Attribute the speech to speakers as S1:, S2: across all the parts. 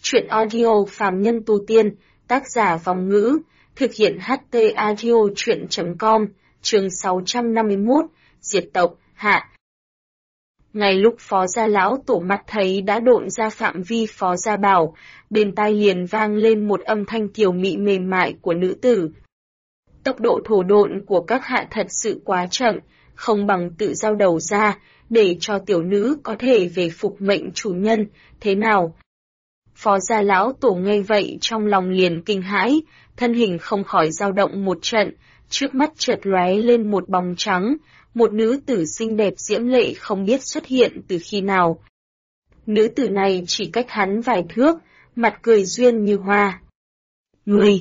S1: Truyện audio phàm nhân tu tiên, tác giả Vòng Ngữ, thực hiện HT audio truyện.com, chương 651, diệt tộc, hạ. Ngay lúc Phó Gia Lão Tổ mặt thấy đã độn ra phạm vi Phó Gia Bảo, bên tai liền vang lên một âm thanh kiều mị mềm mại của nữ tử. Tốc độ thổ độn của các hạ thật sự quá chậm, không bằng tự giao đầu ra, để cho tiểu nữ có thể về phục mệnh chủ nhân, thế nào? Phó Gia Lão Tổ nghe vậy trong lòng liền kinh hãi, thân hình không khỏi dao động một trận, trước mắt chợt lóe lên một bóng trắng, một nữ tử xinh đẹp diễm lệ không biết xuất hiện từ khi nào. Nữ tử này chỉ cách hắn vài thước, mặt cười duyên như hoa. Người!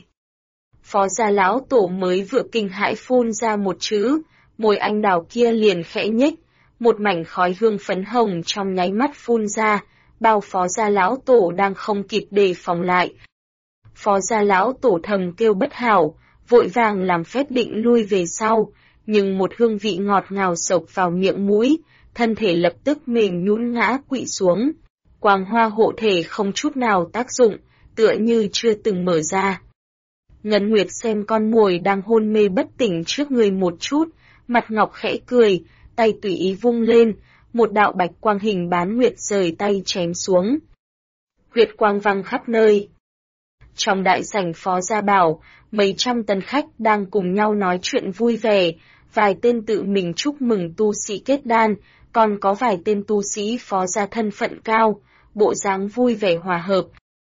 S1: Phó Gia Lão Tổ mới vừa kinh hãi phun ra một chữ, môi anh đào kia liền khẽ nhếch, một mảnh khói hương phấn hồng trong nháy mắt phun ra, bao Phó Gia Lão Tổ đang không kịp đề phòng lại. Phó Gia Lão Tổ thầm kêu bất hảo, vội vàng làm phép định lui về sau, nhưng một hương vị ngọt ngào sộc vào miệng mũi, thân thể lập tức mềm nhũn ngã quỵ xuống. Quang hoa hộ thể không chút nào tác dụng, tựa như chưa từng mở ra. Ngân Nguyệt xem con mồi đang hôn mê bất tỉnh trước người một chút, mặt ngọc khẽ cười, tay tùy ý vung lên, một đạo bạch quang hình bán nguyệt rời tay chém xuống. Huyệt quang văng khắp nơi. Trong đại sảnh Phó Gia Bảo, mấy trăm tân khách đang cùng nhau nói chuyện vui vẻ, vài tên tự mình chúc mừng tu sĩ kết đan, còn có vài tên tu sĩ Phó Gia thân phận cao, bộ dáng vui vẻ hòa hợp.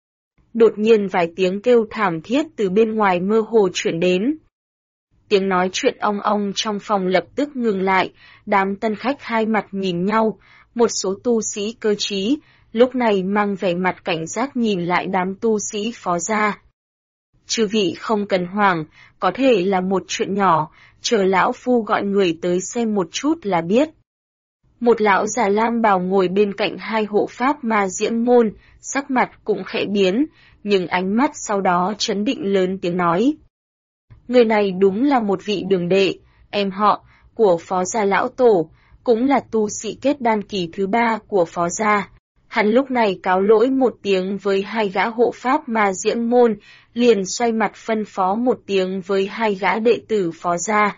S1: Đột nhiên vài tiếng kêu thảm thiết từ bên ngoài mơ hồ chuyển đến. Tiếng nói chuyện ong ong trong phòng lập tức ngừng lại, đám tân khách hai mặt nhìn nhau, một số tu sĩ cơ trí, lúc này mang vẻ mặt cảnh giác nhìn lại đám tu sĩ Phó Gia. Chư vị không cần hoảng, có thể là một chuyện nhỏ, chờ lão phu gọi người tới xem một chút là biết. Một lão già lam bào ngồi bên cạnh hai hộ pháp Ma Diễm Môn, sắc mặt cũng khẽ biến, nhưng ánh mắt sau đó trấn định lớn tiếng nói. Người này đúng là một vị đường đệ, em họ, của Phó Gia Lão Tổ, cũng là tu sĩ kết đan kỳ thứ 3 của Phó Gia. Hắn lúc này cáo lỗi một tiếng với hai gã hộ pháp Ma Diễm Môn, liền xoay mặt phân phó một tiếng với hai gã đệ tử Phó Gia.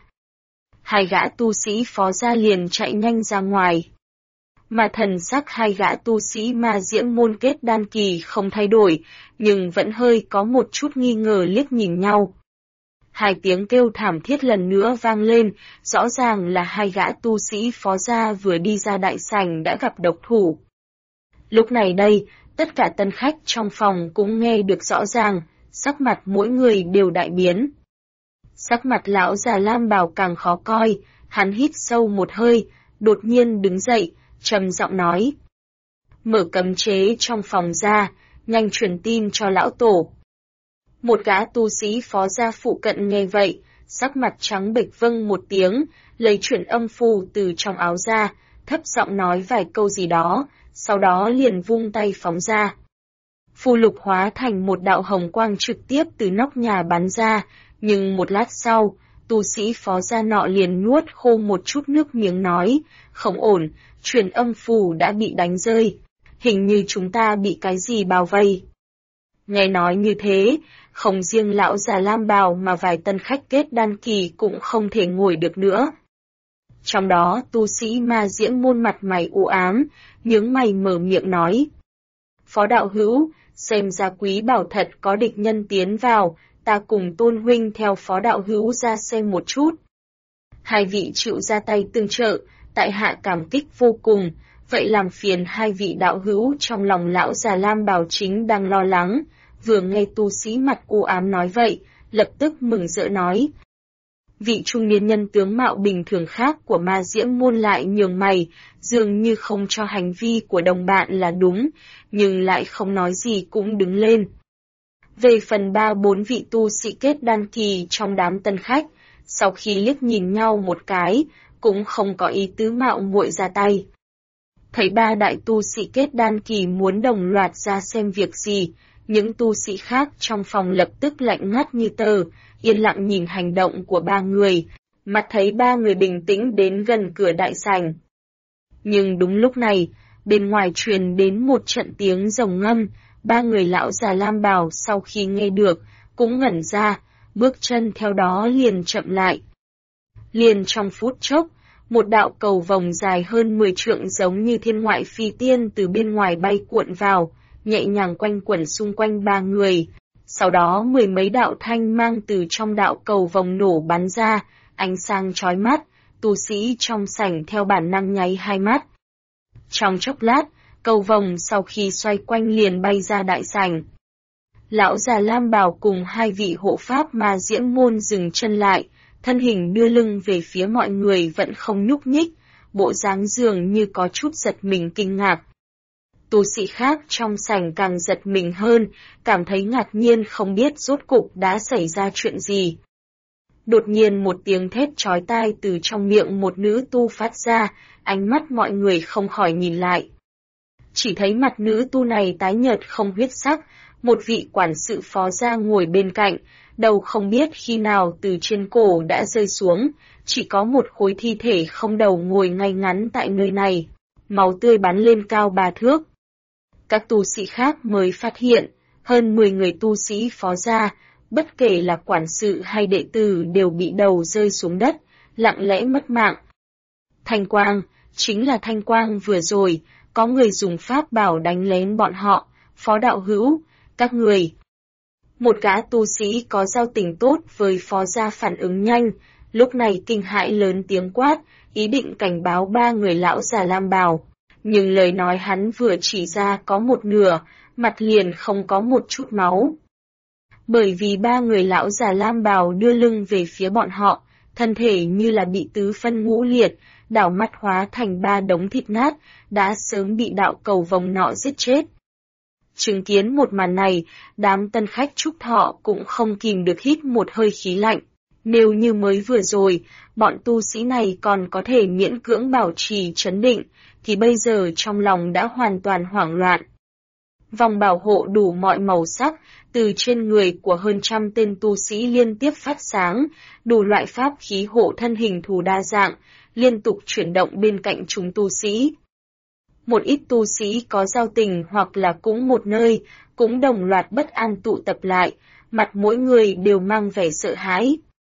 S1: Hai gã tu sĩ Phó Gia liền chạy nhanh ra ngoài. Mà thần sắc hai gã tu sĩ Ma Diễm Môn kết đan kỳ không thay đổi, nhưng vẫn hơi có một chút nghi ngờ liếc nhìn nhau. Hai tiếng kêu thảm thiết lần nữa vang lên, rõ ràng là hai gã tu sĩ Phó Gia vừa đi ra đại sảnh đã gặp độc thủ. Lúc này đây, tất cả tân khách trong phòng cũng nghe được rõ ràng, sắc mặt mỗi người đều đại biến. Sắc mặt lão già lam bào càng khó coi, hắn hít sâu một hơi, đột nhiên đứng dậy, trầm giọng nói. Mở cấm chế trong phòng ra, nhanh truyền tin cho lão tổ. Một gã tu sĩ Phó Gia phụ cận nghe vậy, sắc mặt trắng bệch vâng một tiếng, lấy chuyển âm phù từ trong áo ra, thấp giọng nói vài câu gì đó, sau đó liền vung tay phóng ra. Phù lục hóa thành một đạo hồng quang trực tiếp từ nóc nhà bắn ra, nhưng một lát sau, tu sĩ Phó Gia nọ liền nuốt khô một chút nước miếng nói, không ổn, truyền âm phù đã bị đánh rơi, hình như chúng ta bị cái gì bao vây. Nghe nói như thế, không riêng lão già lam bào mà vài tân khách kết đan kỳ cũng không thể ngồi được nữa. Trong đó tu sĩ Ma Diễm Môn mặt mày u ám, nhướng mày mở miệng nói. Phó đạo hữu, xem ra quý bảo thật có địch nhân tiến vào, ta cùng Tôn huynh theo phó đạo hữu ra xem một chút. Hai vị chịu ra tay tương trợ, tại hạ cảm kích vô cùng, vậy làm phiền hai vị đạo hữu. Trong lòng lão già lam bào chính đang lo lắng, vừa nghe tu sĩ mặt u ám nói vậy, lập tức mừng rỡ nói. Vị trung niên nhân tướng mạo bình thường khác của Ma Diễm Môn lại nhường mày, dường như không cho hành vi của đồng bạn là đúng, nhưng lại không nói gì cũng đứng lên. Về phần 3-4 vị tu sĩ kết đan kỳ trong đám tân khách, sau khi liếc nhìn nhau một cái, cũng không có ý tứ mạo muội ra tay. Thấy ba đại tu sĩ kết đan kỳ muốn đồng loạt ra xem việc gì, những tu sĩ khác trong phòng lập tức lạnh ngắt như tờ, yên lặng nhìn hành động của ba người, mặt thấy ba người bình tĩnh đến gần cửa đại sảnh. Nhưng đúng lúc này, bên ngoài truyền đến một trận tiếng rồng ngâm, Ba người lão già lam bào sau khi nghe được, cũng ngẩn ra, bước chân theo đó liền chậm lại. Liền trong phút chốc, một đạo cầu vồng dài hơn 10 trượng giống như thiên ngoại phi tiên từ bên ngoài bay cuộn vào, nhẹ nhàng quanh quẩn xung quanh ba người. Sau đó 10 mấy đạo thanh mang từ trong đạo cầu vồng nổ bắn ra, ánh sáng chói mắt, tu sĩ trong sảnh theo bản năng nháy hai mắt. Trong chốc lát, cầu vồng sau khi xoay quanh liền bay ra đại sảnh. Lão già lam bào cùng hai vị hộ pháp Ma Diễm Môn dừng chân lại, thân hình đưa lưng về phía mọi người vẫn không nhúc nhích, bộ dáng dường như có chút giật mình kinh ngạc. Tu sĩ khác trong sảnh càng giật mình hơn, cảm thấy ngạc nhiên không biết rốt cục đã xảy ra chuyện gì. Đột nhiên một tiếng thét chói tai từ trong miệng một nữ tu phát ra, ánh mắt mọi người không khỏi nhìn lại. Chỉ thấy mặt nữ tu này tái nhợt không huyết sắc, một vị quản sự phó gia ngồi bên cạnh, đầu không biết khi nào từ trên cổ đã rơi xuống, chỉ có một khối thi thể không đầu ngồi ngay ngắn tại nơi này, máu tươi bắn lên cao 3 thước. Các tu sĩ khác mới phát hiện, hơn 10 người tu sĩ phó gia, bất kể là quản sự hay đệ tử đều bị đầu rơi xuống đất, lặng lẽ mất mạng. Thanh quang, chính là thanh quang vừa rồi, có người dùng pháp bảo đánh lén bọn họ, phó đạo hữu, các người. Một gã tu sĩ có giao tình tốt với phó gia phản ứng nhanh, lúc này kinh hãi lớn tiếng quát, ý định cảnh báo ba người lão già lam bào. Nhưng lời nói hắn vừa chỉ ra có một nửa, mặt liền không có một chút máu. Bởi vì ba người lão già lam bào đưa lưng về phía bọn họ, thân thể như là bị tứ phân ngũ liệt, đảo mắt hóa thành 3 đống thịt nát, đã sớm bị đạo cầu vồng nọ giết chết. Chứng kiến một màn này, đám tân khách trúc thọ cũng không kìm được hít một hơi khí lạnh. Nếu như mới vừa rồi, bọn tu sĩ này còn có thể miễn cưỡng bảo trì trấn định, thì bây giờ trong lòng đã hoàn toàn hoảng loạn. Vòng bảo hộ đủ mọi màu sắc, từ trên người của hơn 100 tên tu sĩ liên tiếp phát sáng, đủ loại pháp khí hộ thân hình thù đa dạng, liên tục chuyển động bên cạnh chúng tu sĩ. Một ít tu sĩ có giao tình hoặc là cũng một nơi, cũng đồng loạt bất an tụ tập lại, mặt mỗi người đều mang vẻ sợ hãi.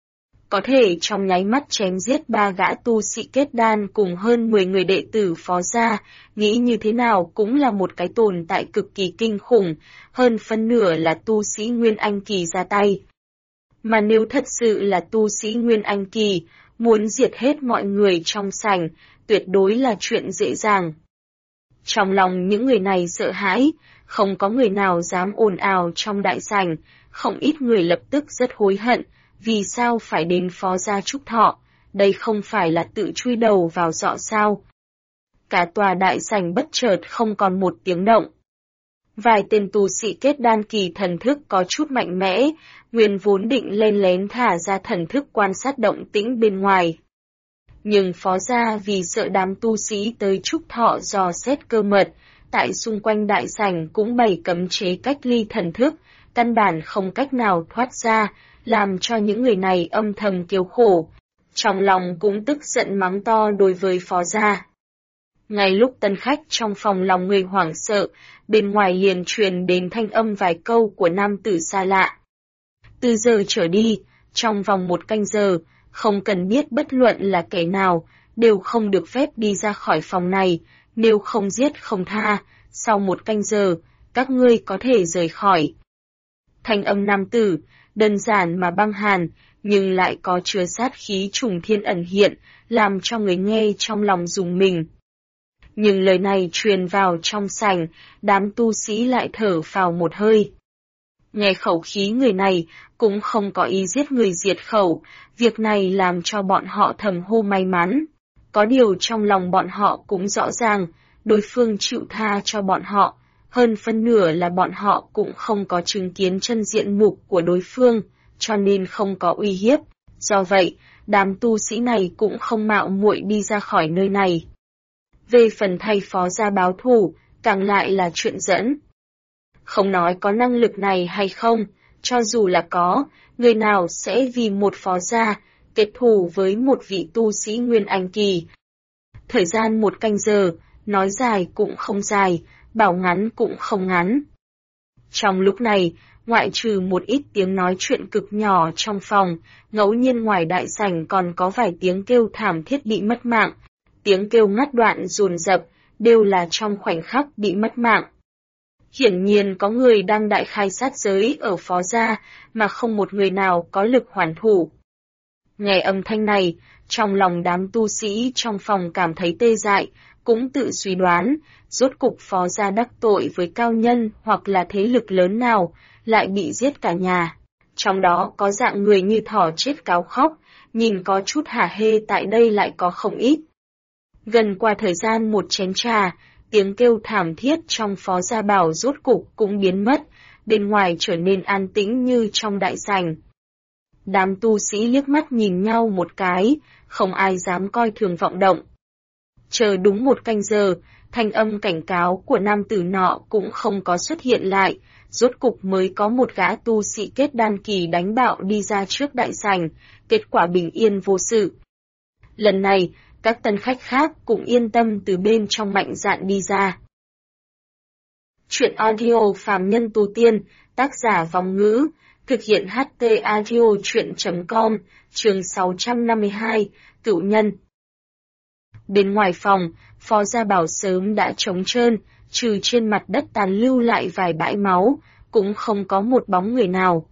S1: Có thể trong nháy mắt chém giết 3 gã tu sĩ kết đan cùng hơn 10 người đệ tử phó gia, nghĩ như thế nào cũng là một cái tồn tại cực kỳ kinh khủng, hơn phân nửa là tu sĩ Nguyên Anh Kỳ ra tay. Mà nếu thật sự là tu sĩ Nguyên Anh Kỳ, muốn diệt hết mọi người trong sảnh, tuyệt đối là chuyện dễ dàng. Trong lòng những người này sợ hãi, không có người nào dám ồn ào trong đại sảnh, không ít người lập tức rất hối hận, vì sao phải đến phó gia trúc thọ, đây không phải là tự chui đầu vào giọ sao. Cả tòa đại sảnh bất chợt không còn một tiếng động. Vài tên tu sĩ kết đan kỳ thần thức có chút mạnh mẽ, nguyên vốn định lên lén thả ra thần thức quan sát động tĩnh bên ngoài. Nhưng phó gia vì sợ đám tu sĩ tới trúc thọ dò xét cơ mật, tại xung quanh đại sảnh cũng bày cấm chế cách ly thần thức, căn bản không cách nào thoát ra, làm cho những người này âm thầm kêu khổ. Trong lòng cũng tức giận mắng to đối với phó gia. Ngay lúc tân khách trong phòng lòng người hoảng sợ, bên ngoài liền truyền đến thanh âm vài câu của nam tử xa lạ. Từ giờ trở đi, trong vòng 1 canh giờ, không cần biết bất luận là kẻ nào, đều không được phép đi ra khỏi phòng này, nếu không giết không tha, sau 1 canh giờ, các ngươi có thể rời khỏi. Thanh âm nam tử, đơn giản mà băng hàn, nhưng lại có chứa sát khí trùng thiên ẩn hiện, làm cho người nghe trong lòng rùng mình. Nhưng lời này truyền vào trong sảnh, đám tu sĩ lại thở phào một hơi. Nghe khẩu khí người này, cũng không có ý giết người diệt khẩu, việc này làm cho bọn họ thầm hô may mắn. Có điều trong lòng bọn họ cũng rõ ràng, đối phương chịu tha cho bọn họ, hơn phân nửa là bọn họ cũng không có chứng kiến chân diện mục của đối phương, cho nên không có uy hiếp. Do vậy, đám tu sĩ này cũng không mạo muội đi ra khỏi nơi này. Về phần thay phó gia báo thù, càng lại là chuyện dẫn. Không nói có năng lực này hay không, cho dù là có, người nào sẽ vì một phó gia, kết thù với một vị tu sĩ Nguyên Anh Kỳ. Thời gian 1 canh giờ, nói dài cũng không dài, bảo ngắn cũng không ngắn. Trong lúc này, ngoại trừ một ít tiếng nói chuyện cực nhỏ trong phòng, ngẫu nhiên ngoài đại sảnh còn có vài tiếng kêu thảm thiết bị mất mạng. Tiếng kêu ngắt đoạn dồn dập, đều là trong khoảnh khắc bị mất mạng. Hiển nhiên có người đang đại khai sát giới ở Phó gia, mà không một người nào có lực hoàn thủ. Nghe âm thanh này, trong lòng đám tu sĩ trong phòng cảm thấy tê dại, cũng tự suy đoán, rốt cục Phó gia đắc tội với cao nhân hoặc là thế lực lớn nào, lại bị giết cả nhà. Trong đó có dạng người như thỏ chết cáo khóc, nhìn có chút hả hê tại đây lại có không ít. Gần qua thời gian một chén trà, tiếng kêu thảm thiết trong Phó gia bảo rốt cục cũng biến mất, bên ngoài trở nên an tĩnh như trong đại sảnh. Đám tu sĩ liếc mắt nhìn nhau một cái, không ai dám coi thường vọng động. Chờ đúng một canh giờ, thanh âm cảnh cáo của nam tử nọ cũng không có xuất hiện lại, rốt cục mới có một gã tu sĩ kết đan kỳ đánh bạo đi ra trước đại sảnh, kết quả bình yên vô sự. Lần này, các tân khách khác cũng yên tâm từ bên trong mạnh dạn đi ra. Chuyện audio phàm nhân tu tiên, tác giả Vong Ngữ, thực hiện HT audio chuyện.com, chương 652, Cửu nhân. Bên ngoài phòng, Phó gia bảo sớm đã trống trơn, trừ trên mặt đất tàn lưu lại vài bãi máu, cũng không có một bóng người nào.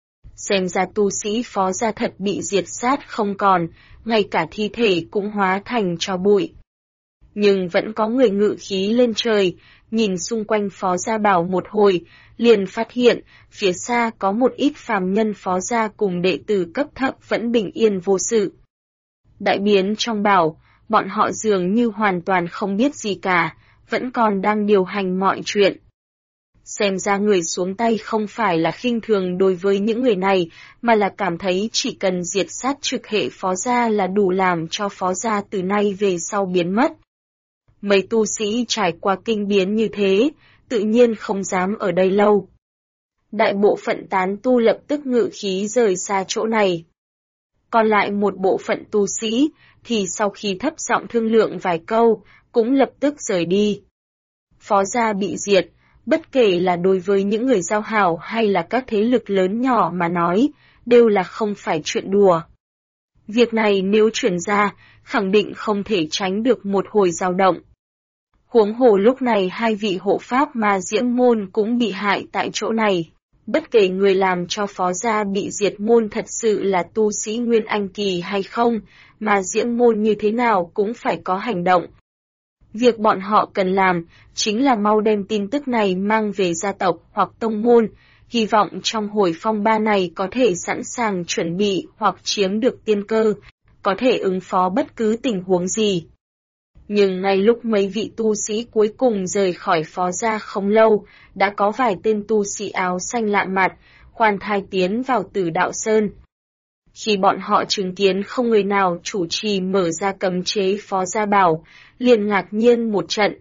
S1: Xem ra tu sĩ Phó gia thật bị diệt sát không còn, ngay cả thi thể cũng hóa thành tro bụi. Nhưng vẫn có người ngự khí lên trời, nhìn xung quanh Phó gia bảo một hồi, liền phát hiện, phía xa có một ít phàm nhân Phó gia cùng đệ tử cấp thấp vẫn bình yên vô sự. Đại biến trong bảo, bọn họ dường như hoàn toàn không biết gì cả, vẫn còn đang điều hành mọi chuyện. Xem ra người xuống tay không phải là khinh thường đối với những người này, mà là cảm thấy chỉ cần diệt sát trực hệ Phó gia là đủ làm cho Phó gia từ nay về sau biến mất. Mấy tu sĩ trải qua kinh biến như thế, tự nhiên không dám ở đây lâu. Đại bộ phận tán tu lập tức ngự khí rời xa chỗ này. Còn lại một bộ phận tu sĩ, thì sau khi thấp giọng thương lượng vài câu, cũng lập tức rời đi. Phó gia bị diệt, bất kể là đối với những người giao hảo hay là các thế lực lớn nhỏ mà nói, đều là không phải chuyện đùa. Việc này nếu truyền ra, khẳng định không thể tránh được một hồi dao động. Huống hồ lúc này hai vị hộ pháp Ma Diễm Môn cũng bị hại tại chỗ này. Bất kể người làm cho Phó gia bị diệt môn thật sự là tu sĩ Nguyên Anh kỳ hay không, Ma Diễm Môn như thế nào cũng phải có hành động. Việc bọn họ cần làm, chính là mau đem tin tức này mang về gia tộc hoặc tông môn, hy vọng trong hồi phong ba này có thể sẵn sàng chuẩn bị hoặc chiếm được tiên cơ, có thể ứng phó bất cứ tình huống gì. Nhưng ngay lúc mấy vị tu sĩ cuối cùng rời khỏi Phó gia không lâu, đã có vài tên tu sĩ áo xanh lạ mặt, khoan thai tiến vào Tử Đạo Sơn. Khi bọn họ chứng kiến không người nào chủ trì mở ra cấm chế Phó gia bảo, liền ngạc nhiên một trận.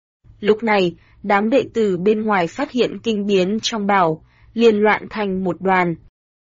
S1: Lúc này, đám đệ tử bên ngoài phát hiện kinh biến trong bảo, liền loạn thành một đoàn.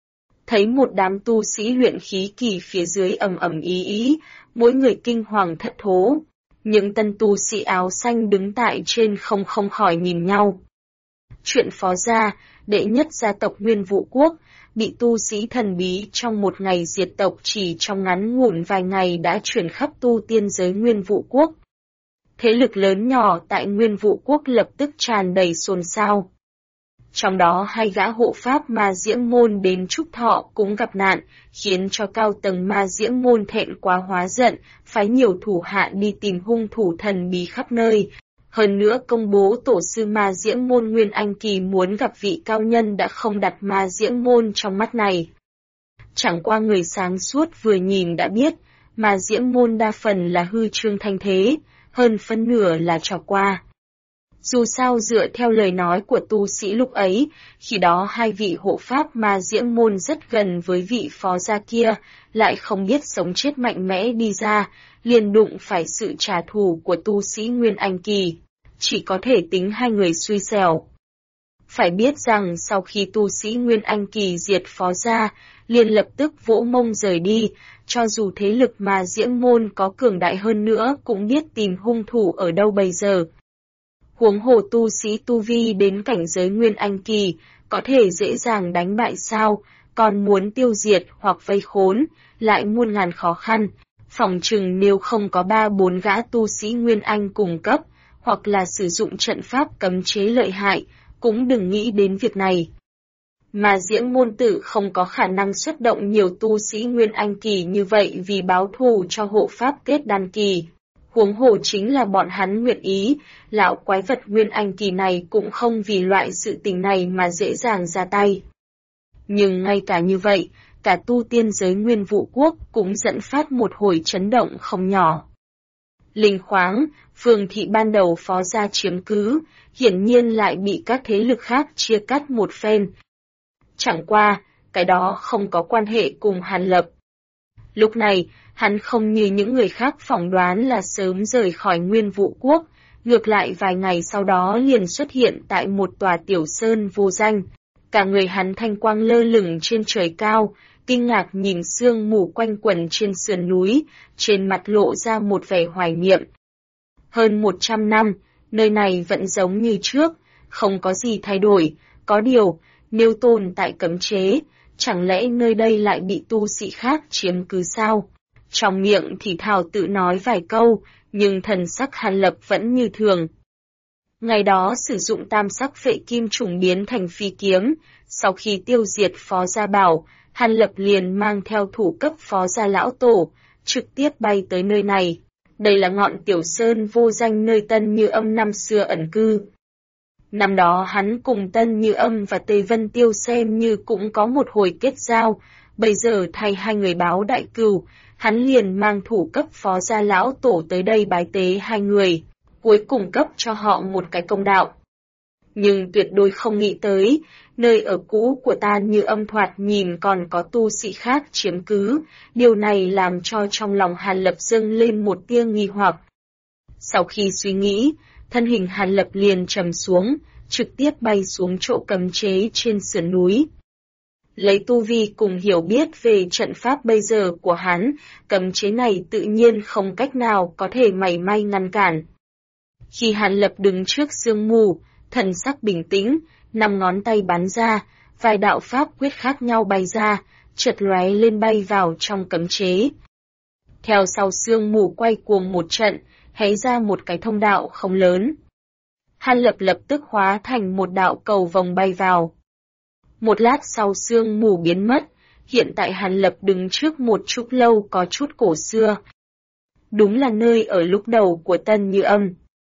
S1: Thấy một đám tu sĩ luyện khí kỳ phía dưới ầm ầm ý, mỗi người kinh hoàng thất thố. Những tân tu sĩ áo xanh đứng tại trên không khỏi nhìn nhau. Chuyện Phó gia, đệ nhất gia tộc Nguyên Vũ Quốc, bị tu sĩ thần bí trong một ngày diệt tộc chỉ trong ngắn ngủn vài ngày đã chuyển khắp tu tiên giới Nguyên Vũ Quốc. Thế lực lớn nhỏ tại Nguyên Vũ Quốc lập tức tràn đầy xôn xao. Trong đó hai gã hộ pháp Ma Diễm Môn đến Trúc Thọ cũng gặp nạn, khiến cho cao tầng Ma Diễm Môn thẹn quá hóa giận, phái nhiều thủ hạ đi tìm hung thủ thần bí khắp nơi. Hơn nữa công bố tổ sư Ma Diễm Môn Nguyên Anh Kỳ muốn gặp vị cao nhân đã không đặt Ma Diễm Môn trong mắt này. Chẳng qua người sáng suốt vừa nhìn đã biết, Ma Diễm Môn đa phần là hư trương thanh thế, hơn phân nửa là trò qua. Dù sao dựa theo lời nói của tu sĩ lúc ấy, khi đó hai vị hộ pháp Ma Diễm Môn rất gần với vị Phó gia kia, lại không biết sống chết mạnh mẽ đi ra, liền đụng phải sự trả thù của tu sĩ Nguyên Anh Kỳ. Chỉ có thể tính hai người xui xẻo. Phải biết rằng sau khi tu sĩ Nguyên Anh Kỳ diệt Phó gia, liền lập tức vỗ mông rời đi, cho dù thế lực Ma Diễm Môn có cường đại hơn nữa cũng biết tìm hung thủ ở đâu bây giờ. Huống hồ tu sĩ tu vi đến cảnh giới Nguyên Anh kỳ, có thể dễ dàng đánh bại sao, còn muốn tiêu diệt hoặc vây khốn, lại muôn ngàn khó khăn. Phỏng chừng nếu không có 3-4 gã tu sĩ Nguyên Anh cùng cấp, hoặc là sử dụng trận pháp cấm chế lợi hại, cũng đừng nghĩ đến việc này. Mà Diễm Môn Tử không có khả năng xuất động nhiều tu sĩ Nguyên Anh kỳ như vậy vì báo thù cho hộ pháp kết đan kỳ. Huống hồ chính là bọn hắn nguyện ý, lão quái vật Nguyên Anh kỳ này cũng không vì loại sự tình này mà dễ dàng ra tay. Nhưng ngay cả như vậy, cả tu tiên giới Nguyên Vũ Quốc cũng dẫn phát một hồi chấn động không nhỏ. Linh Khoáng, phường thị ban đầu phó gia chiếm cứ, hiển nhiên lại bị các thế lực khác chia cắt một phen. Chẳng qua, cái đó không có quan hệ cùng Hàn Lập. Lúc này, hắn không như những người khác phỏng đoán là sớm rời khỏi Nguyên Vũ Quốc, ngược lại vài ngày sau đó liền xuất hiện tại một tòa tiểu sơn vô danh. Cả người hắn thanh quang lơ lửng trên trời cao, kinh ngạc nhìn sương mù quanh quẩn trên sườn núi, trên mặt lộ ra một vẻ hoài niệm. Hơn 100 năm, nơi này vẫn giống như trước, không có gì thay đổi, có điều, nếu tồn tại cấm chế, chẳng lẽ nơi đây lại bị tu sĩ khác chiếm cứ sao? Trong miệng thì thào tự nói vài câu, nhưng thần sắc Hàn Lập vẫn như thường. Ngày đó sử dụng tam sắc phệ kim trùng biến thành phi kiếm, sau khi tiêu diệt Phó Gia Bảo, Hàn Lập liền mang theo thủ cấp Phó Gia Lão Tổ, trực tiếp bay tới nơi này. Đây là ngọn tiểu sơn vô danh nơi Tân Như Âm năm xưa ẩn cư. Năm đó hắn cùng Tân Như Âm và Tề Vân Tiêu xem như cũng có một hồi kết giao, bây giờ thay hai người báo đại cừu, hắn liền mang thủ cấp Phó Gia Lão Tổ tới đây bái tế hai người, cuối cùng cấp cho họ một cái công đạo. Nhưng tuyệt đối không nghĩ tới, nơi ở cũ của ta Như Âm thoạt nhìn còn có tu sĩ khác chiếm cứ, điều này làm cho trong lòng Hàn Lập dâng lên một tia nghi hoặc. Sau khi suy nghĩ, thân hình Hàn Lập liền trầm xuống, trực tiếp bay xuống chỗ cấm chế trên sườn núi. Lấy tu vi cùng hiểu biết về trận pháp bây giờ của hắn, cấm chế này tự nhiên không cách nào có thể mảy may ngăn cản. Khi Hàn Lập đứng trước sương mù, thần sắc bình tĩnh, 5 ngón tay bắn ra, vài đạo pháp quyết khác nhau bay ra, chợt lóe lên bay vào trong cấm chế. Theo sau sương mù quay cuồng một trận, hé ra một cái thông đạo không lớn. Hàn Lập lập tức hóa thành một đạo cầu vồng bay vào. Một lát sau sương mù biến mất, hiện tại Hàn Lập đứng trước một trúc lâu có chút cổ xưa. Đúng là nơi ở lúc đầu của Tân Như Âm.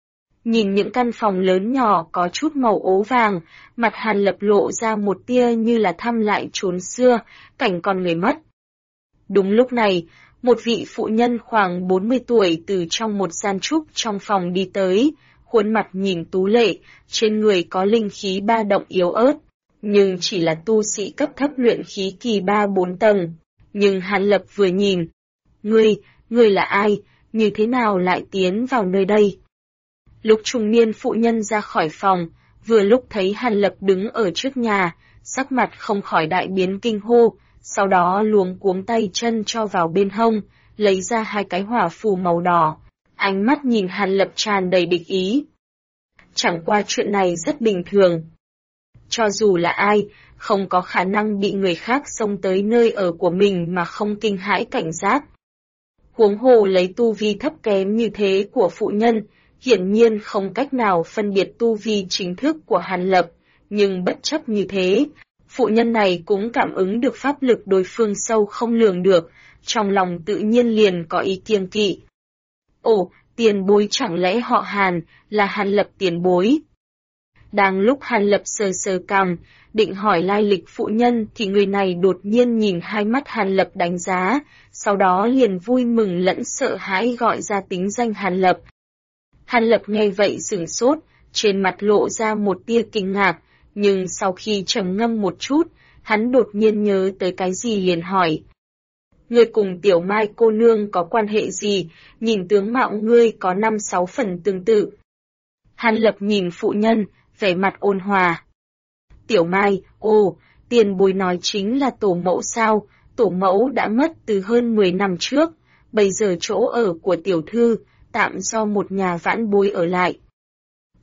S1: Nhìn những căn phòng lớn nhỏ có chút màu ố vàng, mặt Hàn Lập lộ ra một tia như là thăm lại chốn xưa, cảnh còn người mất. Đúng lúc này, một vị phụ nhân khoảng 40 tuổi từ trong một gian trúc trong phòng đi tới, khuôn mặt nhìn tú lệ, trên người có linh khí ba động yếu ớt, nhưng chỉ là tu sĩ cấp thấp luyện khí kỳ 3-4 tầng. Nhưng Hàn Lập vừa nhìn, ngươi là ai, như thế nào lại tiến vào nơi đây? Lúc trung niên phụ nhân ra khỏi phòng, vừa lúc thấy Hàn Lập đứng ở trước nhà, sắc mặt không khỏi đại biến kinh hô, sau đó luống cuống tay chân cho vào bên hông, lấy ra 2 cái hỏa phù màu đỏ, ánh mắt nhìn Hàn Lập tràn đầy địch ý. Chẳng qua chuyện này rất bình thường. Cho dù là ai, không có khả năng bị người khác xông tới nơi ở của mình mà không kinh hãi cảnh giác. Huống hồ lấy tu vi thấp kém như thế của phụ nhân, hiển nhiên không cách nào phân biệt tu vi chính thức của Hàn Lập, nhưng bất chấp như thế, phụ nhân này cũng cảm ứng được pháp lực đối phương sâu không lường được, trong lòng tự nhiên liền có ý kiêng kỵ. Ồ, tiền bối chẳng lẽ họ Hàn, là Hàn Lập tiền bối? Đang lúc Hàn Lập sờ sờ cằm, định hỏi lai lịch phụ nhân thì người này đột nhiên nhìn hai mắt Hàn Lập đánh giá, sau đó liền vui mừng lẫn sợ hãi gọi ra tính danh Hàn Lập. Hàn Lập nghe vậy sửng sốt, trên mặt lộ ra một tia kinh ngạc, nhưng sau khi trầm ngâm một chút, hắn đột nhiên nhớ tới cái gì liền hỏi. Ngươi cùng Tiểu Mai cô nương có quan hệ gì, nhìn tướng mạo ngươi có 5-6 phần tương tự. Hàn Lập nhìn phụ nhân, vẻ mặt ôn hòa. Tiểu Mai, tiền bối nói chính là tổ mẫu sao, tổ mẫu đã mất từ hơn 10 năm trước, bây giờ chỗ ở của tiểu thư, tạm do một nhà vãn bối ở lại.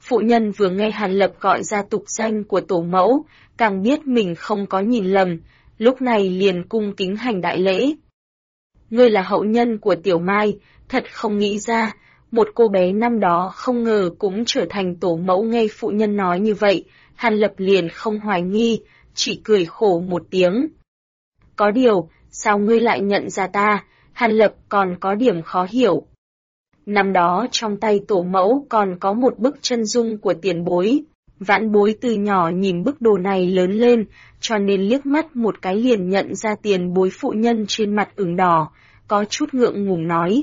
S1: Phụ nhân vừa nghe Hàn Lập gọi ra tục danh của tổ mẫu, càng biết mình không có nhìn lầm, lúc này liền cung kính hành đại lễ. Ngươi là hậu nhân của Tiểu Mai, thật không nghĩ ra, một cô bé năm đó không ngờ cũng trở thành tổ mẫu. Nghe phụ nhân nói như vậy, Hàn Lập liền không hoài nghi, chỉ cười khổ một tiếng. Có điều, sao ngươi lại nhận ra ta? Hàn Lập còn có điểm khó hiểu. Năm đó trong tay tổ mẫu còn có một bức chân dung của tiền bối. Vãn bối từ nhỏ nhìn bức đồ này lớn lên, cho nên liếc mắt một cái liền nhận ra tiền bối. Phụ nhân trên mặt ửng đỏ, có chút ngượng ngùng nói.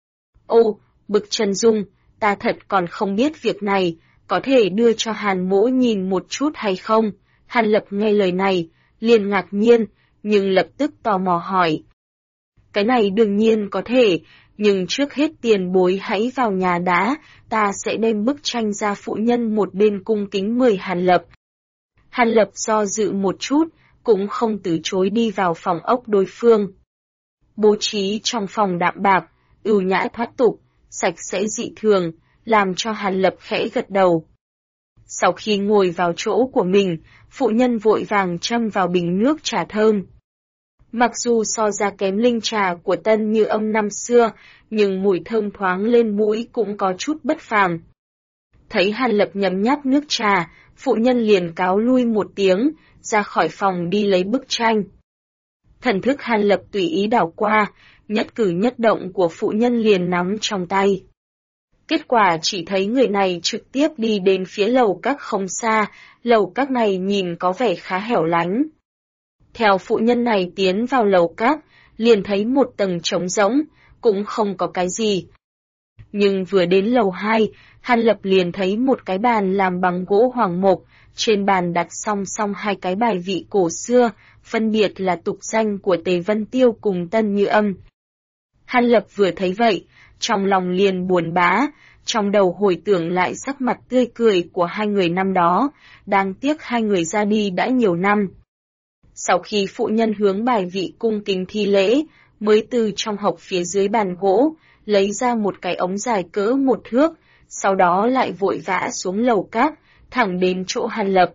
S1: Ô, bức chân dung, ta thật còn không biết việc này, có thể đưa cho Hàn mỗ nhìn một chút hay không? Hàn Lập nghe lời này, liền ngạc nhiên, nhưng lập tức tò mò hỏi. Cái này đương nhiên có thể, nhưng trước hết tiền bối hãy vào nhà đã, ta sẽ đem bức tranh ra. Phụ nhân một bên cung kính mời Hàn Lập. Hàn Lập do dự một chút, cũng không từ chối đi vào phòng ốc đối phương. Bố trí trong phòng đạm bạc, ưu nhã thoát tục, sạch sẽ dị thường, làm cho Hàn Lập khẽ gật đầu. Sau khi ngồi vào chỗ của mình, phụ nhân vội vàng châm vào bình nước trà thơm. Mặc dù so ra kém linh trà của Tân Như Âm năm xưa, nhưng mùi thơm thoáng lên mũi cũng có chút bất phàm. Thấy Hàn Lập nhấm nháp nước trà, phụ nhân liền cáo lui một tiếng, ra khỏi phòng đi lấy bức tranh. Thần thức Hàn Lập tùy ý đảo qua, nhất cử nhất động của phụ nhân liền nắm trong tay. Kết quả chỉ thấy người này trực tiếp đi đến phía lầu các không xa, lầu các này nhìn có vẻ khá hẻo lánh. Theo phụ nhân này tiến vào lầu các, liền thấy một tầng trống rỗng, cũng không có cái gì. Nhưng vừa đến lầu 2, Hàn Lập liền thấy một cái bàn làm bằng gỗ hoàng mộc, trên bàn đặt song song hai cái bài vị cổ xưa, phân biệt là tục danh của Tề Vân Tiêu cùng Tân Như Âm. Hàn Lập vừa thấy vậy, trong lòng liền buồn bã, trong đầu hồi tưởng lại sắc mặt tươi cười của hai người năm đó, đáng tiếc hai người ra đi đã nhiều năm. Sau khi phụ nhân hướng bài vị cung kính thi lễ, mới từ trong hộc phía dưới bàn gỗ, lấy ra một cái ống dài cỡ 1 thước, sau đó lại vội vã xuống lầu các, thẳng đến chỗ Hàn Lập.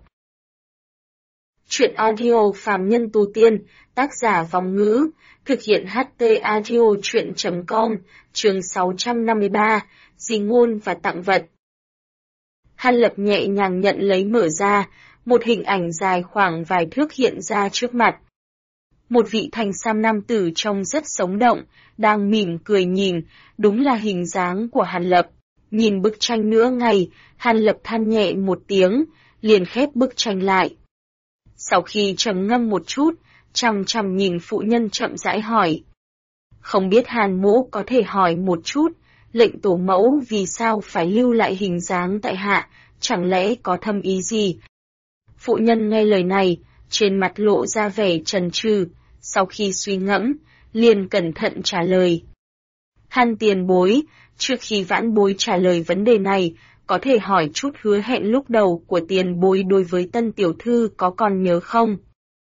S1: Chuyện audio Phàm Nhân Tu Tiên, tác giả Vong Ngữ, thực hiện HT Audio Chuyện.com, chương 653, Di ngôn và tặng vật. Hàn Lập nhẹ nhàng nhận lấy mở ra, một hình ảnh dài khoảng vài thước hiện ra trước mặt. Một vị thanh sam nam tử trông rất sống động, đang mỉm cười nhìn, đúng là hình dáng của Hàn Lập. Nhìn bức tranh nửa ngày, Hàn Lập than nhẹ một tiếng, liền khép bức tranh lại. Sau khi trầm ngâm một chút, chằm chằm nhìn phụ nhân chậm rãi hỏi. Không biết Hàn mỗ có thể hỏi một chút, lệnh tổ mẫu vì sao phải lưu lại hình dáng tại hạ, chẳng lẽ có thâm ý gì? Phụ nhân nghe lời này, trên mặt lộ ra vẻ chần chừ, sau khi suy ngẫm, liền cẩn thận trả lời. Hàn tiền bối, trước khi vãn bối trả lời vấn đề này, có thể hỏi chút hứa hẹn lúc đầu của tiền bối đối với Tân tiểu thư có còn nhớ không?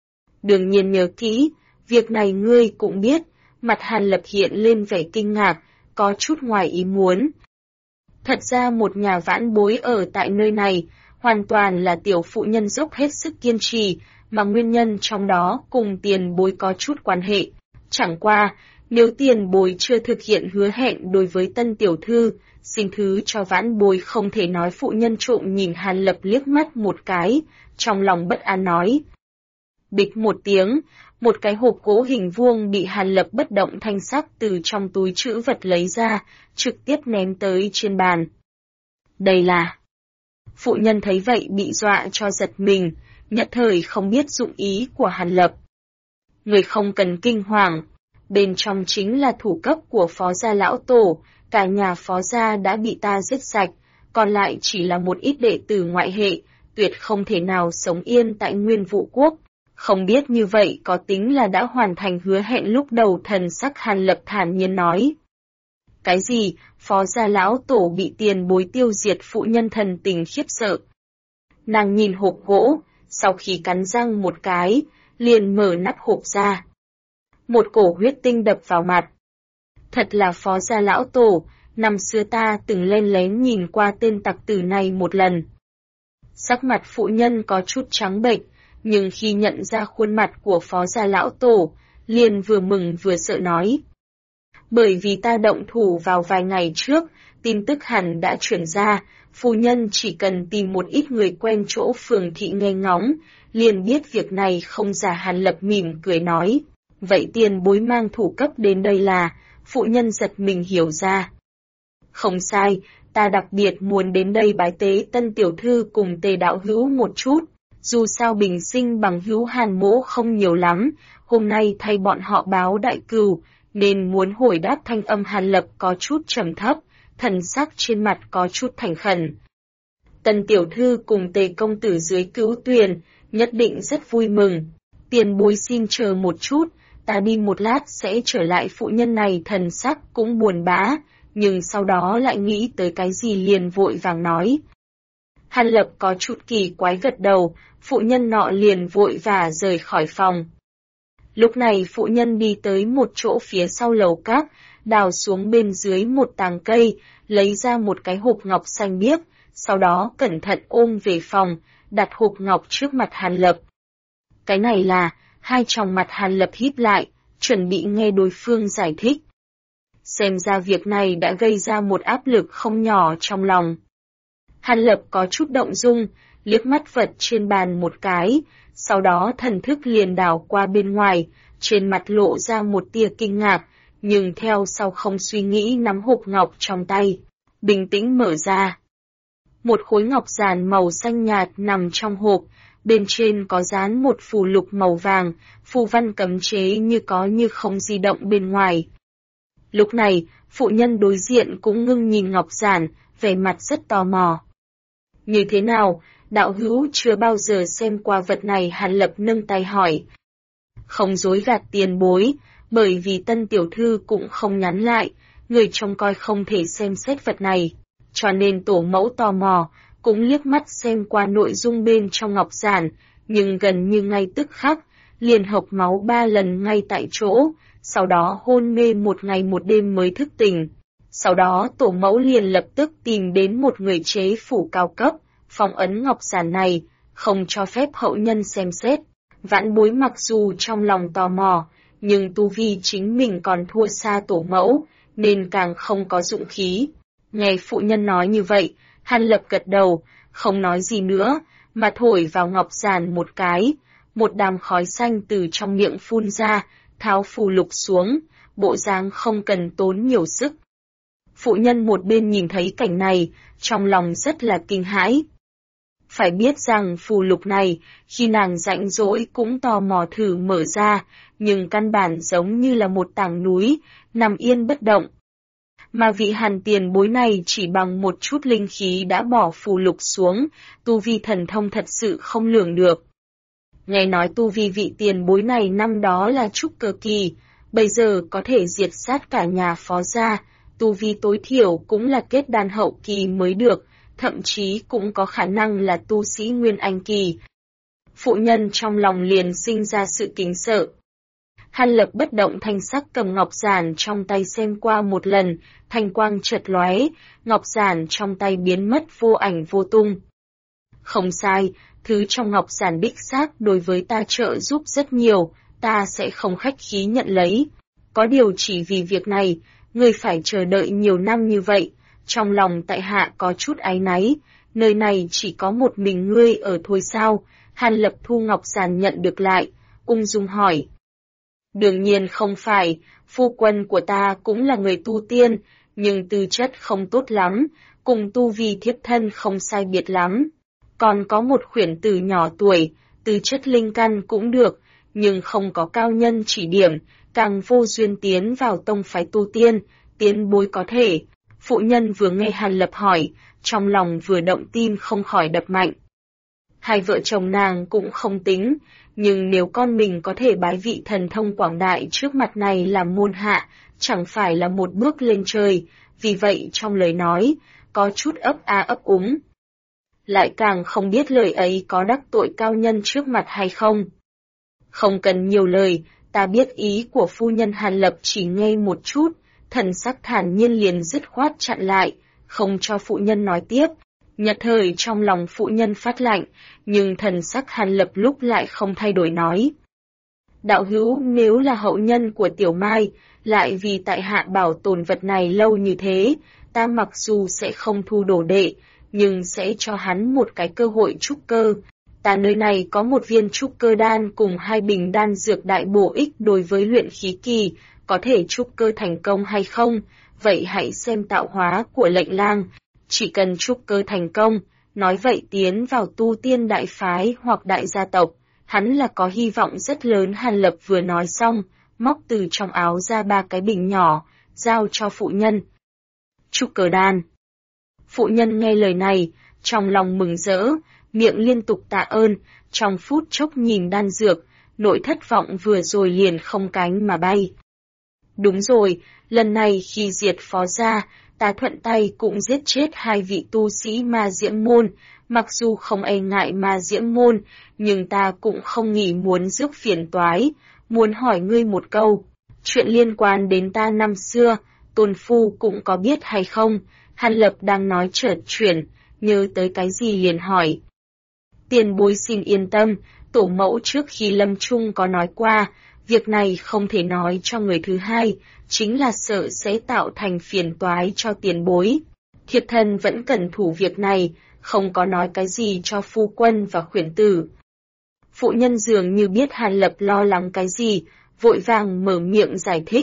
S1: Đương nhiên nhớ kỹ, việc này ngươi cũng biết. Mặt Hàn Lập hiện lên vẻ kinh ngạc, có chút ngoài ý muốn. Thật ra một nhà vãn bối ở tại nơi này, hoàn toàn là tiểu phụ nhân dốc hết sức kiên trì, mà nguyên nhân trong đó cùng tiền bối có chút quan hệ. Chẳng qua, nếu tiền bối chưa thực hiện hứa hẹn đối với Tân tiểu thư, xin thứ cho vãn bối không thể nói. Phụ nhân trộm nhìn Hàn Lập liếc mắt một cái, trong lòng bất an nói. Bịch một tiếng, một cái hộp gỗ hình vuông bị Hàn Lập bất động thanh sắc từ trong túi trữ vật lấy ra, trực tiếp ném tới trên bàn. Đây là... Phụ nhân thấy vậy bị dọa cho giật mình, nhất thời không biết dụng ý của Hàn Lập. Người không cần kinh hoàng, bên trong chính là thủ cấp của phó gia lão tổ, cả nhà phó gia đã bị ta giết sạch, còn lại chỉ là một ít đệ tử ngoại hệ, tuyệt không thể nào sống yên tại Nguyên Vũ Quốc. Không biết như vậy có tính là đã hoàn thành hứa hẹn lúc đầu? Thần sắc Hàn Lập thản nhiên nói. Cái gì? Phó gia lão tổ bị tiền bối tiêu diệt? Phụ nhân thần tình khiếp sợ. Nàng nhìn hộp gỗ, sau khi cắn răng một cái, liền mở nắp hộp ra. Một cổ huyết tinh đập vào mặt. Thật là phó gia lão tổ, năm xưa ta từng len lén nhìn qua tên tặc tử này một lần. Sắc mặt phụ nhân có chút trắng bệch, nhưng khi nhận ra khuôn mặt của phó gia lão tổ, liền vừa mừng vừa sợ nói. Bởi vì ta động thủ vào vài ngày trước, tin tức hẳn đã chuyển ra, phu nhân chỉ cần tìm một ít người quen chỗ phường thị nghe ngóng, liền biết việc này không giả. Hàn Lập mỉm cười nói. Vậy tiền bối mang thủ cấp đến đây là, phụ nhân giật mình hiểu ra. Không sai, ta đặc biệt muốn đến đây bái tế Tân tiểu thư cùng Tề đạo hữu một chút, dù sao bình sinh bằng hữu Hàn mỗ không nhiều lắm, hôm nay thay bọn họ báo đại cừu, nên muốn hồi đáp. Thanh âm Hàn Lập có chút trầm thấp, thần sắc trên mặt có chút thành khẩn. Tân tiểu thư cùng Tề công tử dưới Cửu Tuyền, nhất định rất vui mừng. Tiền bối xin chờ một chút, ta đi một lát sẽ trở lại. Phụ nhân này thần sắc cũng buồn bã, nhưng sau đó lại nghĩ tới cái gì liền vội vàng nói. Hàn Lập có chút kỳ quái gật đầu, phụ nhân nọ liền vội vã rời khỏi phòng. Lúc này phụ nhân đi tới một chỗ phía sau lầu các, đào xuống bên dưới một tàng cây, lấy ra một cái hộp ngọc xanh biếc, sau đó cẩn thận ôm về phòng, đặt hộp ngọc trước mặt Hàn Lập. Cái này là, hai tròng mặt Hàn Lập híp lại, chuẩn bị nghe đối phương giải thích. Xem ra việc này đã gây ra một áp lực không nhỏ trong lòng. Hàn Lập có chút động dung, liếc mắt vật trên bàn một cái, sau đó thần thức liền đảo qua bên ngoài, trên mặt lộ ra một tia kinh ngạc, nhưng theo sau không suy nghĩ nắm hộp ngọc trong tay, bình tĩnh mở ra. Một khối ngọc giản màu xanh nhạt nằm trong hộp, bên trên có dán một phù lục màu vàng, phù văn cấm chế như có như không di động bên ngoài. Lúc này, phụ nhân đối diện cũng ngưng nhìn ngọc giản, vẻ mặt rất tò mò. Như thế nào, đạo hữu chưa bao giờ xem qua vật này? Hàn Lập nâng tay hỏi. Không dối gạt tiền bối, bởi vì Tân tiểu thư cũng không nhắn lại, người trông coi không thể xem xét vật này, cho nên tổ mẫu tò mò, cũng liếc mắt xem qua nội dung bên trong ngọc giản, nhưng gần như ngay tức khắc, liền hộc máu 3 lần ngay tại chỗ, sau đó hôn mê 1 ngày 1 đêm mới thức tỉnh. Sau đó tổ mẫu liền lập tức tìm đến một người chế phủ cao cấp, phong ấn ngọc giản này, không cho phép hậu nhân xem xét. Vãn bối mặc dù trong lòng tò mò, nhưng tu vi chính mình còn thua xa tổ mẫu, nên càng không có dụng khí. Nghe phụ nhân nói như vậy, Hàn Lập gật đầu, không nói gì nữa, mà thổi vào ngọc giản một cái, một đám khói xanh từ trong miệng phun ra, tháo phù lục xuống, bộ dáng không cần tốn nhiều sức. Phụ nhân một bên nhìn thấy cảnh này, trong lòng rất là kinh hãi. Phải biết rằng phù lục này, khi nàng rảnh rỗi cũng tò mò thử mở ra, nhưng căn bản giống như là một tảng núi, nằm yên bất động. Mà vị Hàn tiền bối này chỉ bằng một chút linh khí đã bỏ phù lục xuống, tu vi thần thông thật sự không lường được. Nghe nói tu vi vị tiền bối này năm đó là trúc cơ kỳ, bây giờ có thể diệt sát cả nhà phó gia, tu vi tối thiểu cũng là kết đan hậu kỳ mới được, thậm chí cũng có khả năng là tu sĩ nguyên anh kỳ. Phụ nhân trong lòng liền sinh ra sự kính sợ. Hàn Lập bất động thanh sắc cầm ngọc giản trong tay xem qua một lần, thanh quang chợt lóe, ngọc giản trong tay biến mất vô ảnh vô tung. Không sai, thứ trong ngọc giản đích xác đối với ta trợ giúp rất nhiều, ta sẽ không khách khí nhận lấy. Có điều chỉ vì việc này, ngươi phải chờ đợi nhiều năm như vậy, trong lòng tại hạ có chút áy náy, nơi này chỉ có một mình ngươi ở thôi sao? Hàn Lập thu ngọc giản nhận được lại, ung dung hỏi. Đương nhiên không phải, phu quân của ta cũng là người tu tiên, nhưng tư chất không tốt lắm, cùng tu vi thiếp thân không sai biệt lắm. Còn có một khuyển tử nhỏ tuổi, tư chất linh căn cũng được, nhưng không có cao nhân chỉ điểm, càng vô duyên tiến vào tông phái tu tiên, tiến bối có thể. Phụ nhân vừa nghe Hàn Lập hỏi, trong lòng vừa động tim không khỏi đập mạnh. Hai vợ chồng nàng cũng không tính, nhưng nếu con mình có thể bái vị thần thông quảng đại trước mặt này làm môn hạ, chẳng phải là một bước lên trời, vì vậy trong lời nói, có chút ấp a ấp úng. Lại càng không biết lời ấy có đắc tội cao nhân trước mặt hay không. Không cần nhiều lời, ta biết ý của phu nhân. Hàn Lập chỉ nghe một chút, thần sắc thản nhiên liền dứt khoát chặn lại, không cho phụ nhân nói tiếp. Nhất thời trong lòng phụ nhân phát lạnh, nhưng thần sắc Hàn Lập lúc lại không thay đổi nói. Đạo hữu, nếu là hậu nhân của Tiểu Mai, lại vì tại hạ bảo tồn vật này lâu như thế, ta mặc dù sẽ không thu đồ đệ, nhưng sẽ cho hắn một cái cơ hội trúc cơ. Ta nơi này có một viên trúc cơ đan cùng 2 bình đan dược đại bổ ích đối với luyện khí kỳ, có thể trúc cơ thành công hay không, vậy hãy xem tạo hóa của lệnh lang. Chỉ cần trúc cơ thành công, nói vậy tiến vào tu tiên đại phái hoặc đại gia tộc, hắn là có hy vọng rất lớn. Hàn Lập vừa nói xong, móc từ trong áo ra 3 cái bình nhỏ, giao cho phụ nhân. Trúc cơ đan. Phụ nhân nghe lời này, trong lòng mừng rỡ, miệng liên tục tạ ơn, trong phút chốc nhìn đan dược, nỗi thất vọng vừa rồi liền không cánh mà bay. Đúng rồi, lần này khi diệt phó gia, ta thuận tay cũng giết chết 2 vị tu sĩ ma diễm môn, mặc dù không e ngại ma diễm môn, nhưng ta cũng không nghĩ muốn rước phiền toái, muốn hỏi ngươi một câu, chuyện liên quan đến ta năm xưa, Tôn Phu cũng có biết hay không? Hàn Lập đang nói chợt chuyển, nhớ tới cái gì liền hỏi. Tiền bối xin yên tâm, tổ mẫu trước khi lâm chung có nói qua, việc này không thể nói cho người thứ hai, chính là sợ sẽ tạo thành phiền toái cho tiền bối. Thiệt thân vẫn cần thủ việc này, không có nói cái gì cho phu quân và khuyển tử. Phụ nhân dường như biết Hàn Lập lo lắng cái gì, vội vàng mở miệng giải thích.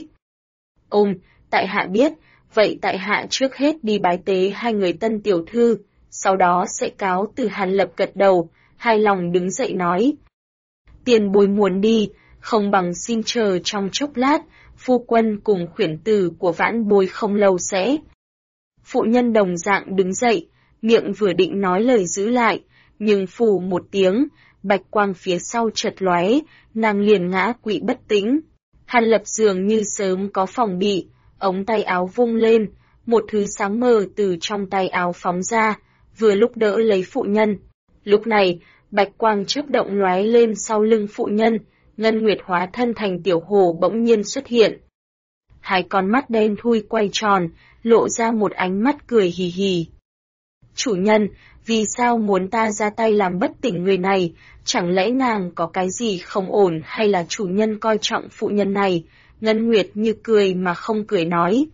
S1: Tại hạ biết, vậy tại hạ trước hết đi bái tế 2 người tân tiểu thư, sau đó sẽ cáo từ. Hàn Lập gật đầu, hài lòng đứng dậy nói. Tiền bối muốn đi, không bằng xin chờ trong chốc lát, phu quân cùng khuyển tử của vãn bối không lâu sẽ. Phụ nhân đồng dạng đứng dậy, miệng vừa định nói lời giữ lại, nhưng phù một tiếng, bạch quang phía sau chợt lóe, nàng liền ngã quỵ bất tĩnh. Hàn Lập dường như sớm có phòng bị, ống tay áo vung lên, một thứ sáng mờ từ trong tay áo phóng ra, vừa lúc đỡ lấy phụ nhân. Lúc này, bạch quang chớp động lóe lên sau lưng phụ nhân, Ngân Nguyệt hóa thân thành tiểu hồ bỗng nhiên xuất hiện. 2 con mắt đen thui quay tròn, lộ ra một ánh mắt cười hì hì. Chủ nhân, vì sao muốn ta ra tay làm bất tỉnh người này, chẳng lẽ nàng có cái gì không ổn hay là chủ nhân coi trọng phụ nhân này? Ngân Nguyệt như cười mà không cười nói.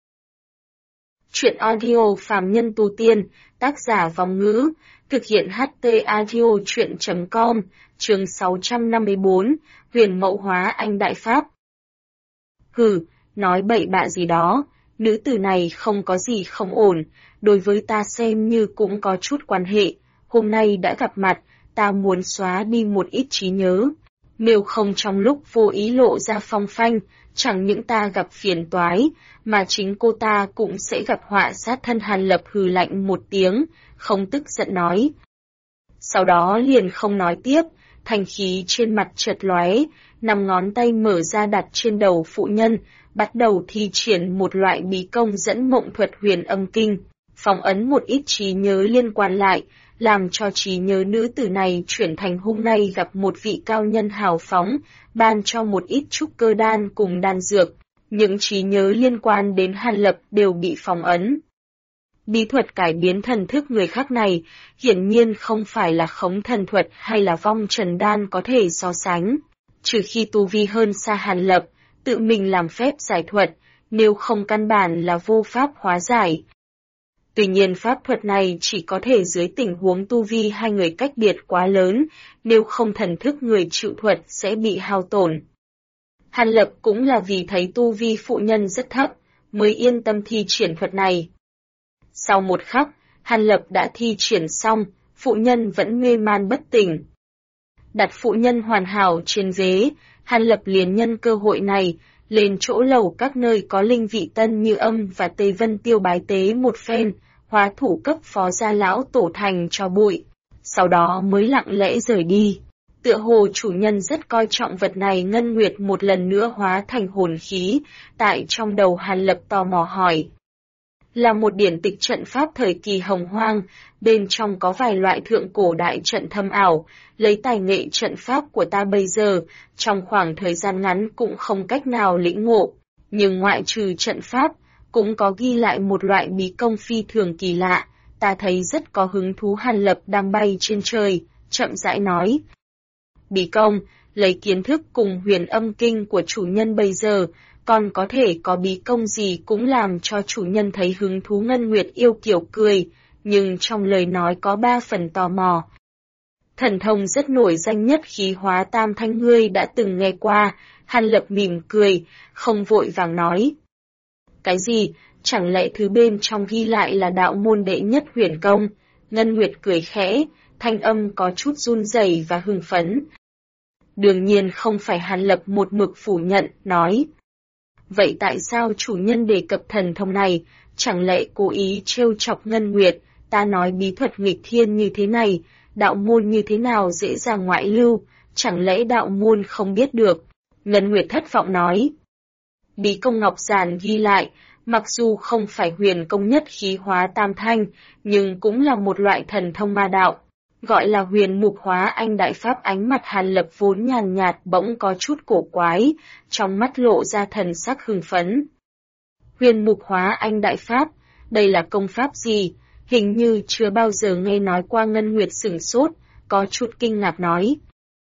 S1: Chuyện audio phàm nhân tu tiên, tác giả Vong Ngữ, thực hiện HT audio chuyện.com, chương 654, huyền mậu hóa anh đại pháp. Hừ, nói bậy bạ gì đó, nữ tử này không có gì không ổn, đối với ta xem như cũng có chút quan hệ, hôm nay đã gặp mặt, ta muốn xóa đi một ít trí nhớ. Nếu không trong lúc vô ý lộ ra phong phanh, chẳng những ta gặp phiền toái, mà chính cô ta cũng sẽ gặp họa sát thân. Hàn Lập hừ lạnh một tiếng, không tức giận nói. Sau đó liền không nói tiếp, thanh khí trên mặt chợt lóe, 5 ngón tay mở ra đặt trên đầu phụ nhân, bắt đầu thi triển một loại bí công dẫn mộng thuật huyền âm kinh, phóng ấn một ít trí nhớ liên quan lại, làm cho trí nhớ nữ tử này chuyển thành hôm nay gặp một vị cao nhân hào phóng, ban cho một ít trúc cơ đan cùng đan dược. Những trí nhớ liên quan đến Hàn Lập đều bị phóng ấn. Bí thuật cải biến thần thức người khác này, hiển nhiên không phải là khống thần thuật hay là vong trần đan có thể so sánh. Trừ khi tu vi hơn xa Hàn Lập, tự mình làm phép giải thuật, nếu không căn bản là vô pháp hóa giải. Tuy nhiên pháp thuật này chỉ có thể dưới tình huống tu vi 2 người cách biệt quá lớn, nếu không thần thức người chịu thuật sẽ bị hao tổn. Hàn Lập cũng là vì thấy tu vi phụ nhân rất thấp, mới yên tâm thi triển thuật này. Sau một khắc, Hàn Lập đã thi triển xong, phụ nhân vẫn mê man bất tỉnh. Đặt phụ nhân hoàn hảo trên ghế, Hàn Lập liền nhân cơ hội này, lên chỗ lầu các nơi có linh vị tân như Âm và Tây Vân Tiêu bái tế một phen, hóa thủ cấp phó gia lão tổ thành cho bụi, sau đó mới lặng lẽ rời đi. Tựa hồ chủ nhân rất coi trọng vật này. Ngân Nguyệt một lần nữa hóa thành hồn khí, tại trong đầu Hàn Lập tò mò hỏi. Là một điển tịch trận pháp thời kỳ Hồng Hoang, bên trong có vài loại thượng cổ đại trận thâm ảo, lấy tài nghệ trận pháp của ta bây giờ, trong khoảng thời gian ngắn cũng không cách nào lĩnh ngộ. nhưng ngoại trừ trận pháp, cũng có ghi lại một loại bí công phi thường kỳ lạ, ta thấy rất có hứng thú. Hàn Lập đang bay trên trời, chậm rãi nói. Bí công, lấy kiến thức cùng huyền âm kinh của chủ nhân bây giờ, còn có thể có bí công gì cũng làm cho chủ nhân thấy hứng thú. Ngân Nguyệt yêu kiều cười, nhưng trong lời nói có 3 phần tò mò. Thần thông rất nổi danh nhất khí hóa tam thanh ngươi đã từng nghe qua. Hàn Lập mỉm cười, không vội vàng nói. Cái gì, chẳng lẽ thứ bên trong ghi lại là đạo môn đệ nhất huyền công? Ngân Nguyệt cười khẽ, thanh âm có chút run rẩy và hưng phấn. Đương nhiên không phải. Hàn Lập một mực phủ nhận, nói. Vậy tại sao chủ nhân đề cập thần thông này, chẳng lẽ cố ý trêu chọc Ngân Nguyệt? Ta nói bí thuật nghịch thiên như thế này, đạo môn như thế nào dễ dàng ngoại lưu, chẳng lẽ đạo môn không biết được? Ngân Nguyệt thất vọng nói. Bí công ngọc giản ghi lại, mặc dù không phải huyền công nhất khí hóa tam thanh, nhưng cũng là một loại thần thông ma đạo, gọi là huyền mục hóa anh đại pháp. Ánh mặt Hàn Lập vốn nhàn nhạt bỗng có chút cổ quái, trong mắt lộ ra thần sắc hưng phấn. Huyền mục hóa anh đại pháp, đây là công pháp gì? Hình như chưa bao giờ nghe nói qua. Ngân Nguyệt sửng sốt, có chút kinh ngạc nói.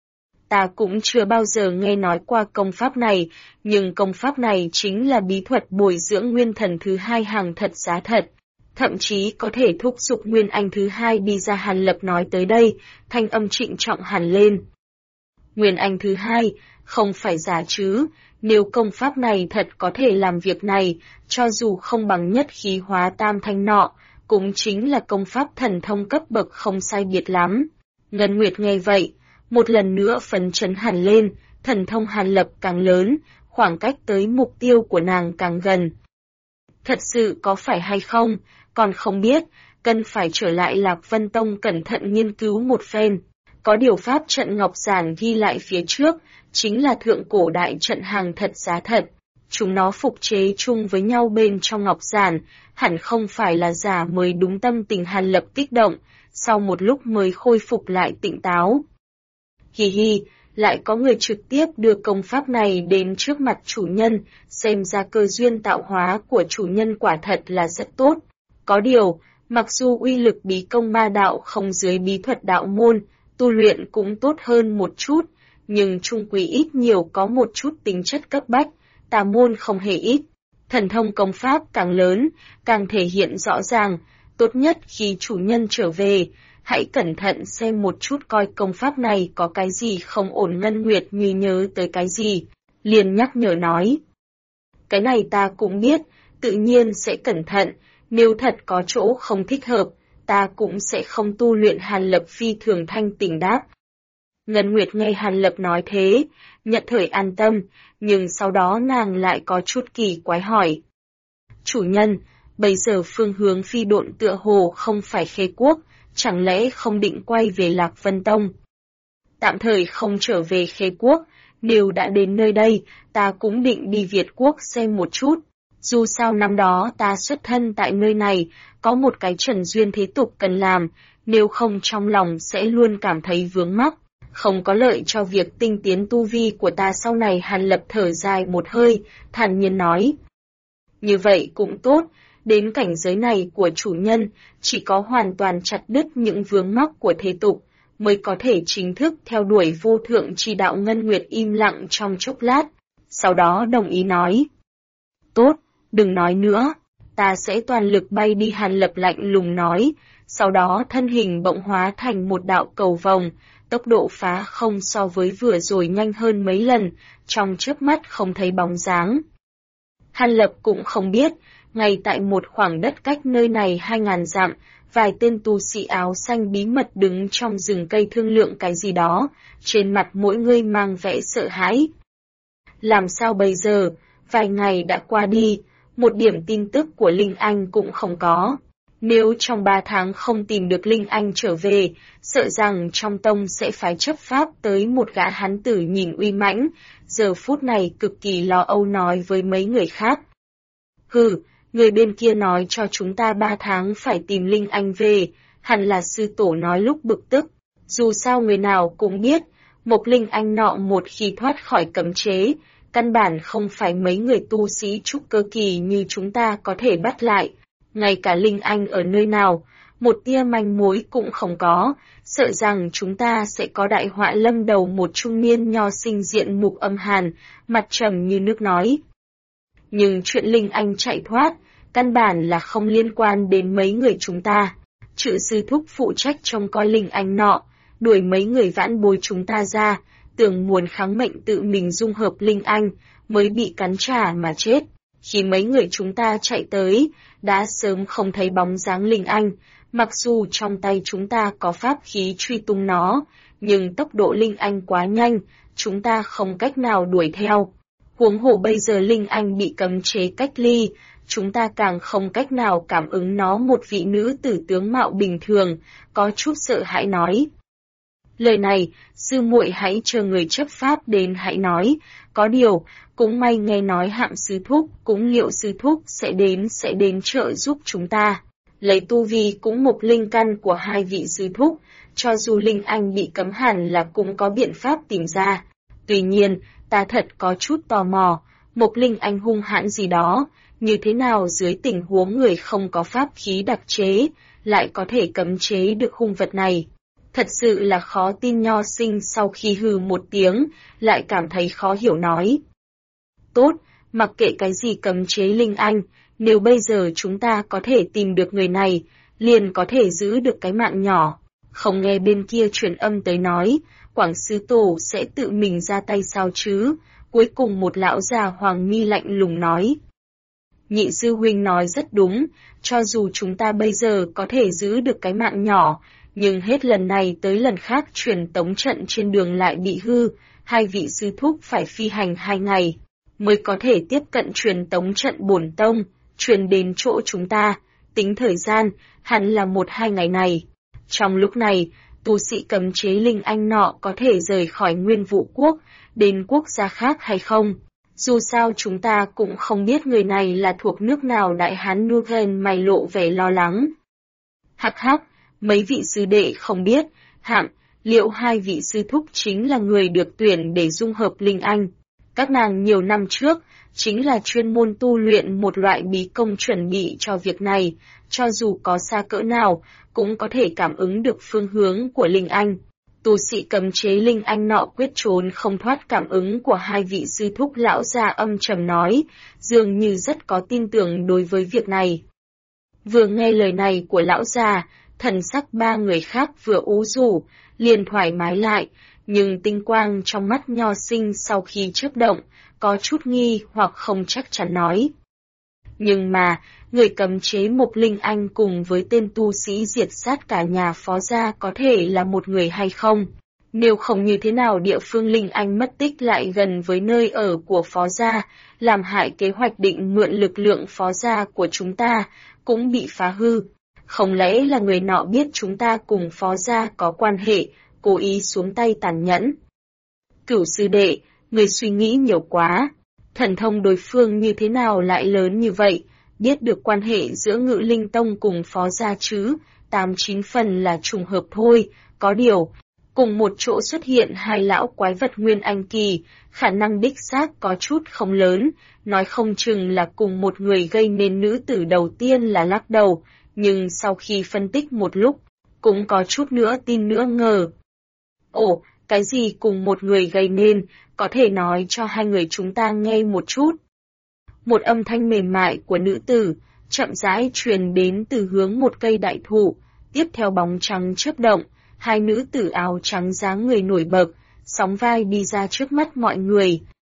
S1: Ta cũng chưa bao giờ nghe nói qua công pháp này, nhưng công pháp này chính là bí thuật bồi dưỡng nguyên thần thứ hai hàng thật giá thật, thậm chí có thể thúc giục nguyên anh thứ hai đi ra. Hàn Lập nói tới đây, thanh âm trịnh trọng hẳn lên. Nguyên anh thứ hai, không phải giả chứ? Nếu công pháp này thật có thể làm việc này, cho dù không bằng nhất khí hóa tam thanh nọ, cũng chính là công pháp thần thông cấp bậc không sai biệt lắm. Ngân Nguyệt nghe vậy, một lần nữa phấn chấn hẳn lên, thần thông Hàn Lập càng lớn, khoảng cách tới mục tiêu của nàng càng gần. Thật sự có phải hay không, còn không biết, cần phải trở lại Lạc Vân Tông cẩn thận nghiên cứu một phen. Có điều pháp trận ngọc giản ghi lại phía trước, chính là thượng cổ đại trận hàng thật giá thật. Chúng nó phục chế chung với nhau bên trong ngọc giản, hẳn không phải là giả mới đúng. Tâm tình Hàn Lập kích động, sau một lúc mới khôi phục lại tỉnh táo. Hi hi, lại có người trực tiếp đưa công pháp này đến trước mặt chủ nhân, xem ra cơ duyên tạo hóa của chủ nhân quả thật là rất tốt. Có điều, mặc dù uy lực bí công ma đạo không dưới bí thuật đạo môn, tu luyện cũng tốt hơn một chút, nhưng trung quy ít nhiều có một chút tính chất cấp bách, tà môn không hề ít. Thần thông công pháp càng lớn, càng thể hiện rõ ràng, tốt nhất khi chủ nhân trở về, hãy cẩn thận xem một chút coi công pháp này có cái gì không ổn. Ngân Nguyệt như nhớ tới cái gì, liền nhắc nhở nói. Cái này ta cũng biết, tự nhiên sẽ cẩn thận, nếu thật có chỗ không thích hợp, ta cũng sẽ không tu luyện. Hàn Lập phi thường thanh tỉnh đáp. Ngân Nguyệt nghe Hàn Lập nói thế, nhận thời an tâm, nhưng sau đó nàng lại có chút kỳ quái hỏi. Chủ nhân, bây giờ phương hướng phi độn tựa hồ không phải Khê Quốc, chẳng lẽ không định quay về Lạc Vân Tông? Tạm thời không trở về Khê Quốc, nếu đã đến nơi đây, ta cũng định đi Việt Quốc xem một chút. Dù sao năm đó ta xuất thân tại nơi này, có một cái trần duyên thế tục cần làm, nếu không trong lòng sẽ luôn cảm thấy vướng mắc, không có lợi cho việc tinh tiến tu vi của ta sau này. Hàn Lập thở dài một hơi, thản nhiên nói. Như vậy cũng tốt, đến cảnh giới này của chủ nhân, chỉ có hoàn toàn chặt đứt những vướng mắc của thế tục, mới có thể chính thức theo đuổi vô thượng chi đạo. Ngân Nguyệt im lặng trong chốc lát, sau đó đồng ý nói. Tốt, đừng nói nữa, ta sẽ toàn lực bay đi. Hàn Lập lạnh lùng nói, sau đó thân hình bỗng hóa thành một đạo cầu vồng, tốc độ phá không so với vừa rồi nhanh hơn mấy lần, trong chớp mắt không thấy bóng dáng. Hàn Lập cũng không biết, ngay tại một khoảng đất cách nơi này 2000 dặm, vài tên tu sĩ áo xanh bí mật đứng trong rừng cây thương lượng cái gì đó, trên mặt mỗi người mang vẻ sợ hãi. Làm sao bây giờ, vài ngày đã qua đi, một điểm tin tức của Linh Anh cũng không có. Nếu trong 3 tháng không tìm được Linh Anh trở về, sợ rằng trong tông sẽ phải chấp pháp tới một gã hán tử nhìn uy mãnh, giờ phút này cực kỳ lo âu nói với mấy người khác. Hừ, người bên kia nói cho chúng ta 3 tháng phải tìm Linh Anh về, hẳn là sư tổ nói lúc bực tức. Dù sao người nào cũng biết, một Linh Anh nọ một khi thoát khỏi cấm chế, căn bản không phải mấy người tu sĩ trúc cơ kỳ như chúng ta có thể bắt lại. Ngay cả Linh Anh ở nơi nào, một tia manh mối cũng không có, sợ rằng chúng ta sẽ có đại họa lâm đầu. Một trung niên nho sinh diện mục âm hàn, mặt trầm như nước nói. Nhưng chuyện Linh Anh chạy thoát, căn bản là không liên quan đến mấy người chúng ta. Chữ sư thúc phụ trách trông coi Linh Anh nọ, đuổi mấy người vãn bối chúng ta ra, tưởng muốn kháng mệnh tự mình dung hợp Linh Anh, mới bị cắn trả mà chết. Khi mấy người chúng ta chạy tới, đã sớm không thấy bóng dáng Linh Anh, mặc dù trong tay chúng ta có pháp khí truy tung nó, nhưng tốc độ Linh Anh quá nhanh, chúng ta không cách nào đuổi theo. Huống hồ bây giờ Linh Anh bị cấm chế cách ly, chúng ta càng không cách nào cảm ứng nó. Một vị nữ tử tướng mạo bình thường, có chút sợ hãi nói. Lời này, sư muội hãy chờ người chấp pháp đến hãy nói, có điều, cũng may nghe nói Hạm sư thúc, cũng Liệu sư thúc sẽ đến trợ giúp chúng ta. Lấy tu vi cũng một linh căn của hai vị sư thúc, cho dù Linh Anh bị cấm hẳn là cũng có biện pháp tìm ra. Tuy nhiên, ta thật có chút tò mò, một Linh Anh hung hãn gì đó, như thế nào dưới tình huống người không có pháp khí đặc chế, lại có thể cấm chế được hung vật này. Thật sự là khó tin. Nho sinh sau khi hừ một tiếng, lại cảm thấy khó hiểu nói. Tốt, mặc kệ cái gì cấm chế Linh Anh, nếu bây giờ chúng ta có thể tìm được người này, liền có thể giữ được cái mạng nhỏ. Không nghe bên kia truyền âm tới nói, Quảng sư tổ sẽ tự mình ra tay sao chứ? Cuối cùng một lão già Hoàng Mi lạnh lùng nói. Nhị sư huynh nói rất đúng, cho dù chúng ta bây giờ có thể giữ được cái mạng nhỏ, nhưng hết lần này tới lần khác truyền tống trận trên đường lại bị hư, hai vị sư thúc phải phi hành 2 ngày, mới có thể tiếp cận truyền tống trận bổn tông, truyền đến chỗ chúng ta, tính thời gian, hẳn là 1-2 ngày này. Trong lúc này, tu sĩ cấm chế Linh Anh nọ có thể rời khỏi Nguyên Vũ Quốc, đến quốc gia khác hay không? Dù sao chúng ta cũng không biết người này là thuộc nước nào. Đại hán Nugen mày lộ vẻ lo lắng. Hắc hắc, mấy vị sư đệ không biết, Hạm, Liệu hai vị sư thúc chính là người được tuyển để dung hợp Linh Anh. Các nàng nhiều năm trước, chính là chuyên môn tu luyện một loại bí công chuẩn bị cho việc này, cho dù có xa cỡ nào, cũng có thể cảm ứng được phương hướng của Linh Anh. Tu sĩ cấm chế Linh Anh nọ quyết trốn không thoát cảm ứng của hai vị sư thúc. Lão già âm trầm nói, dường như rất có tin tưởng đối với việc này. Vừa nghe lời này của lão già, thần sắc ba người khác vừa ú rũ, liền thoải mái lại, nhưng tinh quang trong mắt nho sinh sau khi chớp động, có chút nghi hoặc không chắc chắn nói. Nhưng mà, người cấm chế Mộc Linh Anh cùng với tên tu sĩ diệt sát cả nhà Phó gia có thể là một người hay không? Nếu không như thế nào địa phương Linh Anh mất tích lại gần với nơi ở của Phó gia, làm hại kế hoạch định mượn lực lượng Phó gia của chúng ta, cũng bị phá hư. Không lẽ là người nọ biết chúng ta cùng Phó gia có quan hệ, cố ý xuống tay tàn nhẫn? Cửu sư đệ, người suy nghĩ nhiều quá. Thần thông đối phương như thế nào lại lớn như vậy, biết được quan hệ giữa Ngự Linh Tông cùng Phó gia chứ, 8-9 phần là trùng hợp thôi, có điều, cùng một chỗ xuất hiện hai lão quái vật Nguyên Anh kỳ, khả năng đích xác có chút không lớn, nói không chừng là cùng một người gây nên. Nữ tử đầu tiên là lắc đầu, nhưng sau khi phân tích một lúc, cũng có chút nữa tin nữa ngờ. Ồ, cái gì cùng một người gây nên, có thể nói cho hai người chúng ta nghe một chút. Một âm thanh mềm mại của nữ tử, chậm rãi truyền đến từ hướng một cây đại thụ, tiếp theo bóng trắng chớp động, hai nữ tử áo trắng dáng người nổi bật, sóng vai đi ra trước mắt mọi người.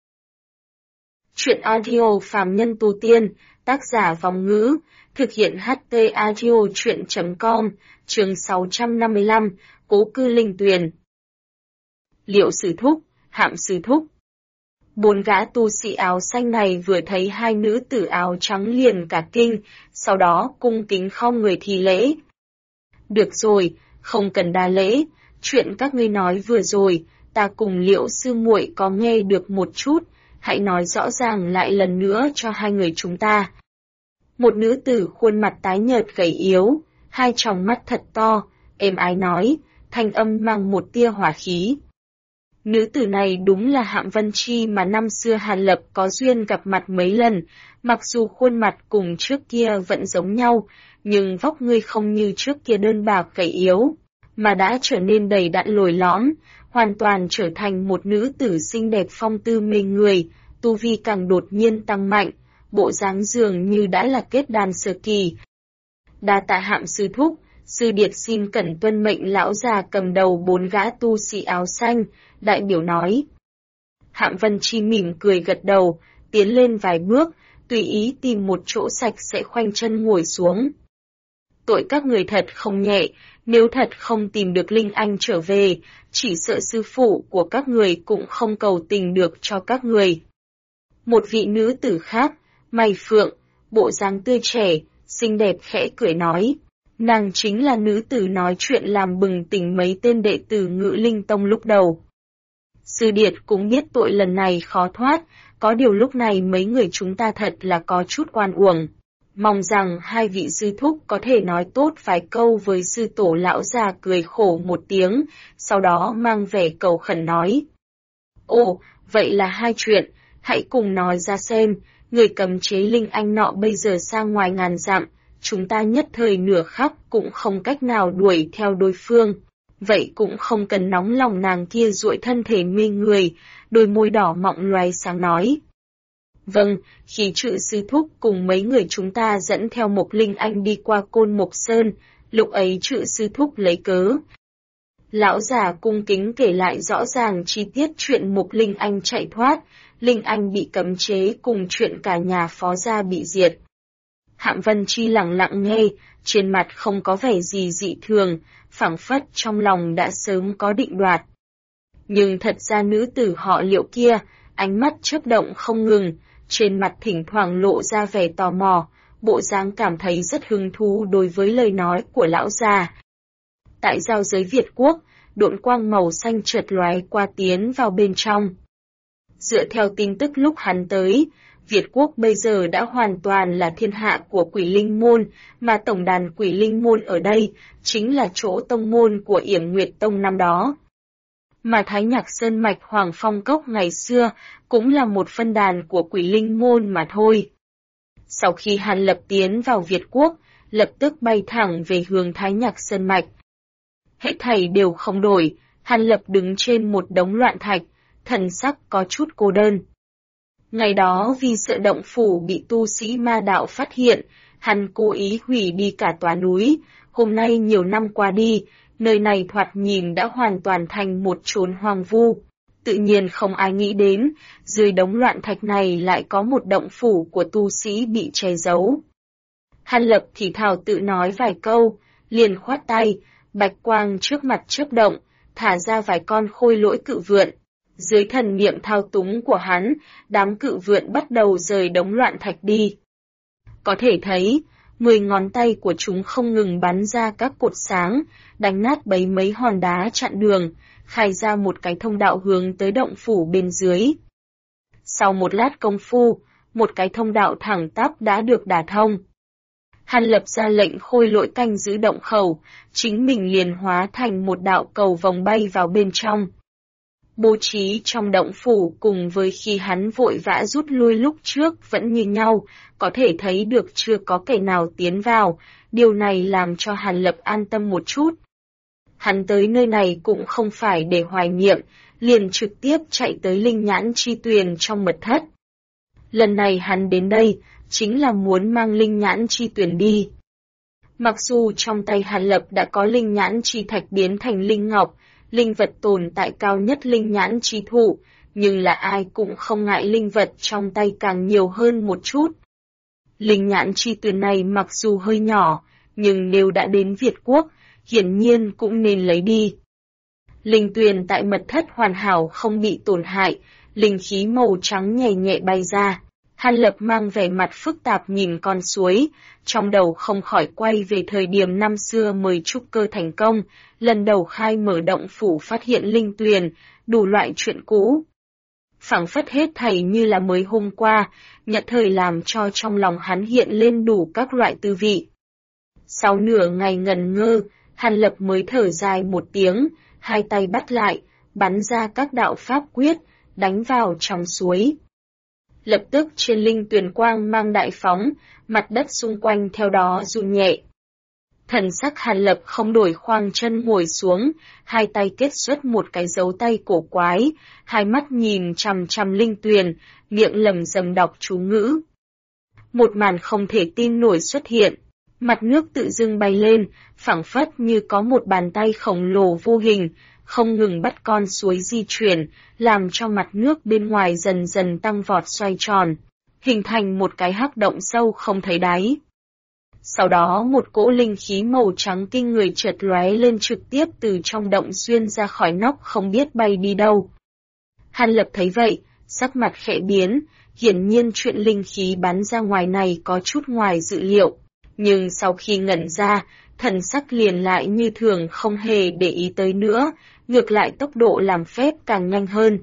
S1: Chuyện audio phàm nhân tu tiên, tác giả Vòng Ngữ, thực hiện HT Audio Chuyện.com, chương 655, Cố cư Linh Tuyền. Liệu sư thúc, Hạm sư thúc. 4 gã tu sĩ áo xanh này vừa thấy hai nữ tử áo trắng liền cả kinh, sau đó cung kính khom người thi lễ. Được rồi, không cần đa lễ, chuyện các ngươi nói vừa rồi, ta cùng Liễu sư muội có nghe được một chút, hãy nói rõ ràng lại lần nữa cho hai người chúng ta. Một nữ tử khuôn mặt tái nhợt gầy yếu, hai tròng mắt thật to, êm ái nói, thanh âm mang một tia hỏa khí. Nữ tử này đúng là Hạng Vân Chi mà năm xưa Hàn Lập có duyên gặp mặt mấy lần, mặc dù khuôn mặt cùng trước kia vẫn giống nhau, nhưng vóc người không như trước kia đơn bạc gầy yếu, mà đã trở nên đầy đặn lồi lõm, hoàn toàn trở thành một nữ tử xinh đẹp phong tư mê người, tu vi càng đột nhiên tăng mạnh, bộ dáng dường như đã là kết đan sơ kỳ. Đa tạ Hạng sư thúc, sư điệt xin cẩn tuân mệnh. Lão già cầm đầu 4 gã tu sĩ áo xanh, đại biểu nói. Hạng Vân Chi mỉm cười gật đầu, tiến lên vài bước, tùy ý tìm một chỗ sạch sẽ khoanh chân ngồi xuống. Tội các người thật không nhẹ, nếu thật không tìm được Linh Anh trở về, chỉ sợ sư phụ của các người cũng không cầu tình được cho các người. Một vị nữ tử khác, mày phượng, bộ dáng tươi trẻ, xinh đẹp khẽ cười nói. Nàng chính là nữ tử nói chuyện làm bừng tỉnh mấy tên đệ tử Ngự Linh Tông lúc đầu. Sư điệt cũng biết tội lần này khó thoát, có điều lúc này mấy người chúng ta thật là có chút oan uổng. Mong rằng hai vị sư thúc có thể nói tốt vài câu với sư tổ. Lão già cười khổ một tiếng, sau đó mang vẻ cầu khẩn nói. Ồ, vậy là hai chuyện, hãy cùng nói ra xem, người cầm chế Linh Anh nọ bây giờ sang ngoài ngàn dặm, chúng ta nhất thời nửa khắc cũng không cách nào đuổi theo đối phương. Vậy cũng không cần nóng lòng. Nàng kia duỗi thân thể mê người, đôi môi đỏ mọng loài sáng nói. Vâng, khi trự sư thúc cùng mấy người chúng ta dẫn theo Mộc Linh Anh đi qua Côn Mộc Sơn, lúc ấy trự sư thúc lấy cớ. Lão già cung kính kể lại rõ ràng chi tiết chuyện Mộc Linh Anh chạy thoát, Linh Anh bị cấm chế cùng chuyện cả nhà phó gia bị diệt. Hạng Vân Chi lặng lặng nghe, trên mặt không có vẻ gì dị thường, phảng phất trong lòng đã sớm có định đoạt. Nhưng thật ra nữ tử họ Liệu kia, ánh mắt chớp động không ngừng, trên mặt thỉnh thoảng lộ ra vẻ tò mò, bộ dáng cảm thấy rất hứng thú đối với lời nói của lão già. Tại giao giới Việt Quốc, độn quang màu xanh chợt lóe qua tiến vào bên trong. Dựa theo tin tức lúc hắn tới, Việt Quốc bây giờ đã hoàn toàn là thiên hạ của Quỷ Linh Môn, mà tổng đàn Quỷ Linh Môn ở đây chính là chỗ tông môn của Yểm Nguyệt Tông năm đó. Mà Thái Nhạc Sơn Mạch Hoàng Phong Cốc ngày xưa cũng là một phân đàn của Quỷ Linh Môn mà thôi. Sau khi Hàn Lập tiến vào Việt Quốc, lập tức bay thẳng về hướng Thái Nhạc Sơn Mạch. Hết thảy đều không đổi, Hàn Lập đứng trên một đống loạn thạch, thần sắc có chút cô đơn. Ngày đó vì sợ động phủ bị tu sĩ ma đạo phát hiện, hắn cố ý hủy đi cả tòa núi, hôm nay nhiều năm qua đi, nơi này thoạt nhìn đã hoàn toàn thành một chốn hoang vu. Tự nhiên không ai nghĩ đến, dưới đống loạn thạch này lại có một động phủ của tu sĩ bị che giấu. Hàn Lập thì thào tự nói vài câu, liền khoát tay, bạch quang trước mặt chớp động, thả ra vài con khôi lỗi cự vượn. Dưới thần niệm thao túng của hắn, đám cự vượn bắt đầu rời đống loạn thạch đi. Có thể thấy, 10 ngón tay của chúng không ngừng bắn ra các cột sáng, đánh nát bấy mấy hòn đá chặn đường, khai ra một cái thông đạo hướng tới động phủ bên dưới. Sau một lát công phu, một cái thông đạo thẳng tắp đã được đả thông. Hàn Lập ra lệnh khôi lỗi canh giữ động khẩu, chính mình liền hóa thành một đạo cầu vòng bay vào bên trong. Bố trí trong động phủ cùng với khi hắn vội vã rút lui lúc trước vẫn như nhau, có thể thấy được chưa có kẻ nào tiến vào, điều này làm cho Hàn Lập an tâm một chút. Hắn tới nơi này cũng không phải để hoài niệm, liền trực tiếp chạy tới Linh Nhãn Chi Tuyền trong mật thất. Lần này hắn đến đây, chính là muốn mang Linh Nhãn Chi Tuyền đi. Mặc dù trong tay Hàn Lập đã có Linh Nhãn Chi Thạch biến thành Linh Ngọc, linh vật tồn tại cao nhất Linh Nhãn Chi Thụ, nhưng là ai cũng không ngại linh vật trong tay càng nhiều hơn một chút. Linh Nhãn Chi Tuyền này mặc dù hơi nhỏ, nhưng nếu đã đến Việt Quốc, hiển nhiên cũng nên lấy đi. Linh tuyền tại mật thất hoàn hảo không bị tổn hại, linh khí màu trắng nhẹ nhẹ bay ra. Hàn Lập mang vẻ mặt phức tạp nhìn con suối, trong đầu không khỏi quay về thời điểm năm xưa mời trúc cơ thành công, lần đầu khai mở động phủ phát hiện linh tuyền, đủ loại chuyện cũ. Phảng phất hết thảy như là mới hôm qua, nhận thời làm cho trong lòng hắn hiện lên đủ các loại tư vị. Sau nửa ngày ngần ngơ, Hàn Lập mới thở dài một tiếng, hai tay bắt lại, bắn ra các đạo pháp quyết, đánh vào trong suối. Lập tức trên linh tuyền quang mang đại phóng, mặt đất xung quanh theo đó run nhẹ. Thần sắc Hàn Lập không đổi, khoang chân ngồi xuống, hai tay kết xuất một cái dấu tay cổ quái, hai mắt nhìn chằm chằm linh tuyền, miệng lẩm rầm đọc chú ngữ. Một màn không thể tin nổi xuất hiện, mặt nước tự dưng bay lên, phảng phất như có một bàn tay khổng lồ vô hình, không ngừng bắt con suối di chuyển, làm cho mặt nước bên ngoài dần dần tăng vọt xoay tròn, hình thành một cái hắc động sâu không thấy đáy. Sau đó một cỗ linh khí màu trắng kinh người chợt lóe lên, trực tiếp từ trong động xuyên ra khỏi nóc, không biết bay đi đâu. Hàn Lập thấy vậy, sắc mặt khẽ biến, hiển nhiên chuyện linh khí bắn ra ngoài này có chút ngoài dự liệu, nhưng sau khi ngẩn ra, thần sắc liền lại như thường, không hề để ý tới nữa, ngược lại tốc độ làm phép càng nhanh hơn.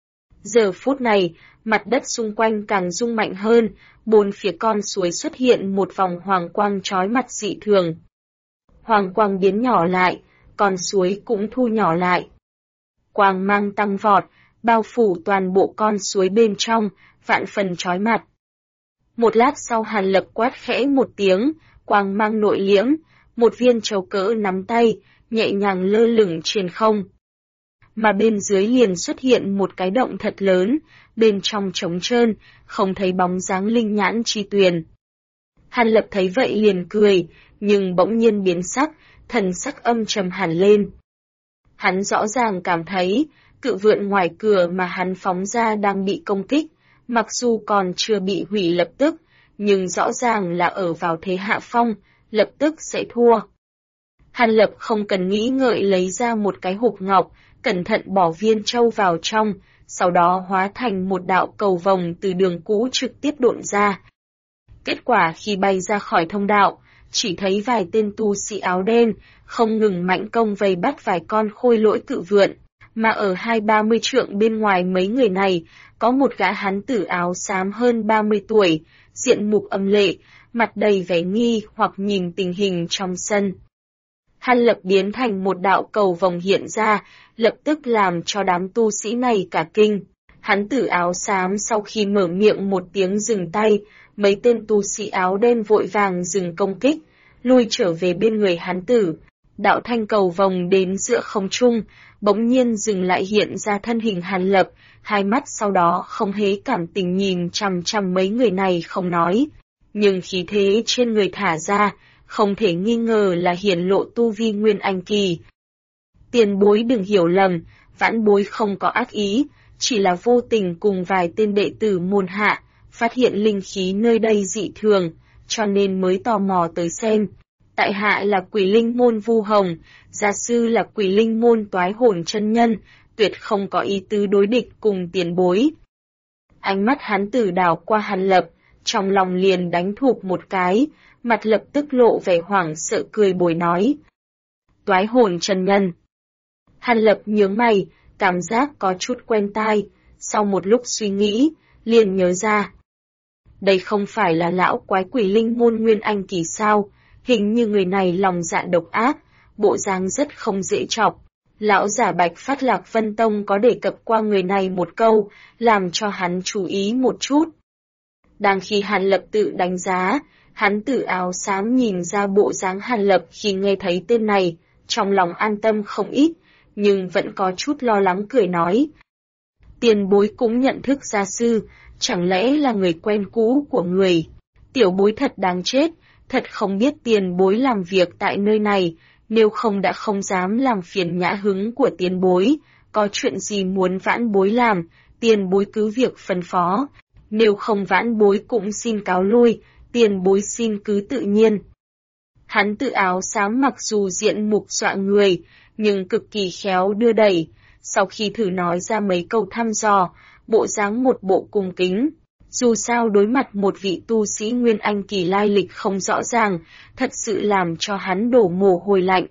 S1: Giờ phút này, mặt đất xung quanh càng rung mạnh hơn, bốn phía con suối xuất hiện một vòng hoàng quang chói mặt dị thường. Hoàng quang biến nhỏ lại, con suối cũng thu nhỏ lại. Quang mang tăng vọt, bao phủ toàn bộ con suối bên trong, vạn phần chói mặt. Một lát sau Hàn Lập quát khẽ một tiếng, quang mang nội liễm, một viên trầu cỡ nắm tay, nhẹ nhàng lơ lửng trên không. Mà bên dưới liền xuất hiện một cái động thật lớn, bên trong trống trơn, không thấy bóng dáng linh nhãn chi tuyền. Hàn Lập thấy vậy liền cười, nhưng bỗng nhiên biến sắc, thần sắc âm trầm hẳn lên. Hắn rõ ràng cảm thấy, cự vượn ngoài cửa mà hắn phóng ra đang bị công kích, mặc dù còn chưa bị hủy lập tức, nhưng rõ ràng là ở vào thế hạ phong, lập tức sẽ thua. Hàn Lập không cần nghĩ ngợi lấy ra một cái hộp ngọc, cẩn thận bỏ viên châu vào trong, sau đó hóa thành một đạo cầu vồng từ đường cũ trực tiếp độn ra. Kết quả khi bay ra khỏi thông đạo, chỉ thấy vài tên tu sĩ áo đen, không ngừng mãnh công vây bắt vài con khôi lỗi cự vượn, mà ở 20-30 trượng bên ngoài mấy người này, có một gã hán tử áo xám hơn 30 tuổi, diện mục âm lệ, mặt đầy vẻ nghi hoặc nhìn tình hình trong sân. Hàn Lập biến thành một đạo cầu vồng hiện ra, lập tức làm cho đám tu sĩ này cả kinh. Hán tử áo xám sau khi mở miệng một tiếng dừng tay, mấy tên tu sĩ áo đen vội vàng dừng công kích, lui trở về bên người hán tử. Đạo thanh cầu vồng đến giữa không trung, bỗng nhiên dừng lại, hiện ra thân hình Hàn Lập, hai mắt sau đó không hề cảm tình nhìn chằm chằm mấy người này không nói. Nhưng khí thế trên người thả ra, không thể nghi ngờ là hiển lộ tu vi nguyên anh kỳ. Tiền bối đừng hiểu lầm, vãn bối không có ác ý, chỉ là vô tình cùng vài tên đệ tử môn hạ, phát hiện linh khí nơi đây dị thường, cho nên mới tò mò tới xem. Tại hạ là Quỷ Linh môn Vu Hồng, gia sư là Quỷ Linh môn Toái Hồn chân nhân, tuyệt không có ý tứ đối địch cùng tiền bối. Ánh mắt hán tử đảo qua Hàn Lập, trong lòng liền đánh thụp một cái, mặt lập tức lộ vẻ hoảng sợ, cười bồi nói. Toái Hồn chân nhân. Hàn Lập nhướng mày, cảm giác có chút quen tai, sau một lúc suy nghĩ, liền nhớ ra. Đây không phải là lão quái Quỷ Linh môn nguyên anh kỳ sao, hình như người này lòng dạ độc ác, bộ dáng rất không dễ chọc. Lão giả Bạch Phát Lạc Vân Tông có đề cập qua người này một câu, làm cho hắn chú ý một chút. Đang khi Hàn Lập tự đánh giá, hắn tử áo xám nhìn ra bộ dáng Hàn Lập khi nghe thấy tên này, trong lòng an tâm không ít, nhưng vẫn có chút lo lắng, cười nói. Tiền bối cũng nhận thức gia sư, chẳng lẽ là người quen cũ của người? Tiểu bối thật đáng chết, thật không biết tiền bối làm việc tại nơi này, nếu không đã không dám làm phiền nhã hứng của tiền bối, có chuyện gì muốn vãn bối làm, tiền bối cứ việc phân phó, nếu không vãn bối cũng xin cáo lui, tiền bối xin cứ tự nhiên. Hắn tự áo xám mặc dù diện mục dọa người, nhưng cực kỳ khéo đưa đẩy, sau khi thử nói ra mấy câu thăm dò, bộ dáng một bộ cung kính. Dù sao đối mặt một vị tu sĩ nguyên anh kỳ lai lịch không rõ ràng, thật sự làm cho hắn đổ mồ hôi lạnh.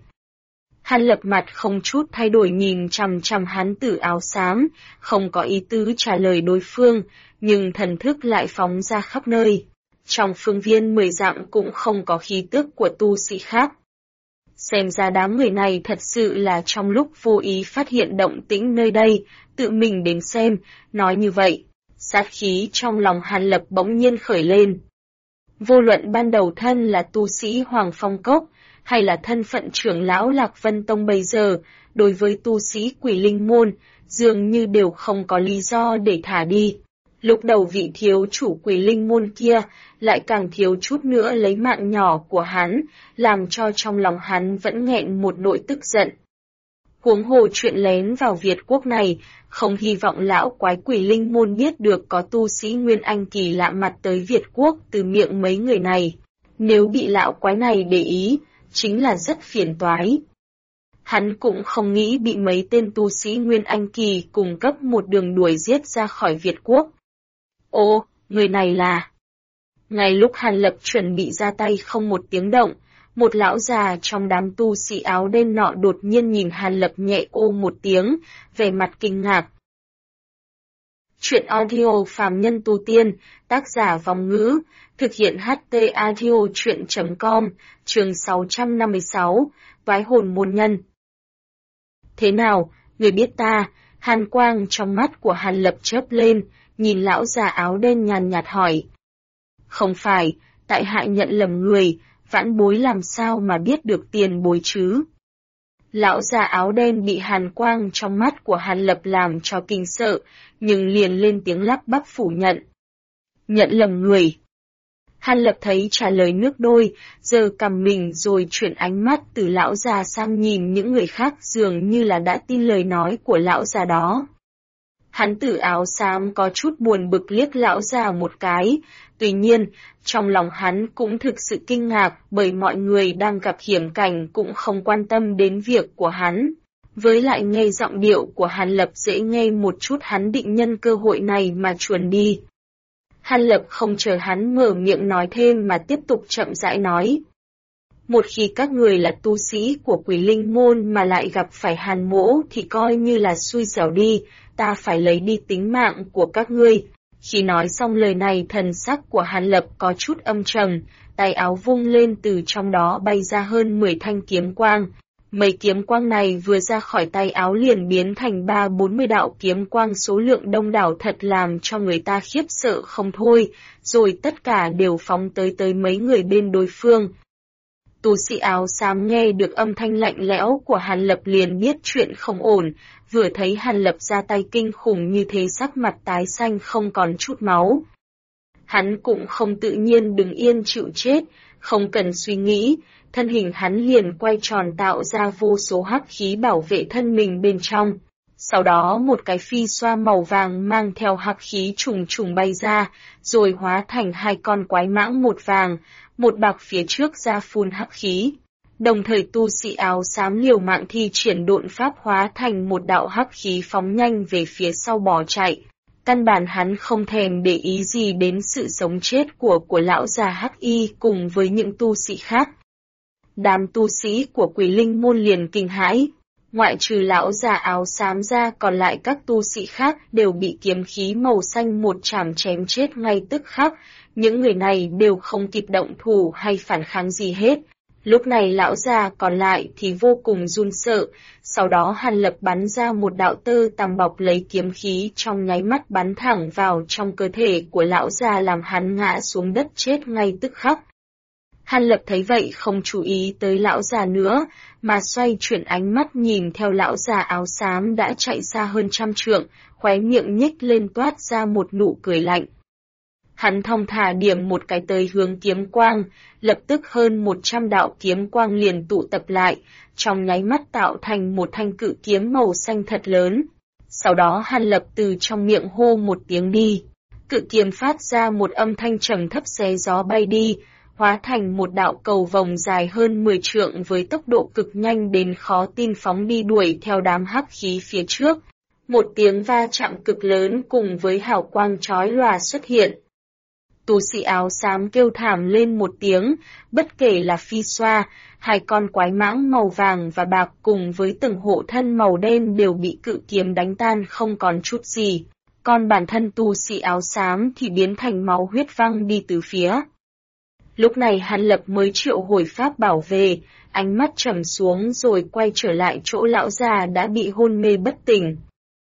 S1: Hàn Lập mặt không chút thay đổi nhìn chằm chằm hắn tử áo xám, không có ý tứ trả lời đối phương, nhưng thần thức lại phóng ra khắp nơi. Trong phương viên 10 dặm cũng không có khí tức của tu sĩ khác. Xem ra đám người này thật sự là trong lúc vô ý phát hiện động tĩnh nơi đây, tự mình đến xem, nói như vậy. Sát khí trong lòng Hàn Lập bỗng nhiên khởi lên. Vô luận ban đầu thân là tu sĩ Hoàng Phong Cốc, hay là thân phận trưởng lão Lạc Vân Tông bây giờ, đối với tu sĩ Quỷ Linh Môn, dường như đều không có lý do để thả đi. Lúc đầu vị thiếu chủ Quỷ Linh Môn kia, lại càng thiếu chút nữa lấy mạng nhỏ của hắn, làm cho trong lòng hắn vẫn nghẹn một nỗi tức giận. Huống hồ chuyện lén vào Việt quốc này, không hy vọng lão quái Quỷ Linh Môn biết được có tu sĩ Nguyên Anh kỳ lạ mặt tới Việt quốc từ miệng mấy người này. Nếu bị lão quái này để ý, chính là rất phiền toái. Hắn cũng không nghĩ bị mấy tên tu sĩ Nguyên Anh kỳ cùng cấp một đường đuổi giết ra khỏi Việt quốc. Ô, người này là... Ngay lúc Hàn Lập chuẩn bị ra tay không một tiếng động, một lão già trong đám tu sĩ áo đen nọ đột nhiên nhìn Hàn Lập nhẹ ô một tiếng, vẻ mặt kinh ngạc. Chuyện audio phàm nhân tu tiên, tác giả Vong Ngữ, thực hiện HT audio chuyện.com, chương 656, Vái hồn môn nhân. Thế nào, người biết ta? Hàn quang trong mắt của Hàn Lập chớp lên, nhìn lão già áo đen nhàn nhạt hỏi. Không phải, tại hạ nhận lầm người, vãn bối làm sao mà biết được tiền bối chứ? Lão già áo đen bị hàn quang trong mắt của Hàn Lập làm cho kinh sợ, nhưng liền lên tiếng lắp bắp phủ nhận. Nhận lầm người. Hàn Lập thấy trả lời nước đôi, giờ cầm mình rồi chuyển ánh mắt từ lão già sang nhìn những người khác dường như là đã tin lời nói của lão già đó. Hắn tử áo xám có chút buồn bực liếc lão già một cái, tuy nhiên, trong lòng hắn cũng thực sự kinh ngạc bởi mọi người đang gặp hiểm cảnh cũng không quan tâm đến việc của hắn. Với lại nghe giọng điệu của Hàn Lập dễ nghe một chút, hắn định nhân cơ hội này mà chuồn đi. Hàn Lập không chờ hắn mở miệng nói thêm mà tiếp tục chậm rãi nói. Một khi các người là tu sĩ của Quỷ Linh Môn mà lại gặp phải Hàn mỗ thì coi như là xui xẻo đi, ta phải lấy đi tính mạng của các ngươi. Khi nói xong lời này, thần sắc của Hàn Lập có chút âm trầm, tay áo vung lên, từ trong đó bay ra hơn 10 thanh kiếm quang. Mấy kiếm quang này vừa ra khỏi tay áo liền biến thành 30-40 đạo kiếm quang, số lượng đông đảo thật làm cho người ta khiếp sợ không thôi, rồi tất cả đều phóng tới mấy người bên đối phương. Tu sĩ áo xám nghe được âm thanh lạnh lẽo của Hàn Lập liền biết chuyện không ổn, vừa thấy Hàn Lập ra tay kinh khủng như thế sắc mặt tái xanh không còn chút máu. Hắn cũng không tự nhiên đứng yên chịu chết, không cần suy nghĩ, thân hình hắn liền quay tròn tạo ra vô số hắc khí bảo vệ thân mình bên trong. Sau đó một cái phi xoa màu vàng mang theo hắc khí trùng trùng bay ra, rồi hóa thành hai con quái mãng, một vàng, một bạc phía trước ra phun hắc khí. Đồng thời tu sĩ áo xám liều mạng thi triển độn pháp hóa thành một đạo hắc khí phóng nhanh về phía sau bỏ chạy. Căn bản hắn không thèm để ý gì đến sự sống chết của lão già hắc y cùng với những tu sĩ khác. Đám tu sĩ của Quỷ Linh Môn liền kinh hãi. Ngoại trừ lão già áo xám ra, còn lại các tu sĩ khác đều bị kiếm khí màu xanh một chảm chém chết ngay tức khắc. Những người này đều không kịp động thủ hay phản kháng gì hết. Lúc này lão già còn lại thì vô cùng run sợ, sau đó Hàn Lập bắn ra một đạo tơ tằm bọc lấy kiếm khí, trong nháy mắt bắn thẳng vào trong cơ thể của lão già làm hắn ngã xuống đất chết ngay tức khắc. Hàn Lập thấy vậy không chú ý tới lão già nữa, mà xoay chuyển ánh mắt nhìn theo lão già áo xám đã chạy xa hơn 100 trượng, khóe miệng nhếch lên toát ra một nụ cười lạnh. Hắn thong thả điểm một cái tới hướng kiếm quang, lập tức hơn 100 đạo kiếm quang liền tụ tập lại, trong nháy mắt tạo thành một thanh cự kiếm màu xanh thật lớn. Sau đó Hàn Lập từ trong miệng hô một tiếng đi, cự kiếm phát ra một âm thanh trầm thấp xé gió bay đi, hóa thành một đạo cầu vồng dài hơn 10 trượng với tốc độ cực nhanh đến khó tin phóng đi đuổi theo đám hắc khí phía trước. Một tiếng va chạm cực lớn cùng với hào quang chói lòa xuất hiện. Tu sĩ áo xám kêu thảm lên một tiếng, bất kể là phi xoa, hai con quái mãng màu vàng và bạc cùng với từng hộ thân màu đen đều bị cự kiếm đánh tan không còn chút gì. Còn bản thân tu sĩ áo xám thì biến thành máu huyết văng đi từ phía. Lúc này Hàn Lập mới triệu hồi pháp bảo về, ánh mắt trầm xuống rồi quay trở lại chỗ lão già đã bị hôn mê bất tỉnh.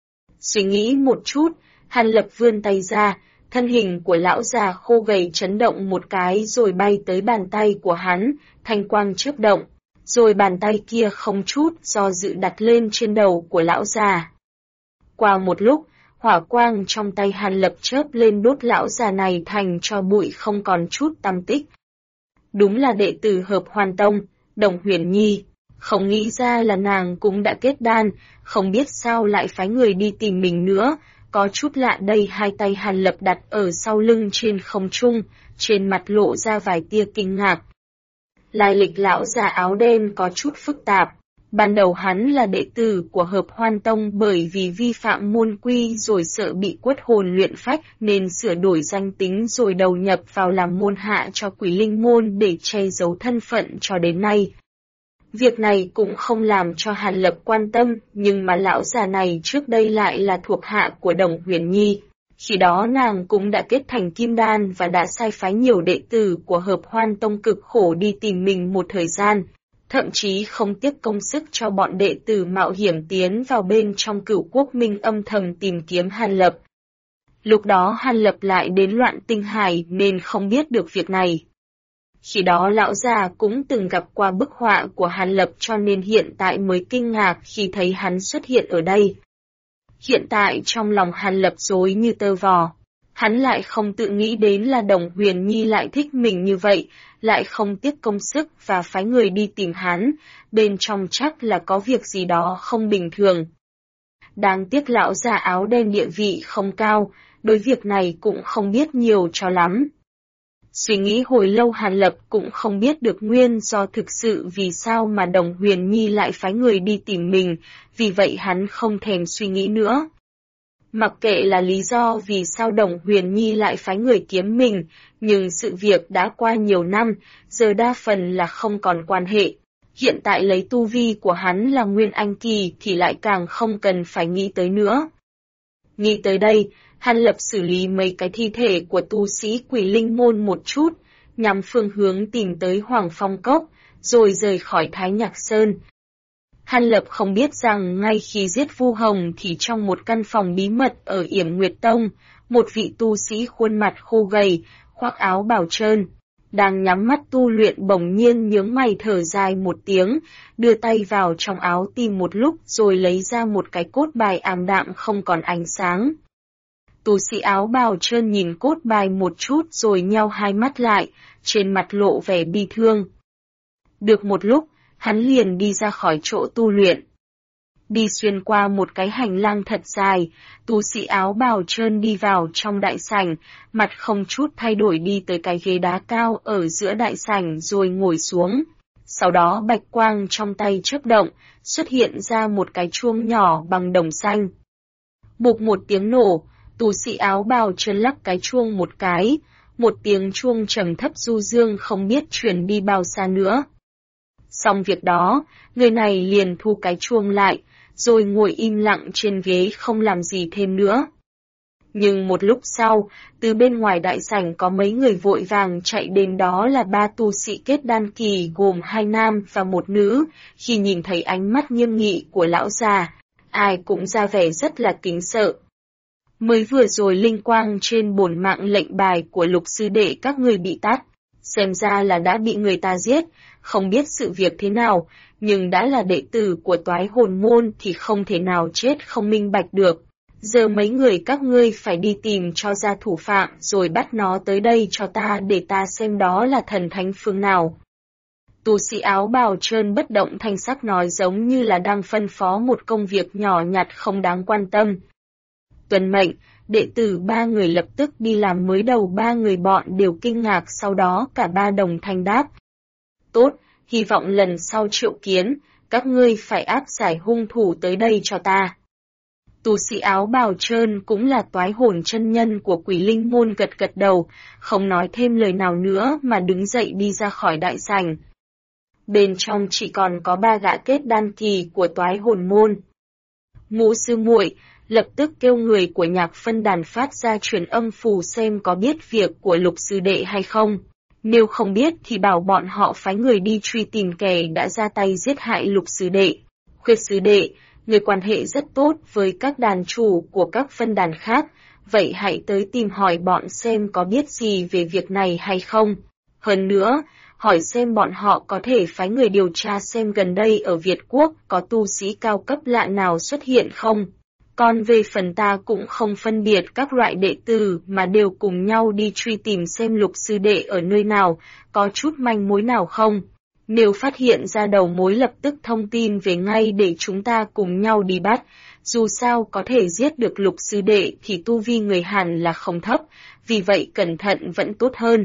S1: Suy nghĩ một chút, Hàn Lập vươn tay ra, thân hình của lão già khô gầy chấn động một cái rồi bay tới bàn tay của hắn, thanh quang chớp động, rồi bàn tay kia không chút do dự đặt lên trên đầu của lão già. Qua một lúc, hỏa quang trong tay Hàn Lập chớp lên đốt lão già này thành tro bụi không còn chút tăm tích. Đúng là đệ tử Hợp Hoan Tông, Đồng Huyền Nhi. Không nghĩ ra là nàng cũng đã kết đan, không biết sao lại phái người đi tìm mình nữa. Có chút lạ đây. Hai tay Hàn Lập đặt ở sau lưng trên không trung, trên mặt lộ ra vài tia kinh ngạc. Lai lịch lão già áo đen có chút phức tạp. Ban đầu hắn là đệ tử của Hợp Hoan Tông bởi vì vi phạm môn quy rồi sợ bị quất hồn luyện phách nên sửa đổi danh tính rồi đầu nhập vào làm môn hạ cho Quỷ Linh môn để che giấu thân phận cho đến nay. Việc này cũng không làm cho Hàn Lập quan tâm, nhưng mà lão già này trước đây lại là thuộc hạ của Đồng Huyền Nhi. Khi đó nàng cũng đã kết thành kim đan và đã sai phái nhiều đệ tử của Hợp Hoan Tông cực khổ đi tìm mình một thời gian. Thậm chí không tiếc công sức cho bọn đệ tử mạo hiểm tiến vào bên trong Cửu Quốc Minh âm thầm tìm kiếm Hàn Lập. Lúc đó Hàn Lập lại đến Loạn Tinh Hải nên không biết được việc này. Khi đó lão già cũng từng gặp qua bức họa của Hàn Lập cho nên hiện tại mới kinh ngạc khi thấy hắn xuất hiện ở đây. Hiện tại trong lòng Hàn Lập rối như tơ vò. Hắn lại không tự nghĩ đến là Đồng Huyền Nhi lại thích mình như vậy, lại không tiếc công sức và phái người đi tìm hắn, bên trong chắc là có việc gì đó không bình thường. Đáng tiếc lão già áo đen địa vị không cao, đối việc này cũng không biết nhiều cho lắm. Suy nghĩ hồi lâu Hàn Lập cũng không biết được nguyên do thực sự vì sao mà Đồng Huyền Nhi lại phái người đi tìm mình, vì vậy hắn không thèm suy nghĩ nữa. Mặc kệ là lý do vì sao Đồng Huyền Nhi lại phái người kiếm mình, nhưng sự việc đã qua nhiều năm, giờ đa phần là không còn quan hệ. Hiện tại lấy tu vi của hắn là Nguyên Anh Kỳ thì lại càng không cần phải nghĩ tới nữa. Nghĩ tới đây, Hàn Lập xử lý mấy cái thi thể của tu sĩ Quỷ Linh môn một chút, nhằm phương hướng tìm tới Hoàng Phong Cốc, rồi rời khỏi Thái Nhạc Sơn. Hàn Lập không biết rằng ngay khi giết Vu Hồng thì trong một căn phòng bí mật ở Yểm Nguyệt Tông, một vị tu sĩ khuôn mặt khô gầy, khoác áo bào trơn, đang nhắm mắt tu luyện bỗng nhiên nhướng mày thở dài một tiếng, đưa tay vào trong áo tìm một lúc rồi lấy ra một cái cốt bài ảm đạm không còn ánh sáng. Tu sĩ áo bào trơn nhìn cốt bài một chút rồi nheo hai mắt lại, trên mặt lộ vẻ bi thương. Được một lúc, hắn liền đi ra khỏi chỗ tu luyện. Đi xuyên qua một cái hành lang thật dài, tu sĩ áo bào trơn đi vào trong đại sảnh, mặt không chút thay đổi đi tới cái ghế đá cao ở giữa đại sảnh rồi ngồi xuống. Sau đó bạch quang trong tay chớp động, xuất hiện ra một cái chuông nhỏ bằng đồng xanh. Bụp một tiếng nổ, tu sĩ áo bào trơn lắc cái chuông một tiếng chuông trầm thấp du dương không biết truyền đi bao xa nữa. Xong việc đó, người này liền thu cái chuông lại, rồi ngồi im lặng trên ghế không làm gì thêm nữa. Nhưng một lúc sau, từ bên ngoài đại sảnh có mấy người vội vàng chạy đến, đó là 3 tu sĩ kết đan kỳ gồm 2 nam và 1 nữ, khi nhìn thấy ánh mắt nghiêm nghị của lão già, ai cũng ra vẻ rất là kính sợ. Mới vừa rồi linh quang trên bổn mạng lệnh bài của Lục sư đệ các người bị tắt, xem ra là đã bị người ta giết, không biết sự việc thế nào, nhưng đã là đệ tử của Toái Hồn môn thì không thể nào chết không minh bạch được. Giờ mấy người các ngươi phải đi tìm cho ra thủ phạm rồi bắt nó tới đây cho ta để ta xem đó là thần thánh phương nào. Tu sĩ áo bào trơn bất động thanh sắc nói giống như là đang phân phó một công việc nhỏ nhặt không đáng quan tâm. Tuân mệnh, đệ tử 3 người lập tức đi làm. Mới đầu 3 người bọn đều kinh ngạc, sau đó cả 3 đồng thanh đáp. Tốt, hy vọng lần sau triệu kiến, các ngươi phải áp giải hung thủ tới đây cho ta. Tu sĩ áo bào trơn cũng là Toái Hồn chân nhân của Quỷ Linh môn gật gật đầu, không nói thêm lời nào nữa mà đứng dậy đi ra khỏi đại sảnh. Bên trong chỉ còn có 3 gã kết đan kỳ của Toái Hồn môn. Ngũ sư muội lập tức kêu người của Nhạc Phân đàn phát ra truyền âm phù xem có biết việc của Lục sư đệ hay không. Nếu không biết thì bảo bọn họ phái người đi truy tìm kẻ đã ra tay giết hại Lục sư đệ. Khuyết sư đệ, người quan hệ rất tốt với các đàn chủ của các phân đàn khác, vậy hãy tới tìm hỏi bọn xem có biết gì về việc này hay không. Hơn nữa, hỏi xem bọn họ có thể phái người điều tra xem gần đây ở Việt Quốc có tu sĩ cao cấp lạ nào xuất hiện không. Còn về phần ta cũng không phân biệt các loại đệ tử mà đều cùng nhau đi truy tìm xem Lục sư đệ ở nơi nào, có chút manh mối nào không. Nếu phát hiện ra đầu mối lập tức thông tin về ngay để chúng ta cùng nhau đi bắt. Dù sao có thể giết được Lục sư đệ thì tu vi người Hàn là không thấp, vì vậy cẩn thận vẫn tốt hơn.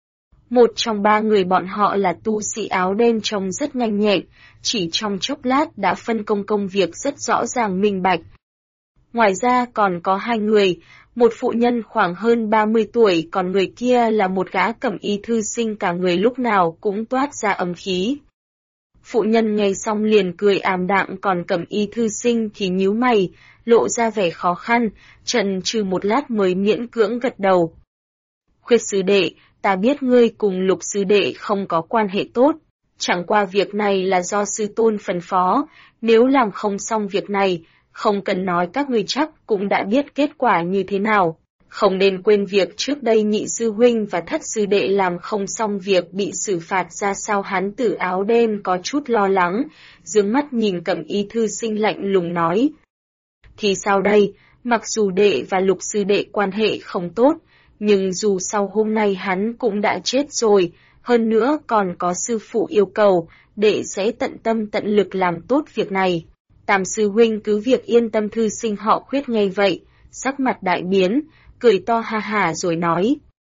S1: Một trong ba người bọn họ là tu sĩ áo đen trông rất nhanh nhẹn, chỉ trong chốc lát đã phân công việc rất rõ ràng minh bạch. Ngoài ra còn có hai người, một phụ nhân khoảng hơn 30 tuổi, còn người kia là một gã cẩm y thư sinh cả người lúc nào cũng toát ra âm khí. Phụ nhân nghe xong liền cười ảm đạm, còn cẩm y thư sinh thì nhíu mày, lộ ra vẻ khó khăn, chần chừ một lát mới miễn cưỡng gật đầu. Khuyết sư đệ, ta biết ngươi cùng Lục sư đệ không có quan hệ tốt, chẳng qua việc này là do sư tôn phân phó, nếu làm không xong việc này, không cần nói các ngươi chắc cũng đã biết kết quả như thế nào. Không nên quên việc trước đây nhị sư huynh và thất sư đệ làm không xong việc bị xử phạt ra sao. Hán tử áo đen có chút lo lắng, dương mắt nhìn cẩm y thư sinh lạnh lùng nói. Thì sao đây, mặc dù đệ và Lục sư đệ quan hệ không tốt, nhưng dù sau hôm nay hắn cũng đã chết rồi, hơn nữa còn có sư phụ yêu cầu, đệ sẽ tận tâm tận lực làm tốt việc này. Tam sư huynh cứ việc yên tâm. Thư sinh họ Khuyết nghe vậy, sắc mặt đại biến, cười to ha hả rồi nói.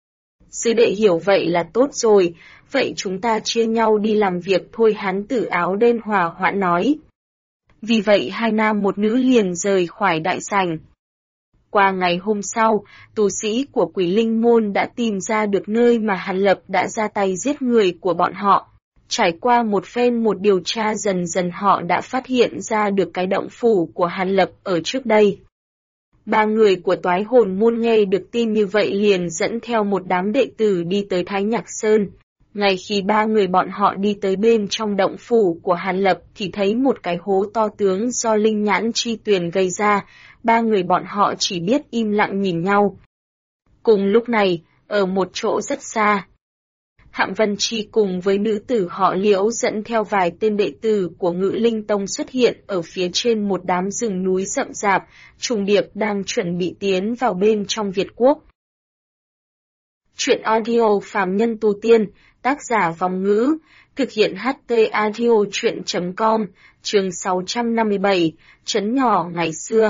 S1: Sư đệ hiểu vậy là tốt rồi, vậy chúng ta chia nhau đi làm việc thôi. Hán tử áo đen hòa hoãn nói. Vì vậy hai nam một nữ liền rời khỏi đại sảnh. Qua ngày hôm sau, tu sĩ của Quỷ Linh Môn đã tìm ra được nơi mà Hàn Lập đã ra tay giết người của bọn họ. Trải qua một phen điều tra, dần dần họ đã phát hiện ra được cái động phủ của Hàn Lập ở trước đây. Ba người của Toái Hồn Môn nghe được tin như vậy liền dẫn theo một đám đệ tử đi tới Thái Nhạc Sơn. Ngay khi ba người bọn họ đi tới bên trong động phủ của Hàn Lập thì thấy một cái hố to tướng do linh nhãn chi tuyền gây ra, ba người bọn họ chỉ biết im lặng nhìn nhau. Cùng lúc này, ở một chỗ rất xa, Hạng Vân Chi cùng với nữ tử họ Liễu dẫn theo vài tên đệ tử của Ngự Linh Tông xuất hiện ở phía trên một đám rừng núi rậm rạp, trùng điệp đang chuẩn bị tiến vào bên trong Việt Quốc. Chuyện audio Phàm Nhân Tu Tiên, tác giả Vong Ngữ, thực hiện HT Audio Chuyện.com, chương 657, Trấn nhỏ ngày xưa.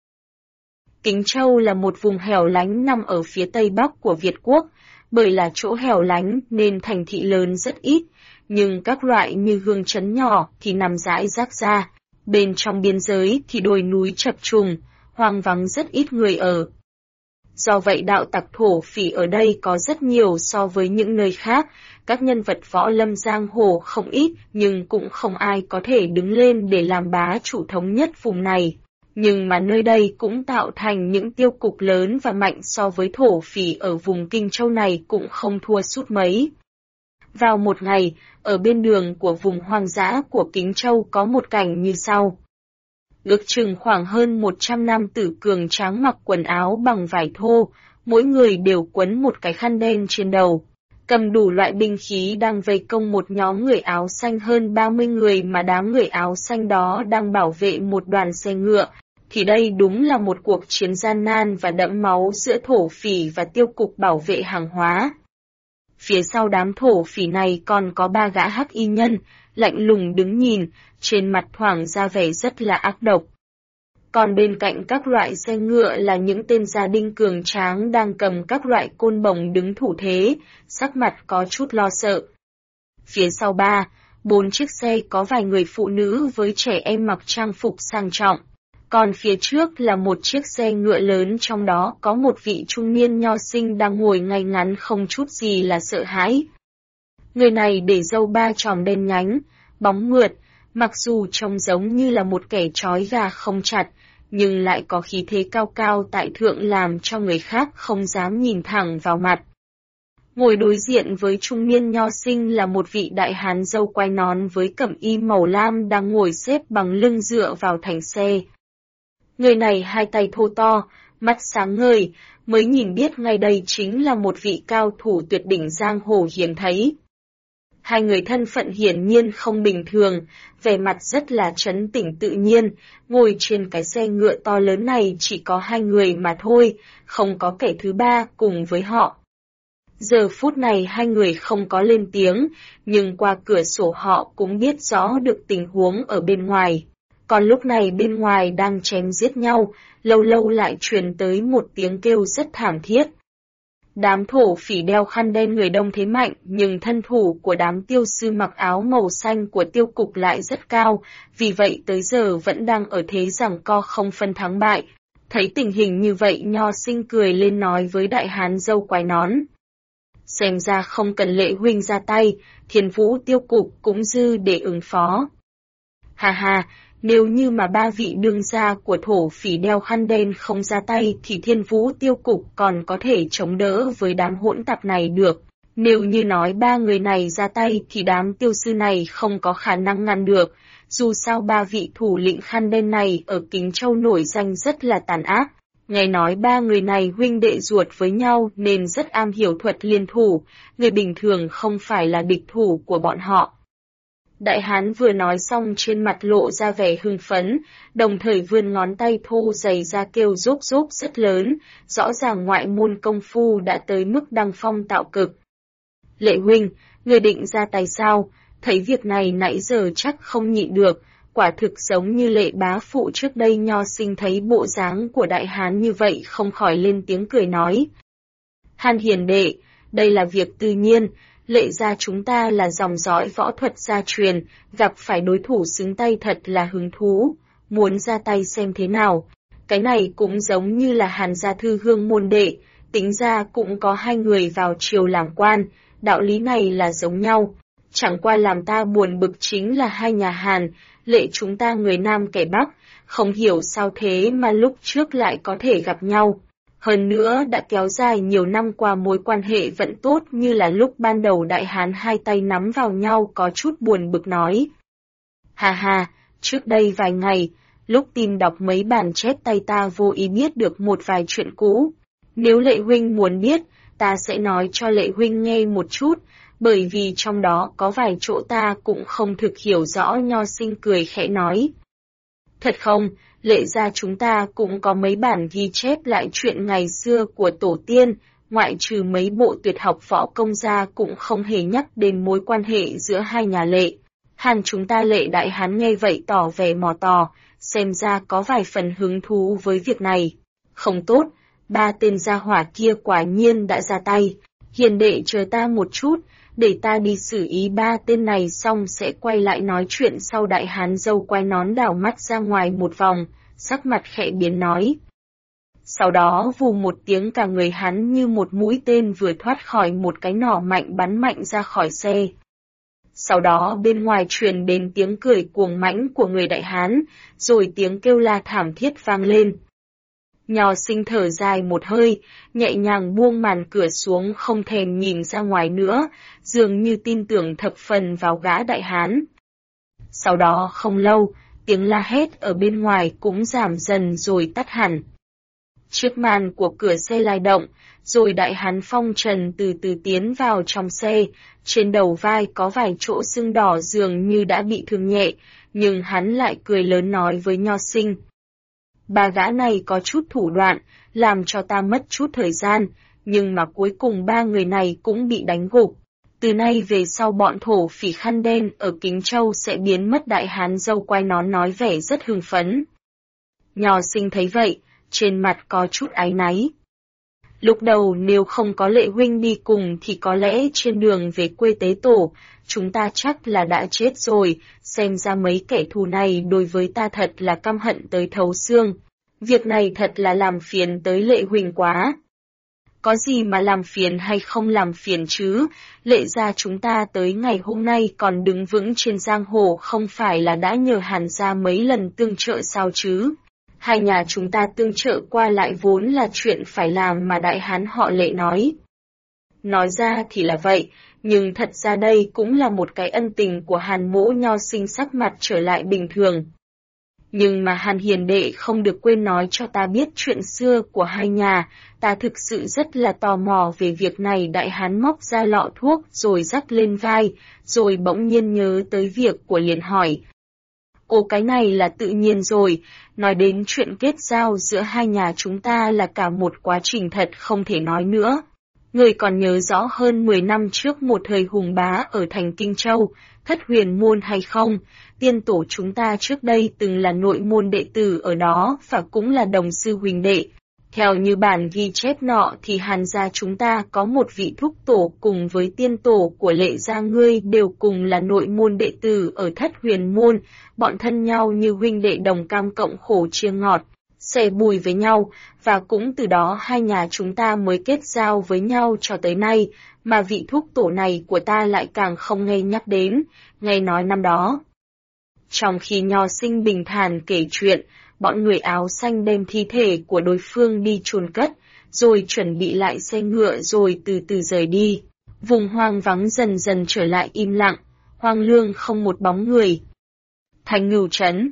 S1: Kính Châu là một vùng hẻo lánh nằm ở phía tây bắc của Việt Quốc. Bởi là chỗ hẻo lánh nên thành thị lớn rất ít, nhưng các loại như Hương Trấn nhỏ thì nằm rải rác ra. Bên trong biên giới thì đồi núi chập trùng, hoang vắng rất ít người ở. Do vậy đạo tặc thổ phỉ ở đây có rất nhiều so với những nơi khác, các nhân vật võ lâm giang hồ không ít nhưng cũng không ai có thể đứng lên để làm bá chủ thống nhất vùng này. Nhưng mà nơi đây cũng tạo thành những tiêu cục lớn và mạnh so với thổ phỉ ở vùng Kinh Châu này cũng không thua sút mấy. Vào một ngày, ở bên đường của vùng hoang dã của Kính Châu có một cảnh như sau. Ước chừng khoảng hơn 100 nam tử cường tráng mặc quần áo bằng vải thô, mỗi người đều quấn một cái khăn đen trên đầu. Cầm đủ loại binh khí đang vây công một nhóm người áo xanh hơn 30 người, mà đám người áo xanh đó đang bảo vệ một đoàn xe ngựa. Thì đây đúng là một cuộc chiến gian nan và đẫm máu giữa thổ phỉ và tiêu cục bảo vệ hàng hóa. Phía sau đám thổ phỉ này còn có ba gã hắc y nhân, lạnh lùng đứng nhìn, trên mặt thoảng ra vẻ rất là ác độc. Còn bên cạnh các loại xe ngựa là những tên gia đình cường tráng đang cầm các loại côn bổng đứng thủ thế, sắc mặt có chút lo sợ. Phía sau 4 chiếc xe có vài người phụ nữ với trẻ em mặc trang phục sang trọng. Còn phía trước là một chiếc xe ngựa lớn, trong đó có một vị trung niên nho sinh đang ngồi ngay ngắn không chút gì là sợ hãi. Người này để râu ba chòm đen nhánh, bóng mượt, mặc dù trông giống như là một kẻ trói gà không chặt, nhưng lại có khí thế cao cao tại thượng làm cho người khác không dám nhìn thẳng vào mặt. Ngồi đối diện với trung niên nho sinh là một vị đại hán râu quai nón với cẩm y màu lam đang ngồi xếp bằng lưng dựa vào thành xe. Người này hai tay thô to, mắt sáng ngời, mới nhìn biết ngay đây chính là một vị cao thủ tuyệt đỉnh giang hồ hiếm thấy. Hai người thân phận hiển nhiên không bình thường, vẻ mặt rất là trấn tĩnh tự nhiên, ngồi trên cái xe ngựa to lớn này chỉ có hai người mà thôi, không có kẻ thứ ba cùng với họ. Giờ phút này hai người không có lên tiếng, nhưng qua cửa sổ họ cũng biết rõ được tình huống ở bên ngoài. Còn lúc này bên ngoài đang chém giết nhau, lâu lâu lại truyền tới một tiếng kêu rất thảm thiết. Đám thổ phỉ đeo khăn đen người đông thế mạnh, nhưng thân thủ của đám tiêu sư mặc áo màu xanh của tiêu cục lại rất cao, vì vậy tới giờ vẫn đang ở thế giằng co không phân thắng bại. Thấy tình hình như vậy Nho Sinh cười lên nói với đại hán râu quai nón. Xem ra không cần Lệ huynh ra tay, Thiên Vũ tiêu cục cũng dư để ứng phó. Hà hà, nếu như mà ba vị đương gia của thổ phỉ đeo khăn đen không ra tay thì Thiên Vũ tiêu cục còn có thể chống đỡ với đám hỗn tạp này được. Nếu như nói ba người này ra tay thì đám tiêu sư này không có khả năng ngăn được. Dù sao ba vị thủ lĩnh khăn đen này ở Kính Châu nổi danh rất là tàn ác. Nghe nói ba người này huynh đệ ruột với nhau nên rất am hiểu thuật liên thủ, người bình thường không phải là địch thủ của bọn họ. Đại hán vừa nói xong trên mặt lộ ra vẻ hưng phấn, đồng thời vươn ngón tay thô dày ra kêu rốp rốp rất lớn, rõ ràng ngoại môn công phu đã tới mức đăng phong tạo cực. Lệ huynh, người định ra tay sao? Thấy việc này nãy giờ chắc không nhịn được, quả thực giống như Lệ bá phụ trước đây. Nho Sinh thấy bộ dáng của đại hán như vậy không khỏi lên tiếng cười nói. Hàn hiền đệ, đây là việc tự nhiên. Lệ gia chúng ta là dòng dõi võ thuật gia truyền, gặp phải đối thủ xứng tay thật là hứng thú, muốn ra tay xem thế nào. Cái này cũng giống như là Hàn gia thư hương môn đệ, tính ra cũng có hai người vào triều làm quan, đạo lý này là giống nhau. Chẳng qua làm ta buồn bực chính là hai nhà Hàn, Lệ chúng ta người Nam kẻ Bắc, không hiểu sao thế mà lúc trước lại có thể gặp nhau. Hơn nữa đã kéo dài nhiều năm qua mối quan hệ vẫn tốt như là lúc ban đầu đại hán hai tay nắm vào nhau có chút buồn bực nói. Hà hà, trước đây vài ngày, lúc tìm đọc mấy bản chép tay ta vô ý biết được một vài chuyện cũ. Nếu Lệ huynh muốn biết, ta sẽ nói cho Lệ huynh nghe một chút, bởi vì trong đó có vài chỗ ta cũng không thực hiểu rõ. Nho Sinh cười khẽ nói. Thật không? Lệ gia chúng ta cũng có mấy bản ghi chép lại chuyện ngày xưa của tổ tiên, ngoại trừ mấy bộ tuyệt học võ công ra cũng không hề nhắc đến mối quan hệ giữa hai nhà Lệ. Hàn chúng ta Lệ đại hán nghe vậy tỏ vẻ mò tò, xem ra có vài phần hứng thú với việc này. Không tốt, ba tên gia hỏa kia quả nhiên đã ra tay. Hiền đệ chờ ta một chút, để ta đi xử ý ba tên này xong sẽ quay lại nói chuyện sau. Đại hán râu quai nón đảo mắt ra ngoài một vòng, sắc mặt khẽ biến nói. Sau đó vù một tiếng cả người hắn như một mũi tên vừa thoát khỏi một cái nỏ mạnh bắn mạnh ra khỏi xe. Sau đó bên ngoài truyền đến tiếng cười cuồng mãnh của người đại hán, rồi tiếng kêu la thảm thiết vang lên. Nho Sinh thở dài một hơi, nhẹ nhàng buông màn cửa xuống không thèm nhìn ra ngoài nữa, dường như tin tưởng thập phần vào gã đại hán. Sau đó không lâu, tiếng la hét ở bên ngoài cũng giảm dần rồi tắt hẳn. Chiếc màn của cửa xe lay động, rồi đại hán phong trần từ từ tiến vào trong xe, trên đầu vai có vài chỗ sưng đỏ dường như đã bị thương nhẹ, nhưng hắn lại cười lớn nói với Nho Sinh. Ba gã này có chút thủ đoạn, làm cho ta mất chút thời gian, nhưng mà cuối cùng ba người này cũng bị đánh gục. Từ nay về sau bọn thổ phỉ khăn đen ở Kính Châu sẽ biến mất. Đại hán râu quai nón nói vẻ rất hưng phấn. Nho Sinh thấy vậy, trên mặt có chút áy náy. Lúc đầu nếu không có Lệ huynh đi cùng thì có lẽ trên đường về quê tế tổ, chúng ta chắc là đã chết rồi, xem ra mấy kẻ thù này đối với ta thật là căm hận tới thấu xương. Việc này thật là làm phiền tới Lệ huynh quá. Có gì mà làm phiền hay không làm phiền chứ, Lệ gia chúng ta tới ngày hôm nay còn đứng vững trên giang hồ không phải là đã nhờ Hàn gia mấy lần tương trợ sao chứ. Hai nhà chúng ta tương trợ qua lại vốn là chuyện phải làm mà đại hán họ Lệ nói. Nói ra thì là vậy, nhưng thật ra đây cũng là một cái ân tình của Hàn Mỗ Nho sinh sắc mặt trở lại bình thường. Nhưng mà Hàn hiền đệ không được quên nói cho ta biết chuyện xưa của hai nhà, ta thực sự rất là tò mò về việc này. Đại hán móc ra lọ thuốc rồi rắc lên vai, rồi bỗng nhiên nhớ tới việc của liền hỏi. Ồ, cái này là tự nhiên rồi, nói đến chuyện kết giao giữa hai nhà chúng ta là cả một quá trình thật không thể nói nữa. Người còn nhớ rõ hơn 10 năm trước một thời hùng bá ở thành Kinh Châu, Thất Huyền Môn hay không? Tiên tổ chúng ta trước đây từng là nội môn đệ tử ở đó và cũng là đồng sư huỳnh đệ. Theo như bản ghi chép nọ thì Hàn gia chúng ta có một vị thúc tổ cùng với tiên tổ của Lệ gia ngươi đều cùng là nội môn đệ tử ở Thất Huyền Môn, bọn thân nhau như huynh đệ đồng cam cộng khổ chia ngọt, sẻ bùi với nhau, và cũng từ đó hai nhà chúng ta mới kết giao với nhau cho tới nay, mà vị thúc tổ này của ta lại càng không nghe nhắc đến, nghe nói năm đó. Trong khi Nho sinh bình thản kể chuyện, bọn người áo xanh đem thi thể của đối phương đi chôn cất, rồi chuẩn bị lại xe ngựa rồi từ từ rời đi. Vùng hoang vắng dần dần trở lại im lặng, hoang lương không một bóng người. Thành Ngưu Trấn.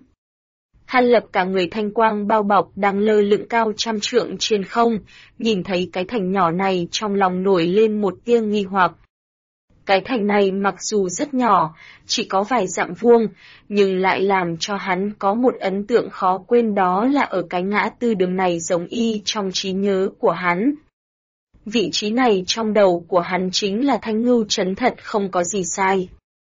S1: Hàn Lập cả người thanh quang bao bọc đang lơ lửng cao trăm trượng trên không, nhìn thấy cái thành nhỏ này trong lòng nổi lên một tia nghi hoặc. Cái thành này mặc dù rất nhỏ, chỉ có vài dặm vuông, nhưng lại làm cho hắn có một ấn tượng khó quên, đó là ở cái ngã tư đường này giống y trong trí nhớ của hắn. Vị trí này trong đầu của hắn chính là Thanh Ngưu Trấn thật không có gì sai.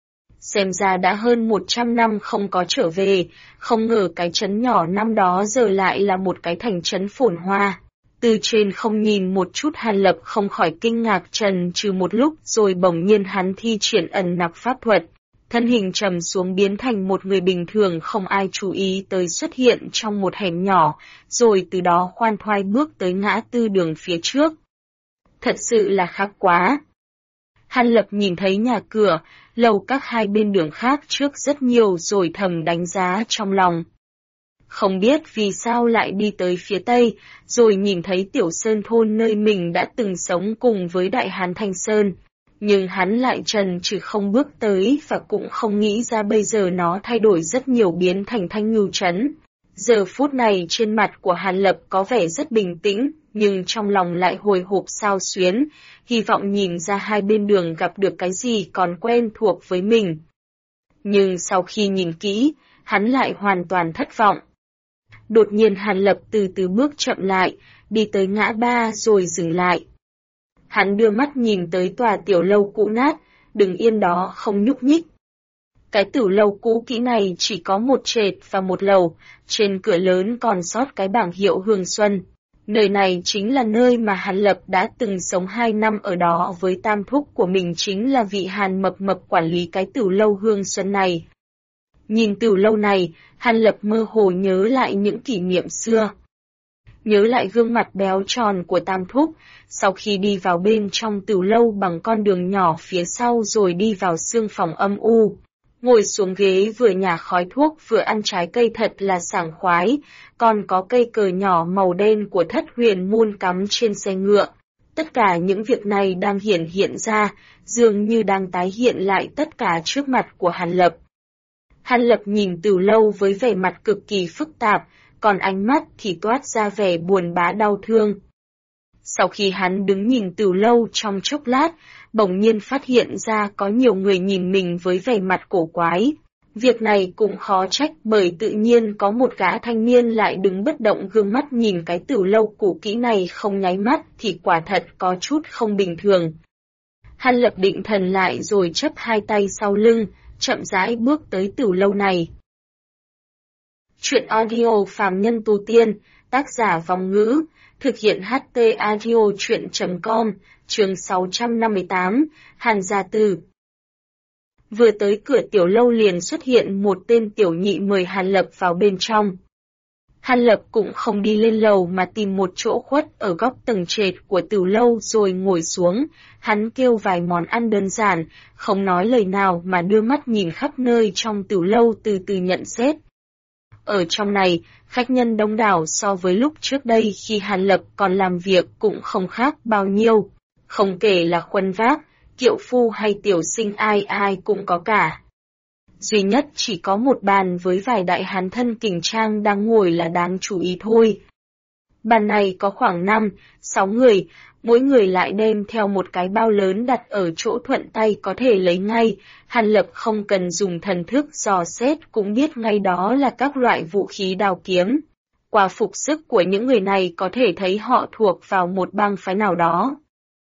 S1: Xem ra đã hơn 100 năm không có trở về, không ngờ cái trấn nhỏ năm đó giờ lại là một cái thành trấn phồn hoa. Từ trên không nhìn một chút, Hàn Lập không khỏi kinh ngạc trần trừ một lúc, rồi bỗng nhiên hắn thi triển ẩn nặc pháp thuật. Thân hình trầm xuống biến thành một người bình thường không ai chú ý tới, xuất hiện trong một hẻm nhỏ, rồi từ đó khoan khoái bước tới ngã tư đường phía trước. Thật sự là khác quá. Hàn Lập nhìn thấy nhà cửa, lầu các hai bên đường khác trước rất nhiều rồi thầm đánh giá trong lòng. Không biết vì sao lại đi tới phía tây, rồi nhìn thấy Tiểu Sơn thôn nơi mình đã từng sống cùng với Đại Hán Thanh Sơn. Nhưng hắn lại trần trừ không bước tới và cũng không nghĩ ra bây giờ nó thay đổi rất nhiều biến thành Thanh Ngưu Trấn. Giờ phút này trên mặt của Hàn Lập có vẻ rất bình tĩnh, nhưng trong lòng lại hồi hộp xao xuyến, hy vọng nhìn ra hai bên đường gặp được cái gì còn quen thuộc với mình. Nhưng sau khi nhìn kỹ, hắn lại hoàn toàn thất vọng. Đột nhiên Hàn Lập từ từ bước chậm lại, đi tới ngã ba rồi dừng lại. Hắn đưa mắt nhìn tới tòa tiểu lâu cũ nát, đứng yên đó không nhúc nhích. Cái tiểu lâu cũ kỹ này chỉ có một trệt và một lầu, trên cửa lớn còn sót cái bảng hiệu Hương Xuân. Nơi này chính là nơi mà Hàn Lập đã từng sống 2 năm ở đó với tam thúc của mình, chính là vị Hàn Mập Mập quản lý cái tiểu lâu Hương Xuân này. Nhìn tiểu lâu này, Hàn Lập mơ hồ nhớ lại những kỷ niệm xưa. Nhớ lại gương mặt béo tròn của tam thúc, sau khi đi vào bên trong tiểu lâu bằng con đường nhỏ phía sau rồi đi vào sương phòng âm u. Ngồi xuống ghế vừa nhả khói thuốc vừa ăn trái cây thật là sảng khoái, còn có cây cờ nhỏ màu đen của Thất Huyền Môn cắm trên xe ngựa. Tất cả những việc này đang hiện ra, dường như đang tái hiện lại tất cả trước mặt của Hàn Lập. Hàn Lập nhìn tiểu lâu với vẻ mặt cực kỳ phức tạp, còn ánh mắt thì toát ra vẻ buồn bã đau thương. Sau khi hắn đứng nhìn tiểu lâu trong chốc lát, bỗng nhiên phát hiện ra có nhiều người nhìn mình với vẻ mặt cổ quái. Việc này cũng khó trách, bởi tự nhiên có một gã thanh niên lại đứng bất động, gương mắt nhìn cái tiểu lâu cũ kỹ này không nháy mắt thì quả thật có chút không bình thường. Hàn Lập định thần lại rồi chắp hai tay sau lưng, chậm rãi bước tới tiểu lâu này. Chuyện audio Phàm Nhân Tu Tiên, tác giả Vong Ngữ, thực hiện HT Audio Chuyện.com, chương 658, Hàn Gia Tử. Vừa tới cửa tiểu lâu liền xuất hiện một tên tiểu nhị mời Hàn Lập vào bên trong. Hàn Lập cũng không đi lên lầu mà tìm một chỗ khuất ở góc tầng trệt của tiểu lâu rồi ngồi xuống, hắn kêu vài món ăn đơn giản, không nói lời nào mà đưa mắt nhìn khắp nơi trong tiểu lâu từ từ nhận xét. Ở trong này, khách nhân đông đảo so với lúc trước đây khi Hàn Lập còn làm việc cũng không khác bao nhiêu. Không kể là khuân vác, kiệu phu hay tiểu sinh ai ai cũng có cả. Duy nhất chỉ có một bàn với vài đại hán thân kình trang đang ngồi là đáng chú ý thôi. Bàn này có khoảng 5-6 người, mỗi người lại đem theo một cái bao lớn đặt ở chỗ thuận tay có thể lấy ngay. Hàn Lập không cần dùng thần thức dò xét cũng biết ngay đó là các loại vũ khí đao kiếm. Qua phục sức của những người này có thể thấy họ thuộc vào một bang phái nào đó.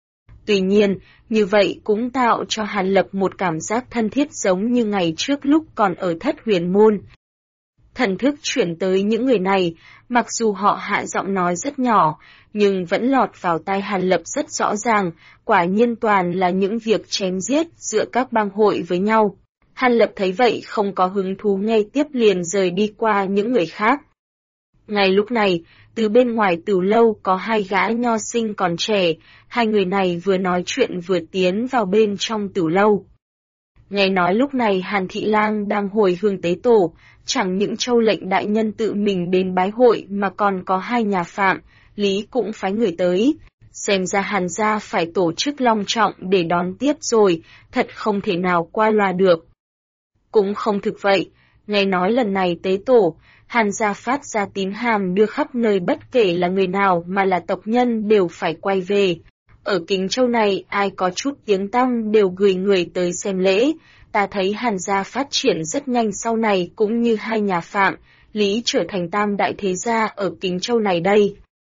S1: Tuy nhiên, như vậy cũng tạo cho Hàn Lập một cảm giác thân thiết giống như ngày trước lúc còn ở Thất Huyền Môn. Thần thức chuyển tới những người này, mặc dù họ hạ giọng nói rất nhỏ, nhưng vẫn lọt vào tai Hàn Lập rất rõ ràng, quả nhiên toàn là những việc chém giết giữa các bang hội với nhau. Hàn Lập thấy vậy không có hứng thú nghe tiếp liền rời đi qua những người khác. Ngay lúc này, từ bên ngoài tửu lâu có hai gã nho sinh còn trẻ, hai người này vừa nói chuyện vừa tiến vào bên trong tửu lâu. Nghe nói lúc này Hàn Thị Lang đang hồi hương tế tổ, chẳng những Châu lệnh đại nhân tự mình đến bái hội mà còn có hai nhà Phạm, Lý cũng phái người tới. Xem ra Hàn gia phải tổ chức long trọng để đón tiếp rồi, thật không thể nào qua loa được. Cũng không thực vậy, nghe nói lần này tế tổ, Hàn gia phát ra tín hàm đưa khắp nơi bất kể là người nào mà là tộc nhân đều phải quay về. Ở Kính Châu này ai có chút tiếng tăm đều gửi người tới xem lễ, ta thấy Hàn gia phát triển rất nhanh sau này cũng như hai nhà Phạm, Lý trở thành tam đại thế gia ở Kính Châu này đây.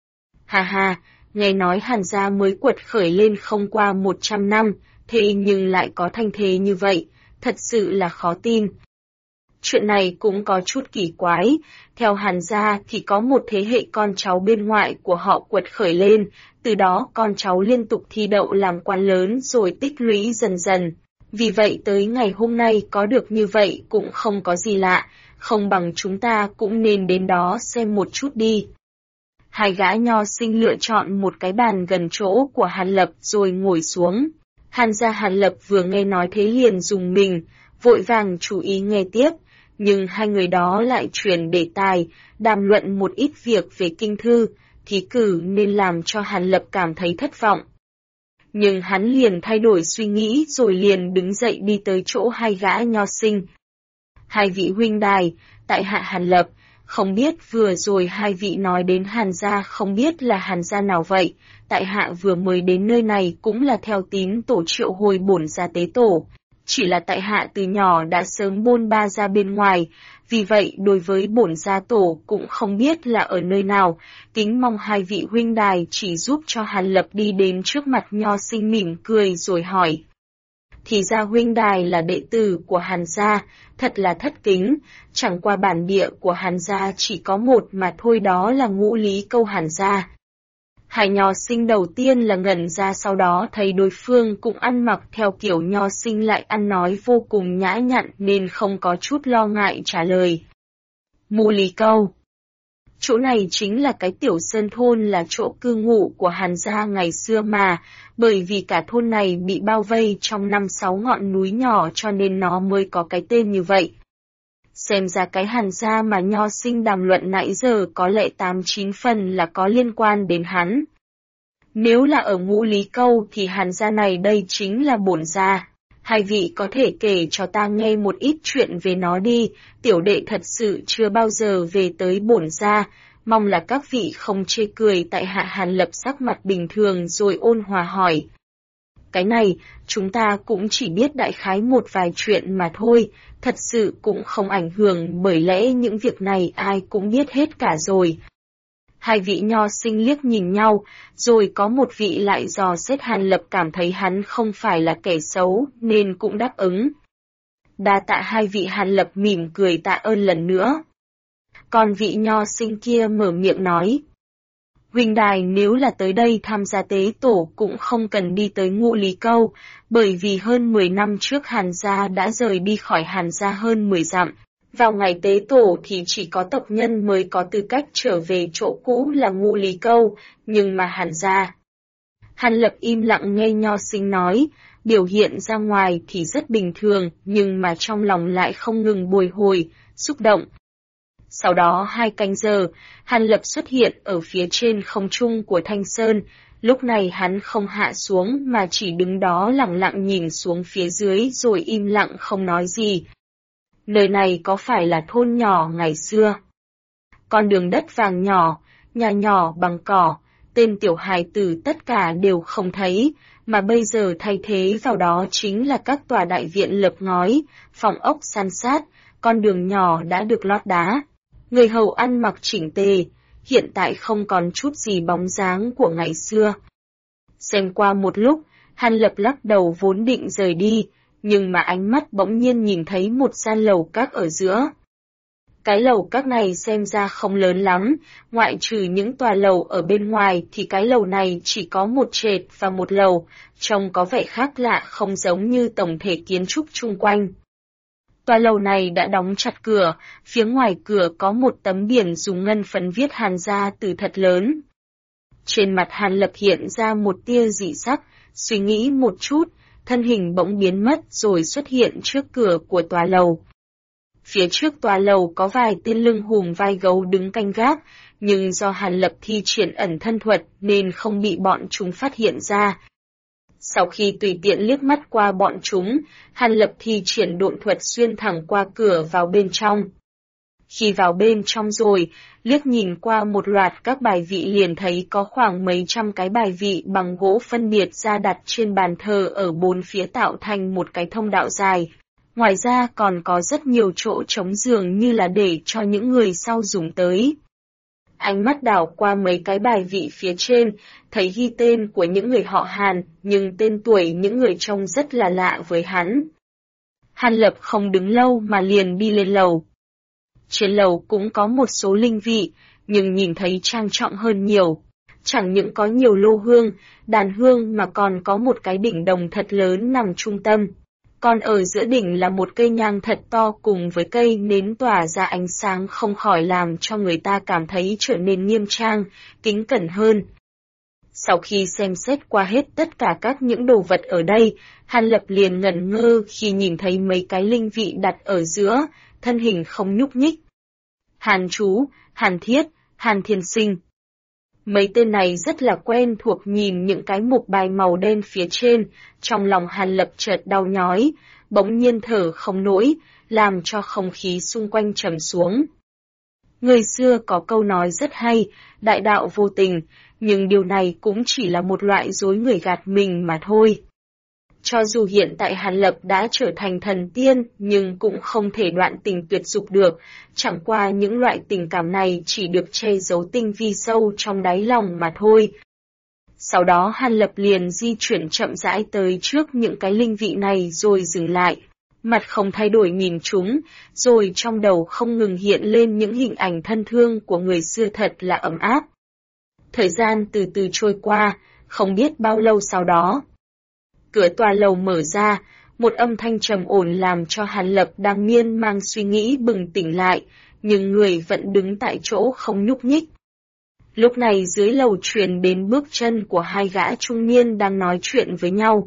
S1: Hà hà, nghe nói Hàn gia mới quật khởi lên không qua 100 năm, thế nhưng lại có thanh thế như vậy, thật sự là khó tin. Chuyện này cũng có chút kỳ quái, theo Hàn gia thì có một thế hệ con cháu bên ngoại của họ quật khởi lên, từ đó con cháu liên tục thi đậu làm quan lớn rồi tích lũy dần dần. Vì vậy tới ngày hôm nay có được như vậy cũng không có gì lạ, không bằng chúng ta cũng nên đến đó xem một chút đi. Hai gã nho sinh lựa chọn một cái bàn gần chỗ của Hàn Lập rồi ngồi xuống. Hàn gia Hàn Lập vừa nghe nói thế liền dùng mình, vội vàng chú ý nghe tiếp. Nhưng hai người đó lại chuyển đề tài, đàm luận một ít việc về kinh thư, thí cử nên làm cho Hàn Lập cảm thấy thất vọng. Nhưng hắn liền thay đổi suy nghĩ rồi liền đứng dậy đi tới chỗ hai gã nho sinh. Hai vị huynh đài, tại hạ Hàn Lập, không biết vừa rồi hai vị nói đến Hàn gia không biết là Hàn gia nào vậy, tại hạ vừa mới đến nơi này cũng là theo tín tổ triệu hồi bổn gia tế tổ. Chỉ là tại hạ từ nhỏ đã sớm bôn ba ra bên ngoài, vì vậy đối với bổn gia tổ cũng không biết là ở nơi nào, kính mong hai vị huynh đài chỉ giúp cho Hàn Lập đi đến trước mặt nho sinh mỉm cười rồi hỏi. Thì ra huynh đài là đệ tử của Hàn gia, thật là thất kính, chẳng qua bản địa của Hàn gia chỉ có một mà thôi, đó là Ngũ Lý Câu Hàn gia. Hai nho sinh đầu tiên là ngẩn ra, sau đó thấy đối phương cũng ăn mặc theo kiểu nho sinh lại ăn nói vô cùng nhã nhặn nên không có chút lo ngại trả lời. Ngũ Lý Câu. Chỗ này chính là cái tiểu sơn thôn là chỗ cư ngụ của Hàn gia ngày xưa mà, bởi vì cả thôn này bị bao vây trong 5-6 ngọn núi nhỏ cho nên nó mới có cái tên như vậy. Xem ra cái Hàn gia mà nho sinh đàm luận nãy giờ có lẽ 8-9 phần là có liên quan đến hắn. Nếu là ở Ngũ Lý Câu thì Hàn gia này đây chính là bổn gia. Hai vị có thể kể cho ta nghe một ít chuyện về nó đi, tiểu đệ thật sự chưa bao giờ về tới bổn gia, mong là các vị không chê cười. Tại hạ Hàn Lập sắc mặt bình thường rồi ôn hòa hỏi. Cái này, chúng ta cũng chỉ biết đại khái một vài chuyện mà thôi, thật sự cũng không ảnh hưởng bởi lẽ những việc này ai cũng biết hết cả rồi. Hai vị nho sinh liếc nhìn nhau, rồi có một vị lại dò xét Hàn Lập cảm thấy hắn không phải là kẻ xấu nên cũng đáp ứng. Đa tạ hai vị. Hàn Lập mỉm cười tạ ơn lần nữa. Còn vị nho sinh kia mở miệng nói. Huynh đài nếu là tới đây tham gia tế tổ cũng không cần đi tới Ngũ Lý Câu, bởi vì hơn 10 năm trước Hàn gia đã rời đi khỏi Hàn gia hơn 10 dặm. Vào ngày tế tổ thì chỉ có tộc nhân mới có tư cách trở về chỗ cũ là Ngũ Lý Câu, nhưng mà Hàn gia. Hàn Lập im lặng nghe nho sinh nói, biểu hiện ra ngoài thì rất bình thường, nhưng mà trong lòng lại không ngừng bồi hồi, xúc động. Sau đó 2 canh giờ, Hàn Lập xuất hiện ở phía trên không trung của Thanh Sơn, Lúc này hắn không hạ xuống mà chỉ đứng đó lặng lặng nhìn xuống phía dưới rồi im lặng không nói gì. Nơi này có phải là thôn nhỏ ngày xưa? Con đường đất vàng nhỏ, nhà nhỏ bằng cỏ, tên tiểu hài tử tất cả đều không thấy, mà bây giờ thay thế vào đó chính là các tòa đại viện lợp ngói, phòng ốc san sát, con đường nhỏ đã được lót đá. Người hầu ăn mặc chỉnh tề, hiện tại không còn chút gì bóng dáng của ngày xưa. Xem qua một lúc, Hàn Lập lắc đầu vốn định rời đi, nhưng mà ánh mắt bỗng nhiên nhìn thấy một gian lầu các ở giữa. Cái lầu các này xem ra không lớn lắm, ngoại trừ những tòa lầu ở bên ngoài thì cái lầu này chỉ có một trệt và một lầu, trông có vẻ khác lạ không giống như tổng thể kiến trúc chung quanh. Tòa lầu này đã đóng chặt cửa, phía ngoài cửa có một tấm biển dùng ngân phấn viết Hàn gia từ thật lớn. Trên mặt Hàn Lập hiện ra một tia dị sắc, suy nghĩ một chút, thân hình bỗng biến mất rồi xuất hiện trước cửa của tòa lầu. Phía trước tòa lầu có vài tên lưng hùm vai gấu đứng canh gác, nhưng do Hàn Lập thi triển ẩn thân thuật nên không bị bọn chúng phát hiện ra. Sau khi tùy tiện liếc mắt qua bọn chúng, Hàn Lập thi triển độn thuật xuyên thẳng qua cửa vào bên trong. Khi vào bên trong rồi, liếc nhìn qua một loạt các bài vị liền thấy có khoảng mấy trăm cái bài vị bằng gỗ phân biệt ra đặt trên bàn thờ ở bốn phía tạo thành một cái thông đạo dài. Ngoài ra còn có rất nhiều chỗ trống giường như là để cho những người sau dùng tới. Ánh mắt đảo qua mấy cái bài vị phía trên, thấy ghi tên của những người họ Hàn, nhưng tên tuổi những người trông rất là lạ với hắn. Hàn Lập không đứng lâu mà liền đi lên lầu. Trên lầu cũng có một số linh vị, nhưng nhìn thấy trang trọng hơn nhiều. Chẳng những có nhiều lô hương, đàn hương mà còn có một cái đỉnh đồng thật lớn nằm trung tâm. Còn ở giữa đỉnh là một cây nhang thật to cùng với cây nến tỏa ra ánh sáng không khỏi làm cho người ta cảm thấy trở nên nghiêm trang, kính cẩn hơn. Sau khi xem xét qua hết tất cả các những đồ vật ở đây, Hàn Lập liền ngẩn ngơ khi nhìn thấy mấy cái linh vị đặt ở giữa, thân hình không nhúc nhích. Hàn Chú, Hàn Thiết, Hàn Thiên Sinh. Mấy tên này rất là quen thuộc, nhìn những cái mục bài màu đen phía trên, trong lòng Hàn Lập chợt đau nhói, bỗng nhiên thở không nổi, làm cho không khí xung quanh trầm xuống. Người xưa có câu nói rất hay, đại đạo vô tình, nhưng điều này cũng chỉ là một loại dối người gạt mình mà thôi. Cho dù hiện tại Hàn Lập đã trở thành thần tiên, nhưng cũng không thể đoạn tình tuyệt dục được, chẳng qua những loại tình cảm này chỉ được che giấu tinh vi sâu trong đáy lòng mà thôi. Sau đó Hàn Lập liền di chuyển chậm rãi tới trước những cái linh vị này rồi dừng lại, mặt không thay đổi nhìn chúng, rồi trong đầu không ngừng hiện lên những hình ảnh thân thương của người xưa thật là ấm áp. Thời gian từ từ trôi qua, không biết bao lâu sau đó. Cửa tòa lầu mở ra, một âm thanh trầm ổn làm cho Hàn Lập đang miên mang suy nghĩ bừng tỉnh lại, nhưng người vẫn đứng tại chỗ không nhúc nhích. Lúc này dưới lầu truyền đến bước chân của hai gã trung niên đang nói chuyện với nhau.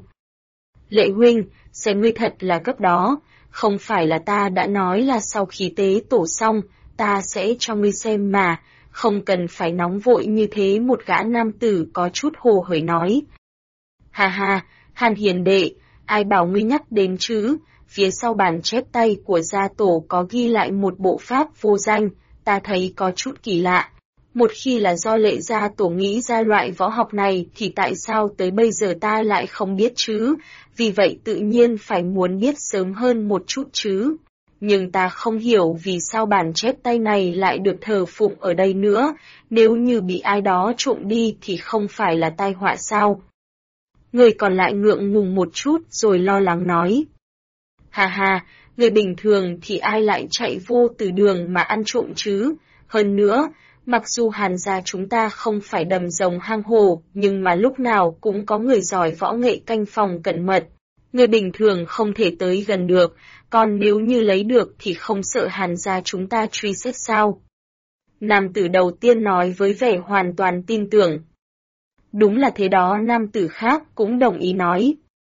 S1: Lệ huynh, xem ngươi thật là gấp đó, không phải là ta đã nói là sau khi tế tổ xong, ta sẽ cho ngươi xem mà, không cần phải nóng vội như thế, một gã nam tử có chút hồ hởi nói. Ha ha, Hàn hiền đệ, ai bảo ngươi nhắc đến chứ, phía sau bản chép tay của gia tổ có ghi lại một bộ pháp vô danh, ta thấy có chút kỳ lạ. Một khi là do Lệ gia tổ nghĩ ra loại võ học này thì tại sao tới bây giờ ta lại không biết chứ, vì vậy tự nhiên phải muốn biết sớm hơn một chút chứ. Nhưng ta không hiểu vì sao bản chép tay này lại được thờ phụng ở đây nữa, nếu như bị ai đó trộm đi thì không phải là tai họa sao? Người còn lại ngượng ngùng một chút rồi lo lắng nói. Hà hà, người bình thường thì ai lại chạy vô từ đường mà ăn trộm chứ? Hơn nữa, mặc dù Hàn gia chúng ta không phải đầm rồng hang hổ, nhưng mà lúc nào cũng có người giỏi võ nghệ canh phòng cẩn mật. Người bình thường không thể tới gần được, còn nếu như lấy được thì không sợ Hàn gia chúng ta truy xét sao? Nam tử đầu tiên nói với vẻ hoàn toàn tin tưởng. Đúng là thế đó, nam tử khác cũng đồng ý nói.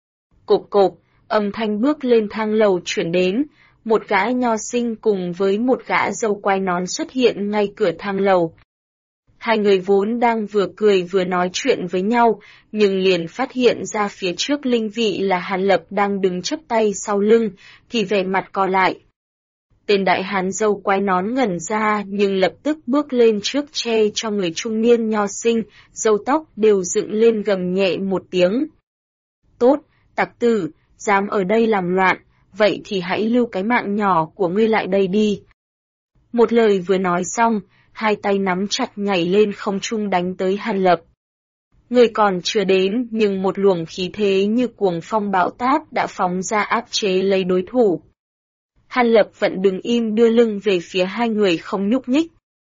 S1: Cộp cộp, âm thanh bước lên thang lầu chuyển đến, một gã nho sinh cùng với một gã râu quai nón xuất hiện ngay cửa thang lầu. Hai người vốn đang vừa cười vừa nói chuyện với nhau, nhưng liền phát hiện ra phía trước linh vị là Hàn Lập đang đứng chắp tay sau lưng, thì vẻ mặt co lại. Tên đại hán râu quai nón ngẩn ra nhưng lập tức bước lên trước che cho người trung niên nho sinh, râu tóc đều dựng lên gầm nhẹ một tiếng. Tốt, tặc tử, dám ở đây làm loạn, vậy thì hãy lưu cái mạng nhỏ của ngươi lại đây đi. Một lời vừa nói xong, hai tay nắm chặt nhảy lên không trung đánh tới Hàn Lập. Người còn chưa đến nhưng một luồng khí thế như cuồng phong bão táp đã phóng ra áp chế lấy đối thủ. Hàn Lập vẫn đứng im đưa lưng về phía hai người không nhúc nhích.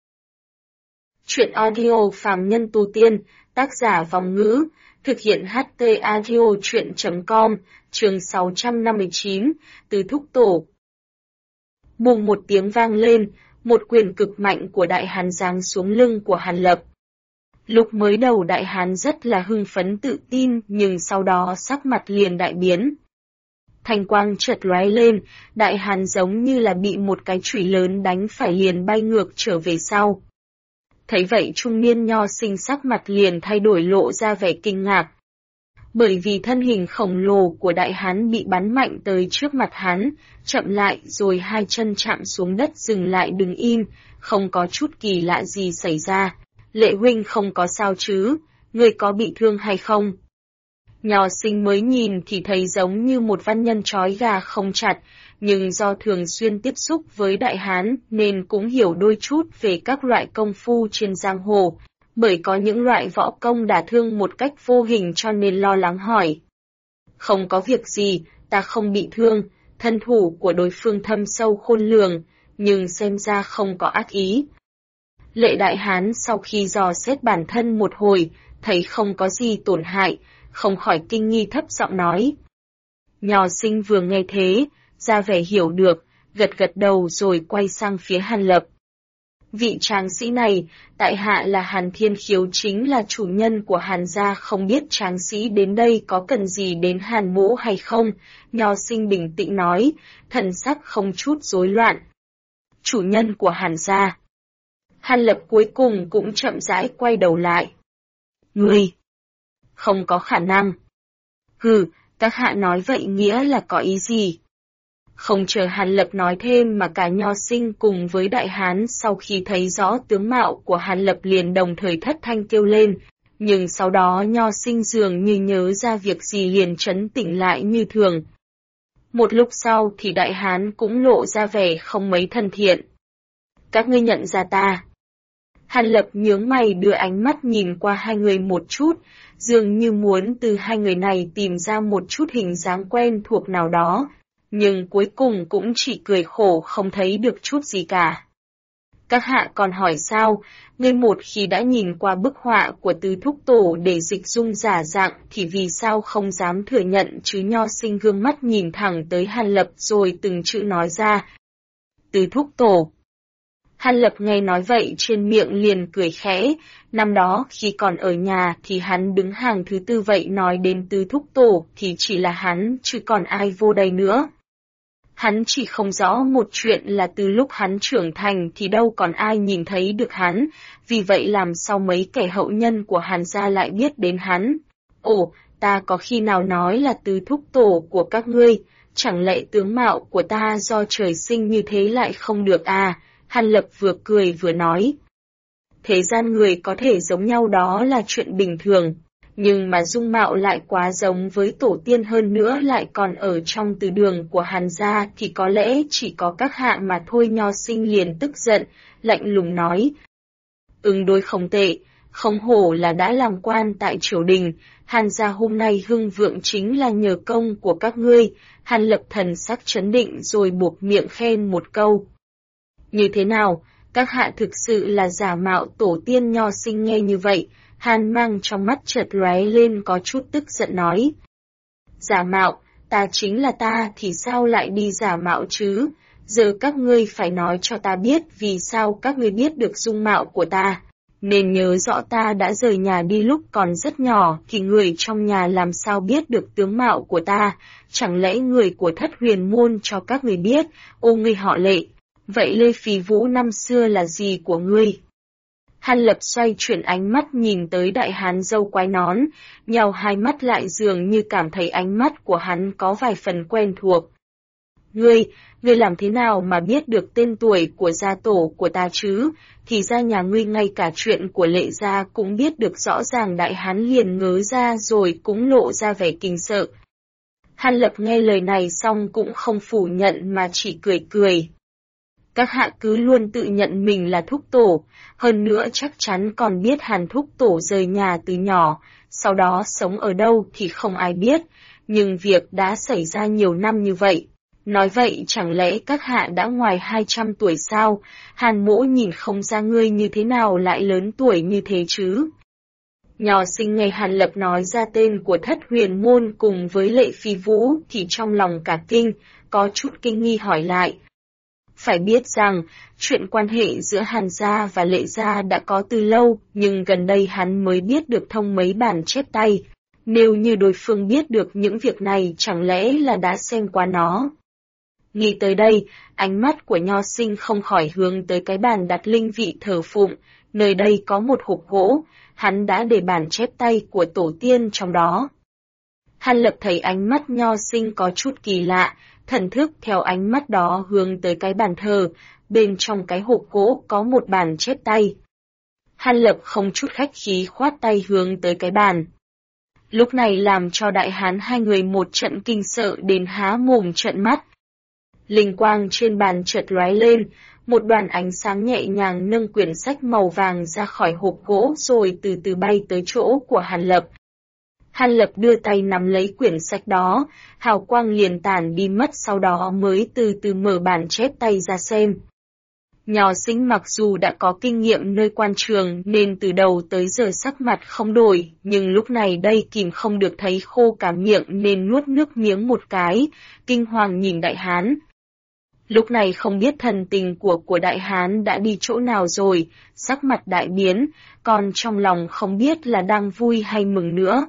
S1: Chuyện audio phàm nhân tu tiên, tác giả Vòng Ngữ, thực hiện HT audio chuyện.com, chương 659, Tứ Thúc Tổ. Bùng một tiếng vang lên, một quyền cực mạnh của đại hán giáng xuống lưng của Hàn Lập. Lúc mới đầu đại hán rất là hưng phấn tự tin nhưng sau đó sắc mặt liền đại biến. Thanh quang chợt lóe lên, đại hán giống như là bị một cái chùy lớn đánh phải liền bay ngược trở về sau. Thấy vậy trung niên nho sinh sắc mặt liền thay đổi lộ ra vẻ kinh ngạc. Bởi vì thân hình khổng lồ của đại hán bị bắn mạnh tới trước mặt hắn, chậm lại rồi hai chân chạm xuống đất dừng lại đứng im, không có chút kỳ lạ gì xảy ra. Lệ huynh không có sao chứ, người có bị thương hay không? Nho sinh mới nhìn thì thấy giống như một văn nhân trói gà không chặt, nhưng do thường xuyên tiếp xúc với đại hán nên cũng hiểu đôi chút về các loại công phu trên giang hồ, bởi có những loại võ công đả thương một cách vô hình cho nên lo lắng hỏi. Không có việc gì, ta không bị thương, thân thủ của đối phương thâm sâu khôn lường, nhưng xem ra không có ác ý. Lệ đại hán sau khi dò xét bản thân một hồi, thấy không có gì tổn hại, không khỏi kinh nghi thấp giọng nói. Nho sinh vừa nghe thế, ra vẻ hiểu được, gật gật đầu rồi quay sang phía Hàn Lập. Vị tráng sĩ này, tại hạ là Hàn Thiên Khiếu chính là chủ nhân của Hàn gia, không biết tráng sĩ đến đây có cần gì đến Hàn mỗ hay không, nho sinh bình tĩnh nói, thần sắc không chút rối loạn. Chủ nhân của Hàn gia. Hàn Lập cuối cùng cũng chậm rãi quay đầu lại. Ngươi! Không có khả năng. Hừ, các hạ nói vậy nghĩa là có ý gì? Không chờ Hàn Lập nói thêm mà cả nho sinh cùng với đại hán sau khi thấy rõ tướng mạo của Hàn Lập liền đồng thời thất thanh kêu lên, nhưng sau đó nho sinh dường như nhớ ra việc gì liền trấn tĩnh lại như thường. Một lúc sau thì đại hán cũng lộ ra vẻ không mấy thân thiện. Các ngươi nhận ra ta. Hàn Lập nhướng mày đưa ánh mắt nhìn qua hai người một chút, dường như muốn từ hai người này tìm ra một chút hình dáng quen thuộc nào đó, nhưng cuối cùng cũng chỉ cười khổ không thấy được chút gì cả. Các hạ còn hỏi sao, ngươi một khi đã nhìn qua bức họa của Tứ Thúc Tổ để dịch dung giả dạng thì vì sao không dám thừa nhận chứ? Nho sinh gương mắt nhìn thẳng tới Hàn Lập rồi từng chữ nói ra. Tứ Thúc Tổ. Hàn Lập nghe nói vậy trên miệng liền cười khẽ, năm đó khi còn ở nhà thì hắn đứng hàng thứ tư, vậy nói đến Tứ Thúc Tổ thì chỉ là hắn chứ còn ai vô đây nữa. Hắn chỉ không rõ một chuyện là từ lúc hắn trưởng thành thì đâu còn ai nhìn thấy được hắn, vì vậy làm sao mấy kẻ hậu nhân của Hàn gia lại biết đến hắn. Ồ, ta có khi nào nói là Tứ Thúc Tổ của các ngươi, chẳng lẽ tướng mạo của ta do trời sinh như thế lại không được à? Hàn Lập vừa cười vừa nói. Thế gian người có thể giống nhau đó là chuyện bình thường, nhưng mà dung mạo lại quá giống với tổ tiên hơn nữa lại còn ở trong từ đường của Hàn gia thì có lẽ chỉ có các hạ mà thôi. Nho sinh liền tức giận, lạnh lùng nói. Đối không tệ, không hổ là đã làm quan tại triều đình, Hàn gia hôm nay hưng vượng chính là nhờ công của các ngươi. Hàn Lập thần sắc trấn định rồi buộc miệng khen một câu. Như thế nào, các hạ thực sự là giả mạo tổ tiên? Nho sinh nghe như vậy, hàn mang trong mắt chợt lóe lên có chút tức giận nói. Giả mạo, ta chính là ta thì sao lại đi giả mạo chứ? Giờ các ngươi phải nói cho ta biết vì sao các ngươi biết được dung mạo của ta. Nên nhớ rõ ta đã rời nhà đi lúc còn rất nhỏ thì người trong nhà làm sao biết được tướng mạo của ta? Chẳng lẽ người của Thất Huyền môn cho các ngươi biết? Ô ngươi họ Lệ. Vậy Lê Phí Vũ năm xưa là gì của ngươi? Hàn Lập xoay chuyển ánh mắt nhìn tới đại hán râu quai nón, nhào hai mắt lại dường như cảm thấy ánh mắt của hắn có vài phần quen thuộc. Ngươi làm thế nào mà biết được tên tuổi của gia tổ của ta chứ? Thì ra nhà ngươi ngay cả chuyện của Lệ gia cũng biết được rõ ràng. Đại hán liền ngớ ra rồi cũng lộ ra vẻ kinh sợ. Hàn Lập nghe lời này xong cũng không phủ nhận mà chỉ cười cười. Các hạ cứ luôn tự nhận mình là thúc tổ, hơn nữa chắc chắn còn biết Hàn thúc tổ rời nhà từ nhỏ, sau đó sống ở đâu thì không ai biết, nhưng việc đã xảy ra nhiều năm như vậy. Nói vậy chẳng lẽ các hạ đã ngoài 200 tuổi sao? Hàn Mỗ nhìn không ra ngươi như thế nào lại lớn tuổi như thế chứ? Nho Sinh nghe Hàn Lập nói ra tên của Thất Huyền Môn cùng với Lệ Phi Vũ thì trong lòng cả kinh, có chút kinh nghi hỏi lại. Phải biết rằng, chuyện quan hệ giữa Hàn gia và Lệ gia đã có từ lâu, nhưng gần đây hắn mới biết được thông mấy bản chép tay. Nếu như đối phương biết được những việc này chẳng lẽ là đã xem qua nó. Nghĩ tới đây, ánh mắt của Nho Sinh không khỏi hướng tới cái bàn đặt linh vị thờ phụng, nơi đây có một hộp gỗ, hắn đã để bản chép tay của tổ tiên trong đó. Hàn Lập thấy ánh mắt Nho Sinh có chút kỳ lạ, thần thức theo ánh mắt đó hướng tới cái bàn thờ, bên trong cái hộp gỗ có một bản chép tay. Hàn Lập không chút khách khí khoát tay hướng tới cái bàn. Lúc này làm cho đại hán hai người một trận kinh sợ đến há mồm trợn mắt. Linh quang trên bàn chợt lóe lên, một đoàn ánh sáng nhẹ nhàng nâng quyển sách màu vàng ra khỏi hộp gỗ rồi từ từ bay tới chỗ của Hàn Lập. Hàn Lập đưa tay nắm lấy quyển sách đó, hào quang liền tản đi mất sau đó mới từ từ mở bản chép tay ra xem. Nho Sinh mặc dù đã có kinh nghiệm nơi quan trường nên từ đầu tới giờ sắc mặt không đổi, nhưng lúc này đây kìm không được thấy khô cả miệng nên nuốt nước miếng một cái, kinh hoàng nhìn đại hán. Lúc này không biết thần tình của đại hán đã đi chỗ nào rồi, sắc mặt đại biến, còn trong lòng không biết là đang vui hay mừng nữa.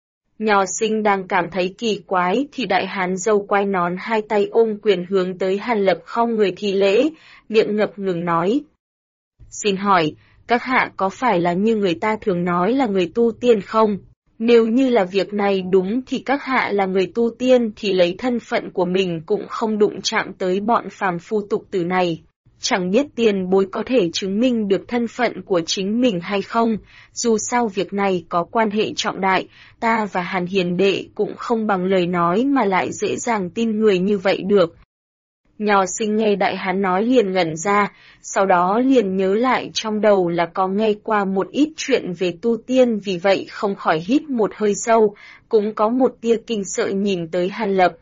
S1: Nho Sinh đang cảm thấy kỳ quái thì đại hán râu quai nón hai tay ôm quyền hướng tới Hàn Lập không người thi lễ, miệng ngập ngừng nói. Xin hỏi, các hạ có phải là như người ta thường nói là người tu tiên không? Nếu như là việc này đúng thì các hạ là người tu tiên thì lấy thân phận của mình cũng không đụng chạm tới bọn phàm phu tục tử này. Chẳng biết tiền bối có thể chứng minh được thân phận của chính mình hay không, dù sao việc này có quan hệ trọng đại, ta và Hàn hiền đệ cũng không bằng lời nói mà lại dễ dàng tin người như vậy được. Nho Sinh nghe đại hán nói liền ngẩn ra, sau đó liền nhớ lại trong đầu là có nghe qua một ít chuyện về tu tiên vì vậy không khỏi hít một hơi sâu, cũng có một tia kinh sợ nhìn tới Hàn Lập.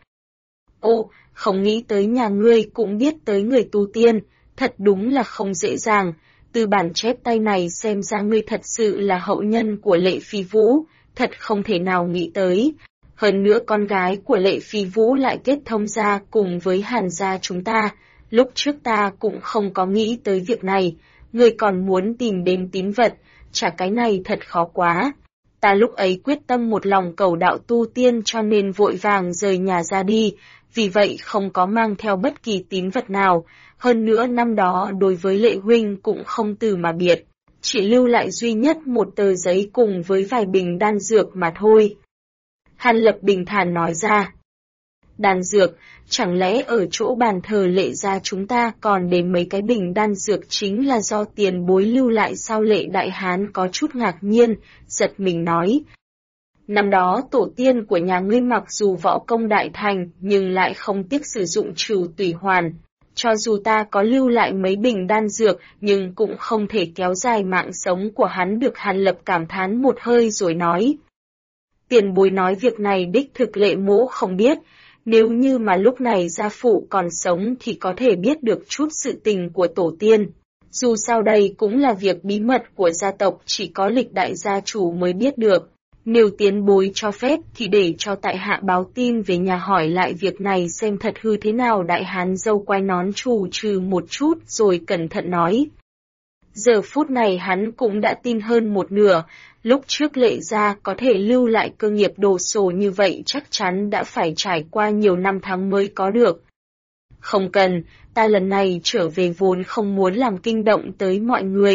S1: Ô, không nghĩ tới nhà ngươi cũng biết tới người tu tiên. Thật đúng là không dễ dàng, từ bản chép tay này xem ra ngươi thật sự là hậu nhân của Lệ Phi Vũ, thật không thể nào nghĩ tới. Hơn nữa con gái của Lệ Phi Vũ lại kết thông gia cùng với Hàn gia chúng ta, lúc trước ta cũng không có nghĩ tới việc này, ngươi còn muốn tìm đến tín vật, chả cái này thật khó quá. Ta lúc ấy quyết tâm một lòng cầu đạo tu tiên cho nên vội vàng rời nhà ra đi, vì vậy không có mang theo bất kỳ tín vật nào. Hơn nữa năm đó đối với Lệ huynh cũng không từ mà biệt, chỉ lưu lại duy nhất một tờ giấy cùng với vài bình đan dược mà thôi. Hàn Lập bình thản nói ra. Đan dược, chẳng lẽ ở chỗ bàn thờ Lệ gia chúng ta còn để mấy cái bình đan dược chính là do tiền bối lưu lại sao? Lệ đại hán có chút ngạc nhiên, giật mình nói. Năm đó tổ tiên của nhà ngươi mặc dù võ công đại thành nhưng lại không tiếc sử dụng trừ tùy hoàn. Cho dù ta có lưu lại mấy bình đan dược nhưng cũng không thể kéo dài mạng sống của hắn được. Hàn Lập cảm thán một hơi rồi nói. Tiền bối nói việc này đích thực Lệ mỗ không biết, nếu như mà lúc này gia phụ còn sống thì có thể biết được chút sự tình của tổ tiên. Dù sao đây cũng là việc bí mật của gia tộc chỉ có Lịch đại gia chủ mới biết được. Nếu tiền bối cho phép thì để cho tại hạ báo tin về nhà hỏi lại việc này xem thật hư thế nào. Đại hán râu quai nón trù trừ một chút rồi cẩn thận nói. Giờ phút này hắn cũng đã tin hơn một nửa, lúc trước Lệ gia có thể lưu lại cơ nghiệp đồ sộ như vậy chắc chắn đã phải trải qua nhiều năm tháng mới có được. Không cần, ta lần này trở về vốn không muốn làm kinh động tới mọi người,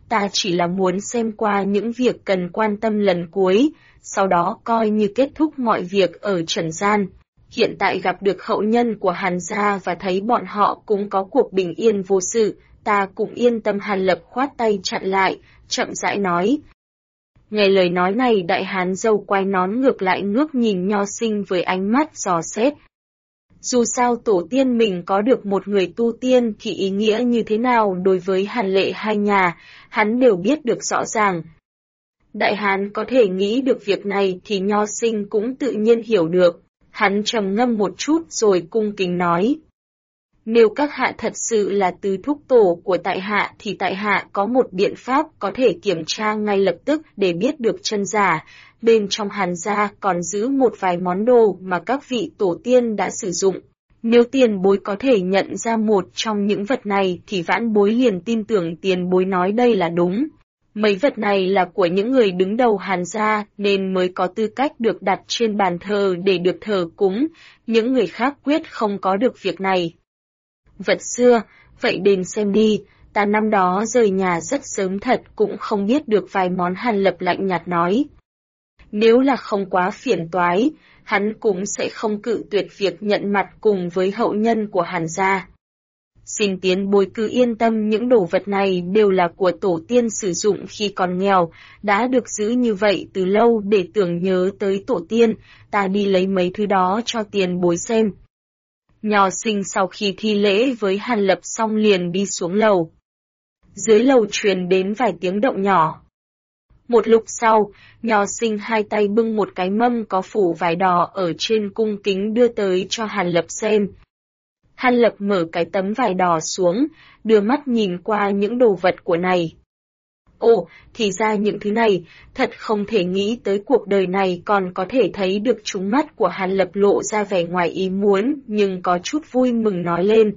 S1: ta chỉ là muốn xem qua những việc cần quan tâm lần cuối, sau đó coi như kết thúc mọi việc ở trần gian. Hiện tại gặp được hậu nhân của Hàn gia và thấy bọn họ cũng có cuộc bình yên vô sự, ta cũng yên tâm. Hàn Lập khoát tay chặn lại, chậm rãi nói. Nghe lời nói này, đại hán râu quai nón ngược lại ngước nhìn Nho Sinh với ánh mắt dò xét. Dù sao tổ tiên mình có được một người tu tiên thì ý nghĩa như thế nào đối với Hàn Lệ hai nhà, hắn đều biết được rõ ràng. Đại hán có thể nghĩ được việc này thì Nho Sinh cũng tự nhiên hiểu được. Hắn trầm ngâm một chút rồi cung kính nói. Nếu các hạ thật sự là tứ thúc tổ của tại hạ thì tại hạ có một biện pháp có thể kiểm tra ngay lập tức để biết được chân giả. Bên trong Hàn gia còn giữ một vài món đồ mà các vị tổ tiên đã sử dụng. Nếu tiền bối có thể nhận ra một trong những vật này thì vãn bối liền tin tưởng tiền bối nói đây là đúng. Mấy vật này là của những người đứng đầu Hàn gia nên mới có tư cách được đặt trên bàn thờ để được thờ cúng, những người khác quyết không có được việc này. Vật xưa, vậy đến xem đi, ta năm đó rời nhà rất sớm thật cũng không biết được vài món. Hàn Lập lạnh nhạt nói. Nếu là không quá phiền toái, hắn cũng sẽ không cự tuyệt việc nhận mặt cùng với hậu nhân của Hàn gia. Xin tiền bối cứ yên tâm, những đồ vật này đều là của tổ tiên sử dụng khi còn nghèo, đã được giữ như vậy từ lâu để tưởng nhớ tới tổ tiên, ta đi lấy mấy thứ đó cho tiền bối xem. Nho Sinh sau khi thi lễ với Hàn Lập xong liền đi xuống lầu. Dưới lầu truyền đến vài tiếng động nhỏ. Một lúc sau, Nho Sinh hai tay bưng một cái mâm có phủ vải đỏ ở trên cung kính đưa tới cho Hàn Lập xem. Hàn Lập mở cái tấm vải đỏ xuống, đưa mắt nhìn qua những đồ vật của này. Ồ, thì ra những thứ này, thật không thể nghĩ tới cuộc đời này còn có thể thấy được chúng. Mắt của Hàn Lập lộ ra vẻ ngoài ý muốn, nhưng có chút vui mừng nói lên.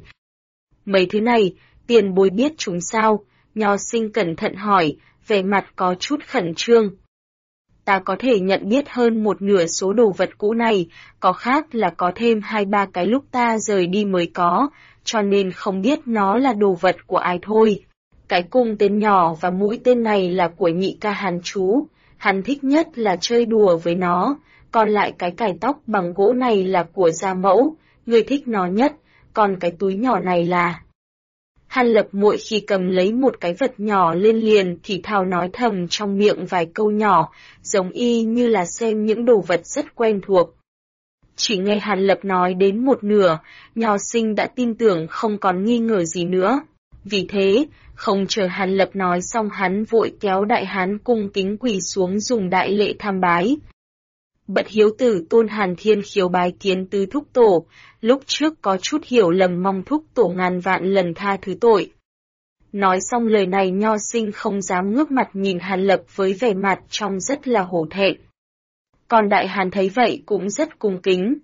S1: Mấy thứ này, tiền bối biết chúng sao? Nho Sinh cẩn thận hỏi, vẻ mặt có chút khẩn trương. Ta có thể nhận biết hơn một nửa số đồ vật cũ này, có khác là có thêm 2-3 cái lúc ta rời đi mới có, cho nên không biết nó là đồ vật của ai thôi. Cái cung tên nhỏ và mũi tên này là của nhị ca Hàn chú, hắn thích nhất là chơi đùa với nó, còn lại cái cài tóc bằng gỗ này là của gia mẫu, người thích nó nhất, còn cái túi nhỏ này là... Hàn Lập mỗi khi cầm lấy một cái vật nhỏ lên liền thì thào nói thầm trong miệng vài câu nhỏ, giống y như là xem những đồ vật rất quen thuộc. Chỉ nghe Hàn Lập nói đến một nửa, Nho Sinh đã tin tưởng không còn nghi ngờ gì nữa. Vì thế, không chờ Hàn Lập nói xong hắn vội kéo đại hán cung kính quỳ xuống dùng đại lễ tham bái. Bật hiếu tử tôn Hàn Thiên Khiếu bái kiến tứ thúc tổ, lúc trước có chút hiểu lầm, mong thúc tổ ngàn vạn lần tha thứ tội. Nói xong lời này Nho Sinh không dám ngước mặt nhìn Hàn Lập với vẻ mặt trông rất là hổ thẹn. Còn đại hán thấy vậy cũng rất cung kính.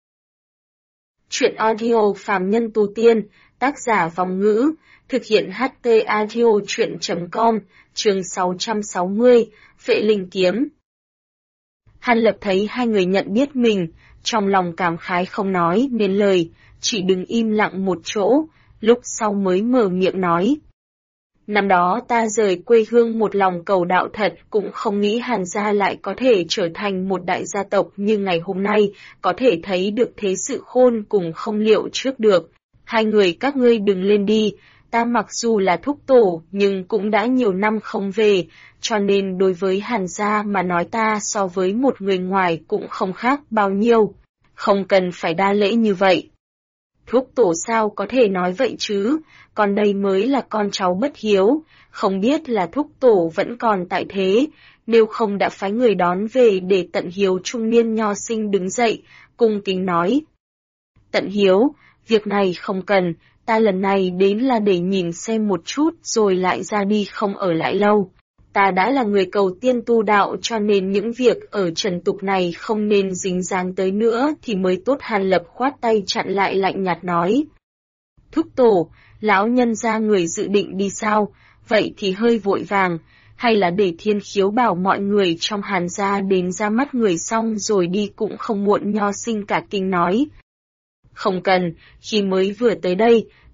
S1: Chuyện audio Phàm Nhân Tu Tiên, tác giả Vong Ngữ, thực hiện HT Audio Chuyện.com, chương 660, Phệ Linh Kiếm. Hàn Lập thấy hai người nhận biết mình, trong lòng cảm khái không nói nên lời, chỉ đứng im lặng một chỗ, lúc sau mới mở miệng nói. Năm đó ta rời quê hương một lòng cầu đạo thật, cũng không nghĩ Hàn gia lại có thể trở thành một đại gia tộc như ngày hôm nay, có thể thấy được thế sự khôn cùng không liệu trước được. Hai người các ngươi đừng lên đi, ta mặc dù là thúc tổ nhưng cũng đã nhiều năm không về, cho nên đối với Hàn gia mà nói ta so với một người ngoài cũng không khác bao nhiêu, không cần phải đa lễ như vậy. Thúc tổ sao có thể nói vậy chứ, còn đây mới là con cháu bất hiếu, không biết là thúc tổ vẫn còn tại thế, nếu không đã phái người đón về để tận hiếu. Trung niên Nho Sinh đứng dậy, cung kính nói. Tận hiếu, việc này không cần, ta lần này đến là để nhìn xem một chút rồi lại ra đi, không ở lại lâu. Ta đã là người cầu tiên tu đạo cho nên những việc ở trần tục này không nên dính dáng tới nữa thì mới tốt. Hàn Lập khoát tay chặn lại, lạnh nhạt nói. Thúc tổ, lão nhân gia người dự định đi sao, vậy thì hơi vội vàng, hay là để Thiên Khiếu bảo mọi người trong Hàn gia đến ra mắt người xong rồi đi cũng không muộn. Nho Sinh cả kinh nói. Không cần, khi mới vừa tới đây,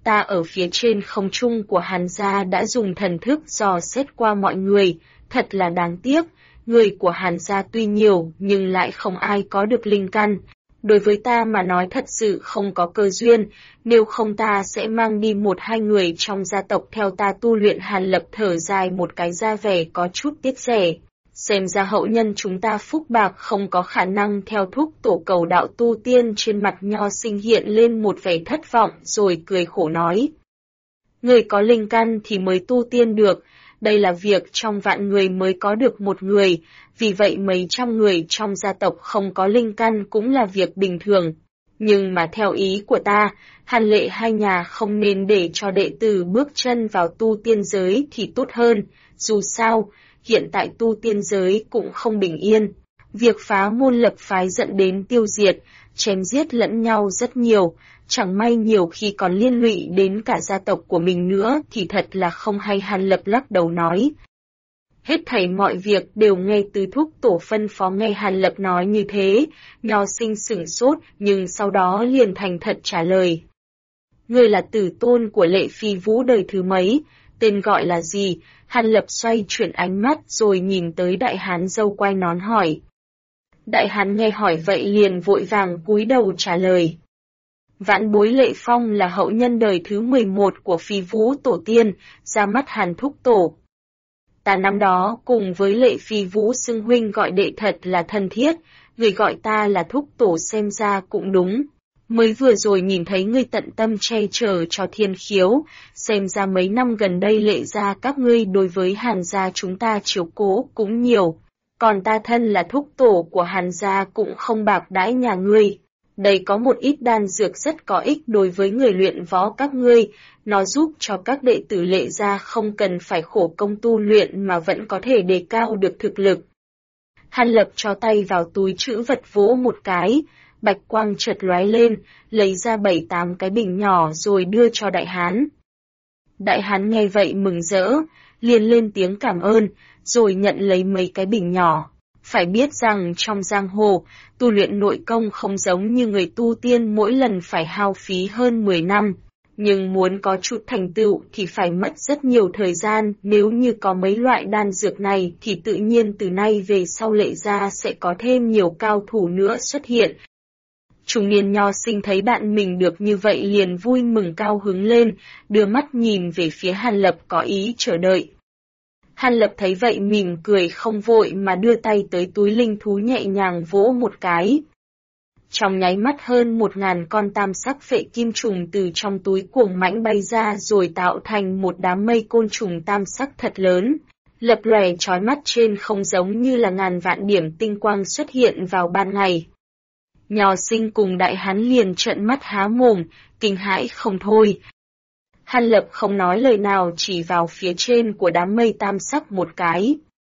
S1: ta ở phía trên không trung của Hàn gia đã dùng thần thức dò xét qua mọi người, thật là đáng tiếc, người của Hàn gia tuy nhiều nhưng lại không ai có được linh căn. Đối với ta mà nói thật sự không có cơ duyên, nếu không ta sẽ mang đi một hai người trong gia tộc theo ta tu luyện. Hàn Lập thở dài một cái ra vẻ có chút tiếc rẻ. Xem ra hậu nhân chúng ta phúc bạc không có khả năng theo thúc tổ cầu đạo tu tiên. Trên mặt Nho Sinh hiện lên một vẻ thất vọng rồi cười khổ nói. Người có linh căn thì mới tu tiên được, đây là việc trong vạn người mới có được một người, vì vậy mấy trăm người trong gia tộc không có linh căn cũng là việc bình thường. Nhưng mà theo ý của ta, Hàn Lệ hai nhà không nên để cho đệ tử bước chân vào tu tiên giới thì tốt hơn, dù sao, hiện tại tu tiên giới cũng không bình yên. Việc phá môn lập phái dẫn đến tiêu diệt, chém giết lẫn nhau rất nhiều, chẳng may nhiều khi còn liên lụy đến cả gia tộc của mình nữa thì thật là không hay. Hàn Lập lắc đầu nói. Hết thảy mọi việc đều nghe từ thúc tổ phân phó. Nghe Hàn Lập nói như thế, Nho Sinh sửng sốt nhưng sau đó liền thành thật trả lời. Ngươi là tử tôn của Lệ Phi Vũ đời thứ mấy, tên gọi là gì? Hàn Lập xoay chuyển ánh mắt rồi nhìn tới đại hán râu quai nón hỏi. Đại hán nghe hỏi vậy liền vội vàng cúi đầu trả lời. Vãn bối Lệ Phong là hậu nhân đời thứ 11 của Phi Vũ tổ tiên, ra mắt Hàn thúc tổ. Ta năm đó cùng với Lệ Phi Vũ xưng huynh gọi đệ thật là thân thiết, người gọi ta là thúc tổ xem ra cũng đúng. Mới vừa rồi nhìn thấy ngươi tận tâm che chở cho Thiên Khiếu, xem ra mấy năm gần đây Lệ gia các ngươi đối với Hàn gia chúng ta chiếu cố cũng nhiều. Còn ta thân là thúc tổ của Hàn gia cũng không bạc đãi nhà ngươi. Đây có một ít đan dược rất có ích đối với người luyện võ các ngươi, nó giúp cho các đệ tử Lệ gia không cần phải khổ công tu luyện mà vẫn có thể đề cao được thực lực. Hàn Lập cho tay vào túi trữ vật vỗ một cái, bạch quang chợt lóe lên, lấy ra 7-8 cái bình nhỏ rồi đưa cho đại hán. Đại hán nghe vậy mừng rỡ, liền lên tiếng cảm ơn, rồi nhận lấy mấy cái bình nhỏ. Phải biết rằng trong giang hồ, tu luyện nội công không giống như người tu tiên mỗi lần phải hao phí hơn 10 năm. Nhưng muốn có chút thành tựu thì phải mất rất nhiều thời gian, nếu như có mấy loại đan dược này thì tự nhiên từ nay về sau Lệ gia sẽ có thêm nhiều cao thủ nữa xuất hiện. Trung niên Nho Sinh thấy bạn mình được như vậy liền vui mừng cao hứng lên, đưa mắt nhìn về phía Hàn Lập có ý chờ đợi. Hàn Lập thấy vậy mỉm cười không vội mà đưa tay tới túi linh thú nhẹ nhàng vỗ một cái. Trong nháy mắt hơn 1000 con tam sắc phệ kim trùng từ trong túi cuồng mãnh bay ra rồi tạo thành một đám mây côn trùng tam sắc thật lớn, lập lòe chói mắt trên không giống như là ngàn vạn điểm tinh quang xuất hiện vào ban ngày. Nho Sinh cùng đại hán liền trợn mắt há mồm, kinh hãi không thôi. Hàn Lập không nói lời nào chỉ vào phía trên của đám mây tam sắc một cái.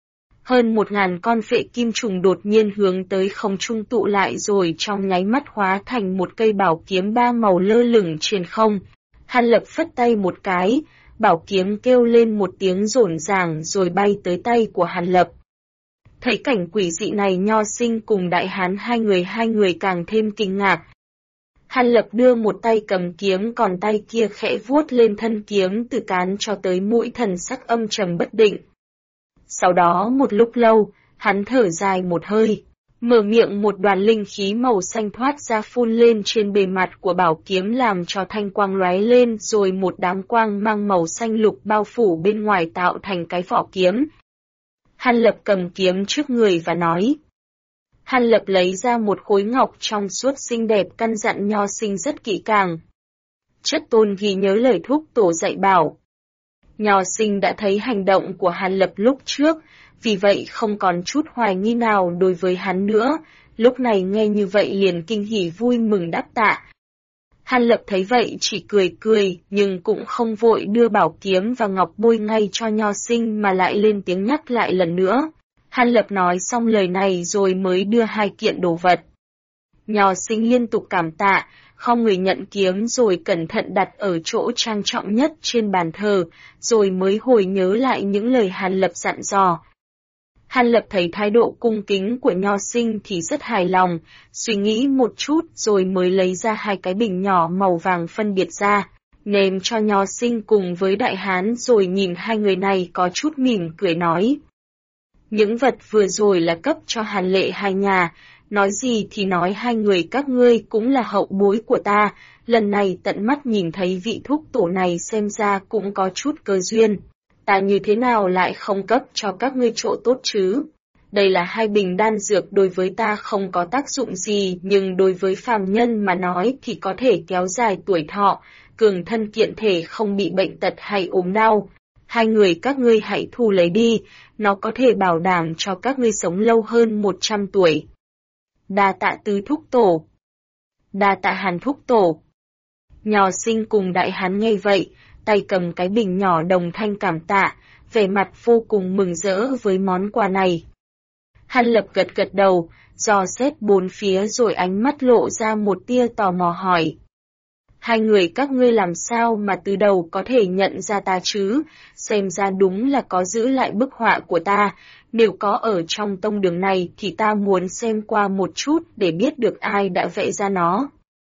S1: Hơn 1000 con phệ kim trùng đột nhiên hướng tới không trung tụ lại rồi trong nháy mắt hóa thành một cây bảo kiếm 3 màu lơ lửng trên không. Hàn Lập phất tay một cái, bảo kiếm kêu lên một tiếng rộn ràng rồi bay tới tay của Hàn Lập. Thấy cảnh quỷ dị này Nho Sinh cùng đại hán hai người càng thêm kinh ngạc. Hàn Lập đưa một tay cầm kiếm còn tay kia khẽ vuốt lên thân kiếm từ cán cho tới mũi, thần sắc âm trầm bất định. Sau đó một lúc lâu, hắn thở dài một hơi, mở miệng một đoàn linh khí màu xanh thoát ra phun lên trên bề mặt của bảo kiếm làm cho thanh quang lóe lên rồi một đám quang mang màu xanh lục bao phủ bên ngoài tạo thành cái vỏ kiếm. Hàn Lập cầm kiếm trước người và nói. Hàn Lập lấy ra một khối ngọc trong suốt xinh đẹp căn dặn Nho Sinh rất kỹ càng. Chất tôn ghi nhớ lời thúc tổ dạy bảo. Nho Sinh đã thấy hành động của Hàn Lập lúc trước, vì vậy không còn chút hoài nghi nào đối với hắn nữa, lúc này nghe như vậy liền kinh hỉ vui mừng đáp tạ. Hàn Lập thấy vậy chỉ cười nhưng cũng không vội đưa bảo kiếm và ngọc bôi ngay cho Nho Sinh mà lại lên tiếng nhắc lại lần nữa. Hàn Lập nói xong lời này rồi mới đưa 2 kiện đồ vật. Nho Sinh liên tục cảm tạ, không người nhận kiếm rồi cẩn thận đặt ở chỗ trang trọng nhất trên bàn thờ, rồi mới hồi nhớ lại những lời Hàn Lập dặn dò. Hàn Lập thấy thái độ cung kính của Nho Sinh thì rất hài lòng, suy nghĩ một chút rồi mới lấy ra 2 cái bình nhỏ màu vàng phân biệt ra. ném cho Nho Sinh cùng với Đại Hán rồi nhìn hai người này có chút mỉm cười nói. Những vật vừa rồi là cấp cho Hàn Lệ hai nhà, nói gì thì nói hai người các ngươi cũng là hậu bối của ta, lần này tận mắt nhìn thấy vị thúc tổ này xem ra cũng có chút cơ duyên. Ta như thế nào lại không cấp cho các ngươi chỗ tốt chứ? Đây là hai bình đan dược đối với ta không có tác dụng gì nhưng đối với phàm nhân mà nói thì có thể kéo dài tuổi thọ, cường thân kiện thể không bị bệnh tật hay ốm đau. Hai người các ngươi hãy thu lấy đi, nó có thể bảo đảm cho các ngươi sống lâu hơn 100 tuổi. Đa tạ tứ thúc tổ. Đa tạ Hàn thúc tổ. Nho Sinh cùng Đại Hán nghe vậy, tay cầm cái bình nhỏ đồng thanh cảm tạ, vẻ mặt vô cùng mừng rỡ với món quà này. Hàn Lập gật gật đầu, dò xét bốn phía rồi ánh mắt lộ ra một tia tò mò hỏi. Hai người các ngươi làm sao mà từ đầu có thể nhận ra ta chứ, xem ra đúng là có giữ lại bức họa của ta, nếu có ở trong tông đường này thì ta muốn xem qua một chút để biết được ai đã vẽ ra nó.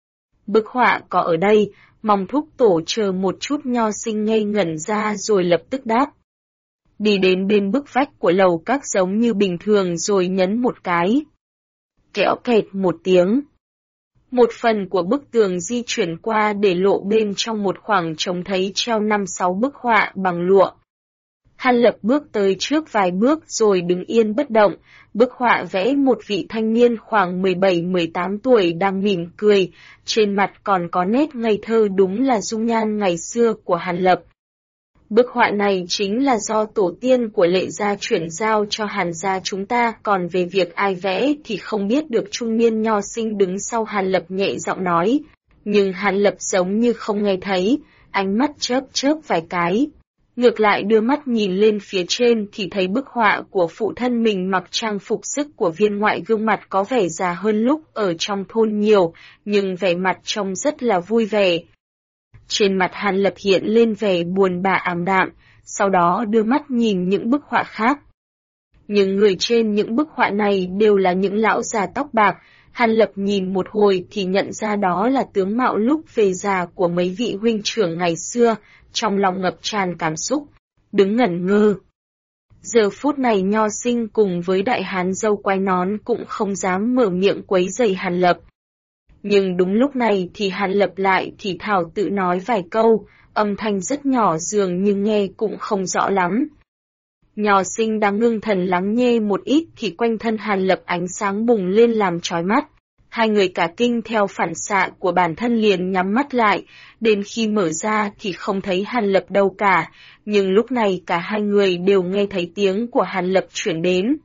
S1: Bức họa có ở đây, mong thúc tổ chờ một chút. Nho Sinh ngây ngẩn ra rồi lập tức đáp. Đi đến bên bức vách của lầu các giống như bình thường rồi nhấn một cái. Kẽo kẹt một tiếng. Một phần của bức tường di chuyển qua để lộ bên trong một khoảng trống thấy treo 5-6 bức họa bằng lụa. Hàn Lập bước tới trước vài bước rồi đứng yên bất động, bức họa vẽ một vị thanh niên khoảng 17-18 tuổi đang mỉm cười, trên mặt còn có nét ngây thơ đúng là dung nhan ngày xưa của Hàn Lập. Bức họa này chính là do tổ tiên của Lệ gia chuyển giao cho Hàn gia chúng ta, còn về việc ai vẽ thì không biết được. Trung niên Nho Sinh đứng sau Hàn Lập nhẹ giọng nói, nhưng Hàn Lập giống như không nghe thấy, ánh mắt chớp chớp vài cái. Ngược lại đưa mắt nhìn lên phía trên thì thấy bức họa của phụ thân mình mặc trang phục sức của viên ngoại, gương mặt có vẻ già hơn lúc ở trong thôn nhiều, nhưng vẻ mặt trông rất là vui vẻ. Trên mặt Hàn Lập hiện lên vẻ buồn bã ảm đạm, sau đó đưa mắt nhìn những bức họa khác. Nhưng người trên những bức họa này đều là những lão già tóc bạc, Hàn Lập nhìn một hồi thì nhận ra đó là tướng mạo lúc về già của mấy vị huynh trưởng ngày xưa, trong lòng ngập tràn cảm xúc, đứng ngẩn ngơ. Giờ phút này Nho Sinh cùng với Đại Hán râu quai nón cũng không dám mở miệng quấy rầy Hàn Lập. Nhưng đúng lúc này thì Hàn Lập lại thì thào tự nói vài câu, âm thanh rất nhỏ dường như nghe cũng không rõ lắm. Nho Sinh đang ngưng thần lắng nghe một ít thì quanh thân Hàn Lập ánh sáng bùng lên làm chói mắt. Hai người cả kinh theo phản xạ của bản thân liền nhắm mắt lại, đến khi mở ra thì không thấy Hàn Lập đâu cả, nhưng lúc này cả hai người đều nghe thấy tiếng của Hàn Lập chuyển đến.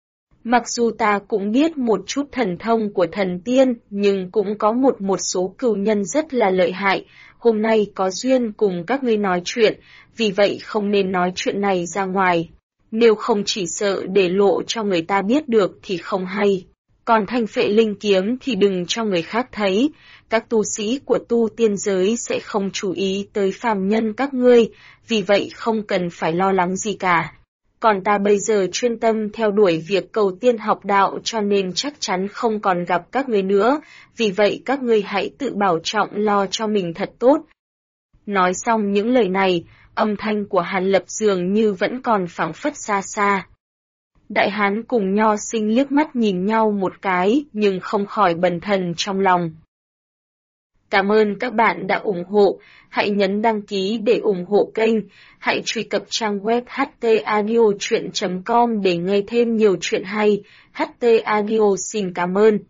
S1: Mặc dù ta cũng biết một chút thần thông của thần tiên, nhưng cũng có một số cừu nhân rất là lợi hại, hôm nay có duyên cùng các ngươi nói chuyện, vì vậy không nên nói chuyện này ra ngoài. Nếu không chỉ sợ để lộ cho người ta biết được thì không hay. Còn thanh phệ linh kiếm thì đừng cho người khác thấy, các tu sĩ của tu tiên giới sẽ không chú ý tới phàm nhân các ngươi, vì vậy không cần phải lo lắng gì cả. Còn ta bây giờ chuyên tâm theo đuổi việc cầu tiên học đạo cho nên chắc chắn không còn gặp các ngươi nữa, vì vậy các ngươi hãy tự bảo trọng lo cho mình thật tốt. Nói xong những lời này, âm thanh của Hàn Lập dường như vẫn còn phảng phất xa xa. Đại Hán cùng Nho Sinh liếc mắt nhìn nhau một cái nhưng không khỏi bần thần trong lòng. Cảm ơn các bạn đã ủng hộ, hãy nhấn đăng ký để ủng hộ kênh, hãy truy cập trang web htaudio.com để nghe thêm nhiều chuyện hay. HT Audio xin cảm ơn.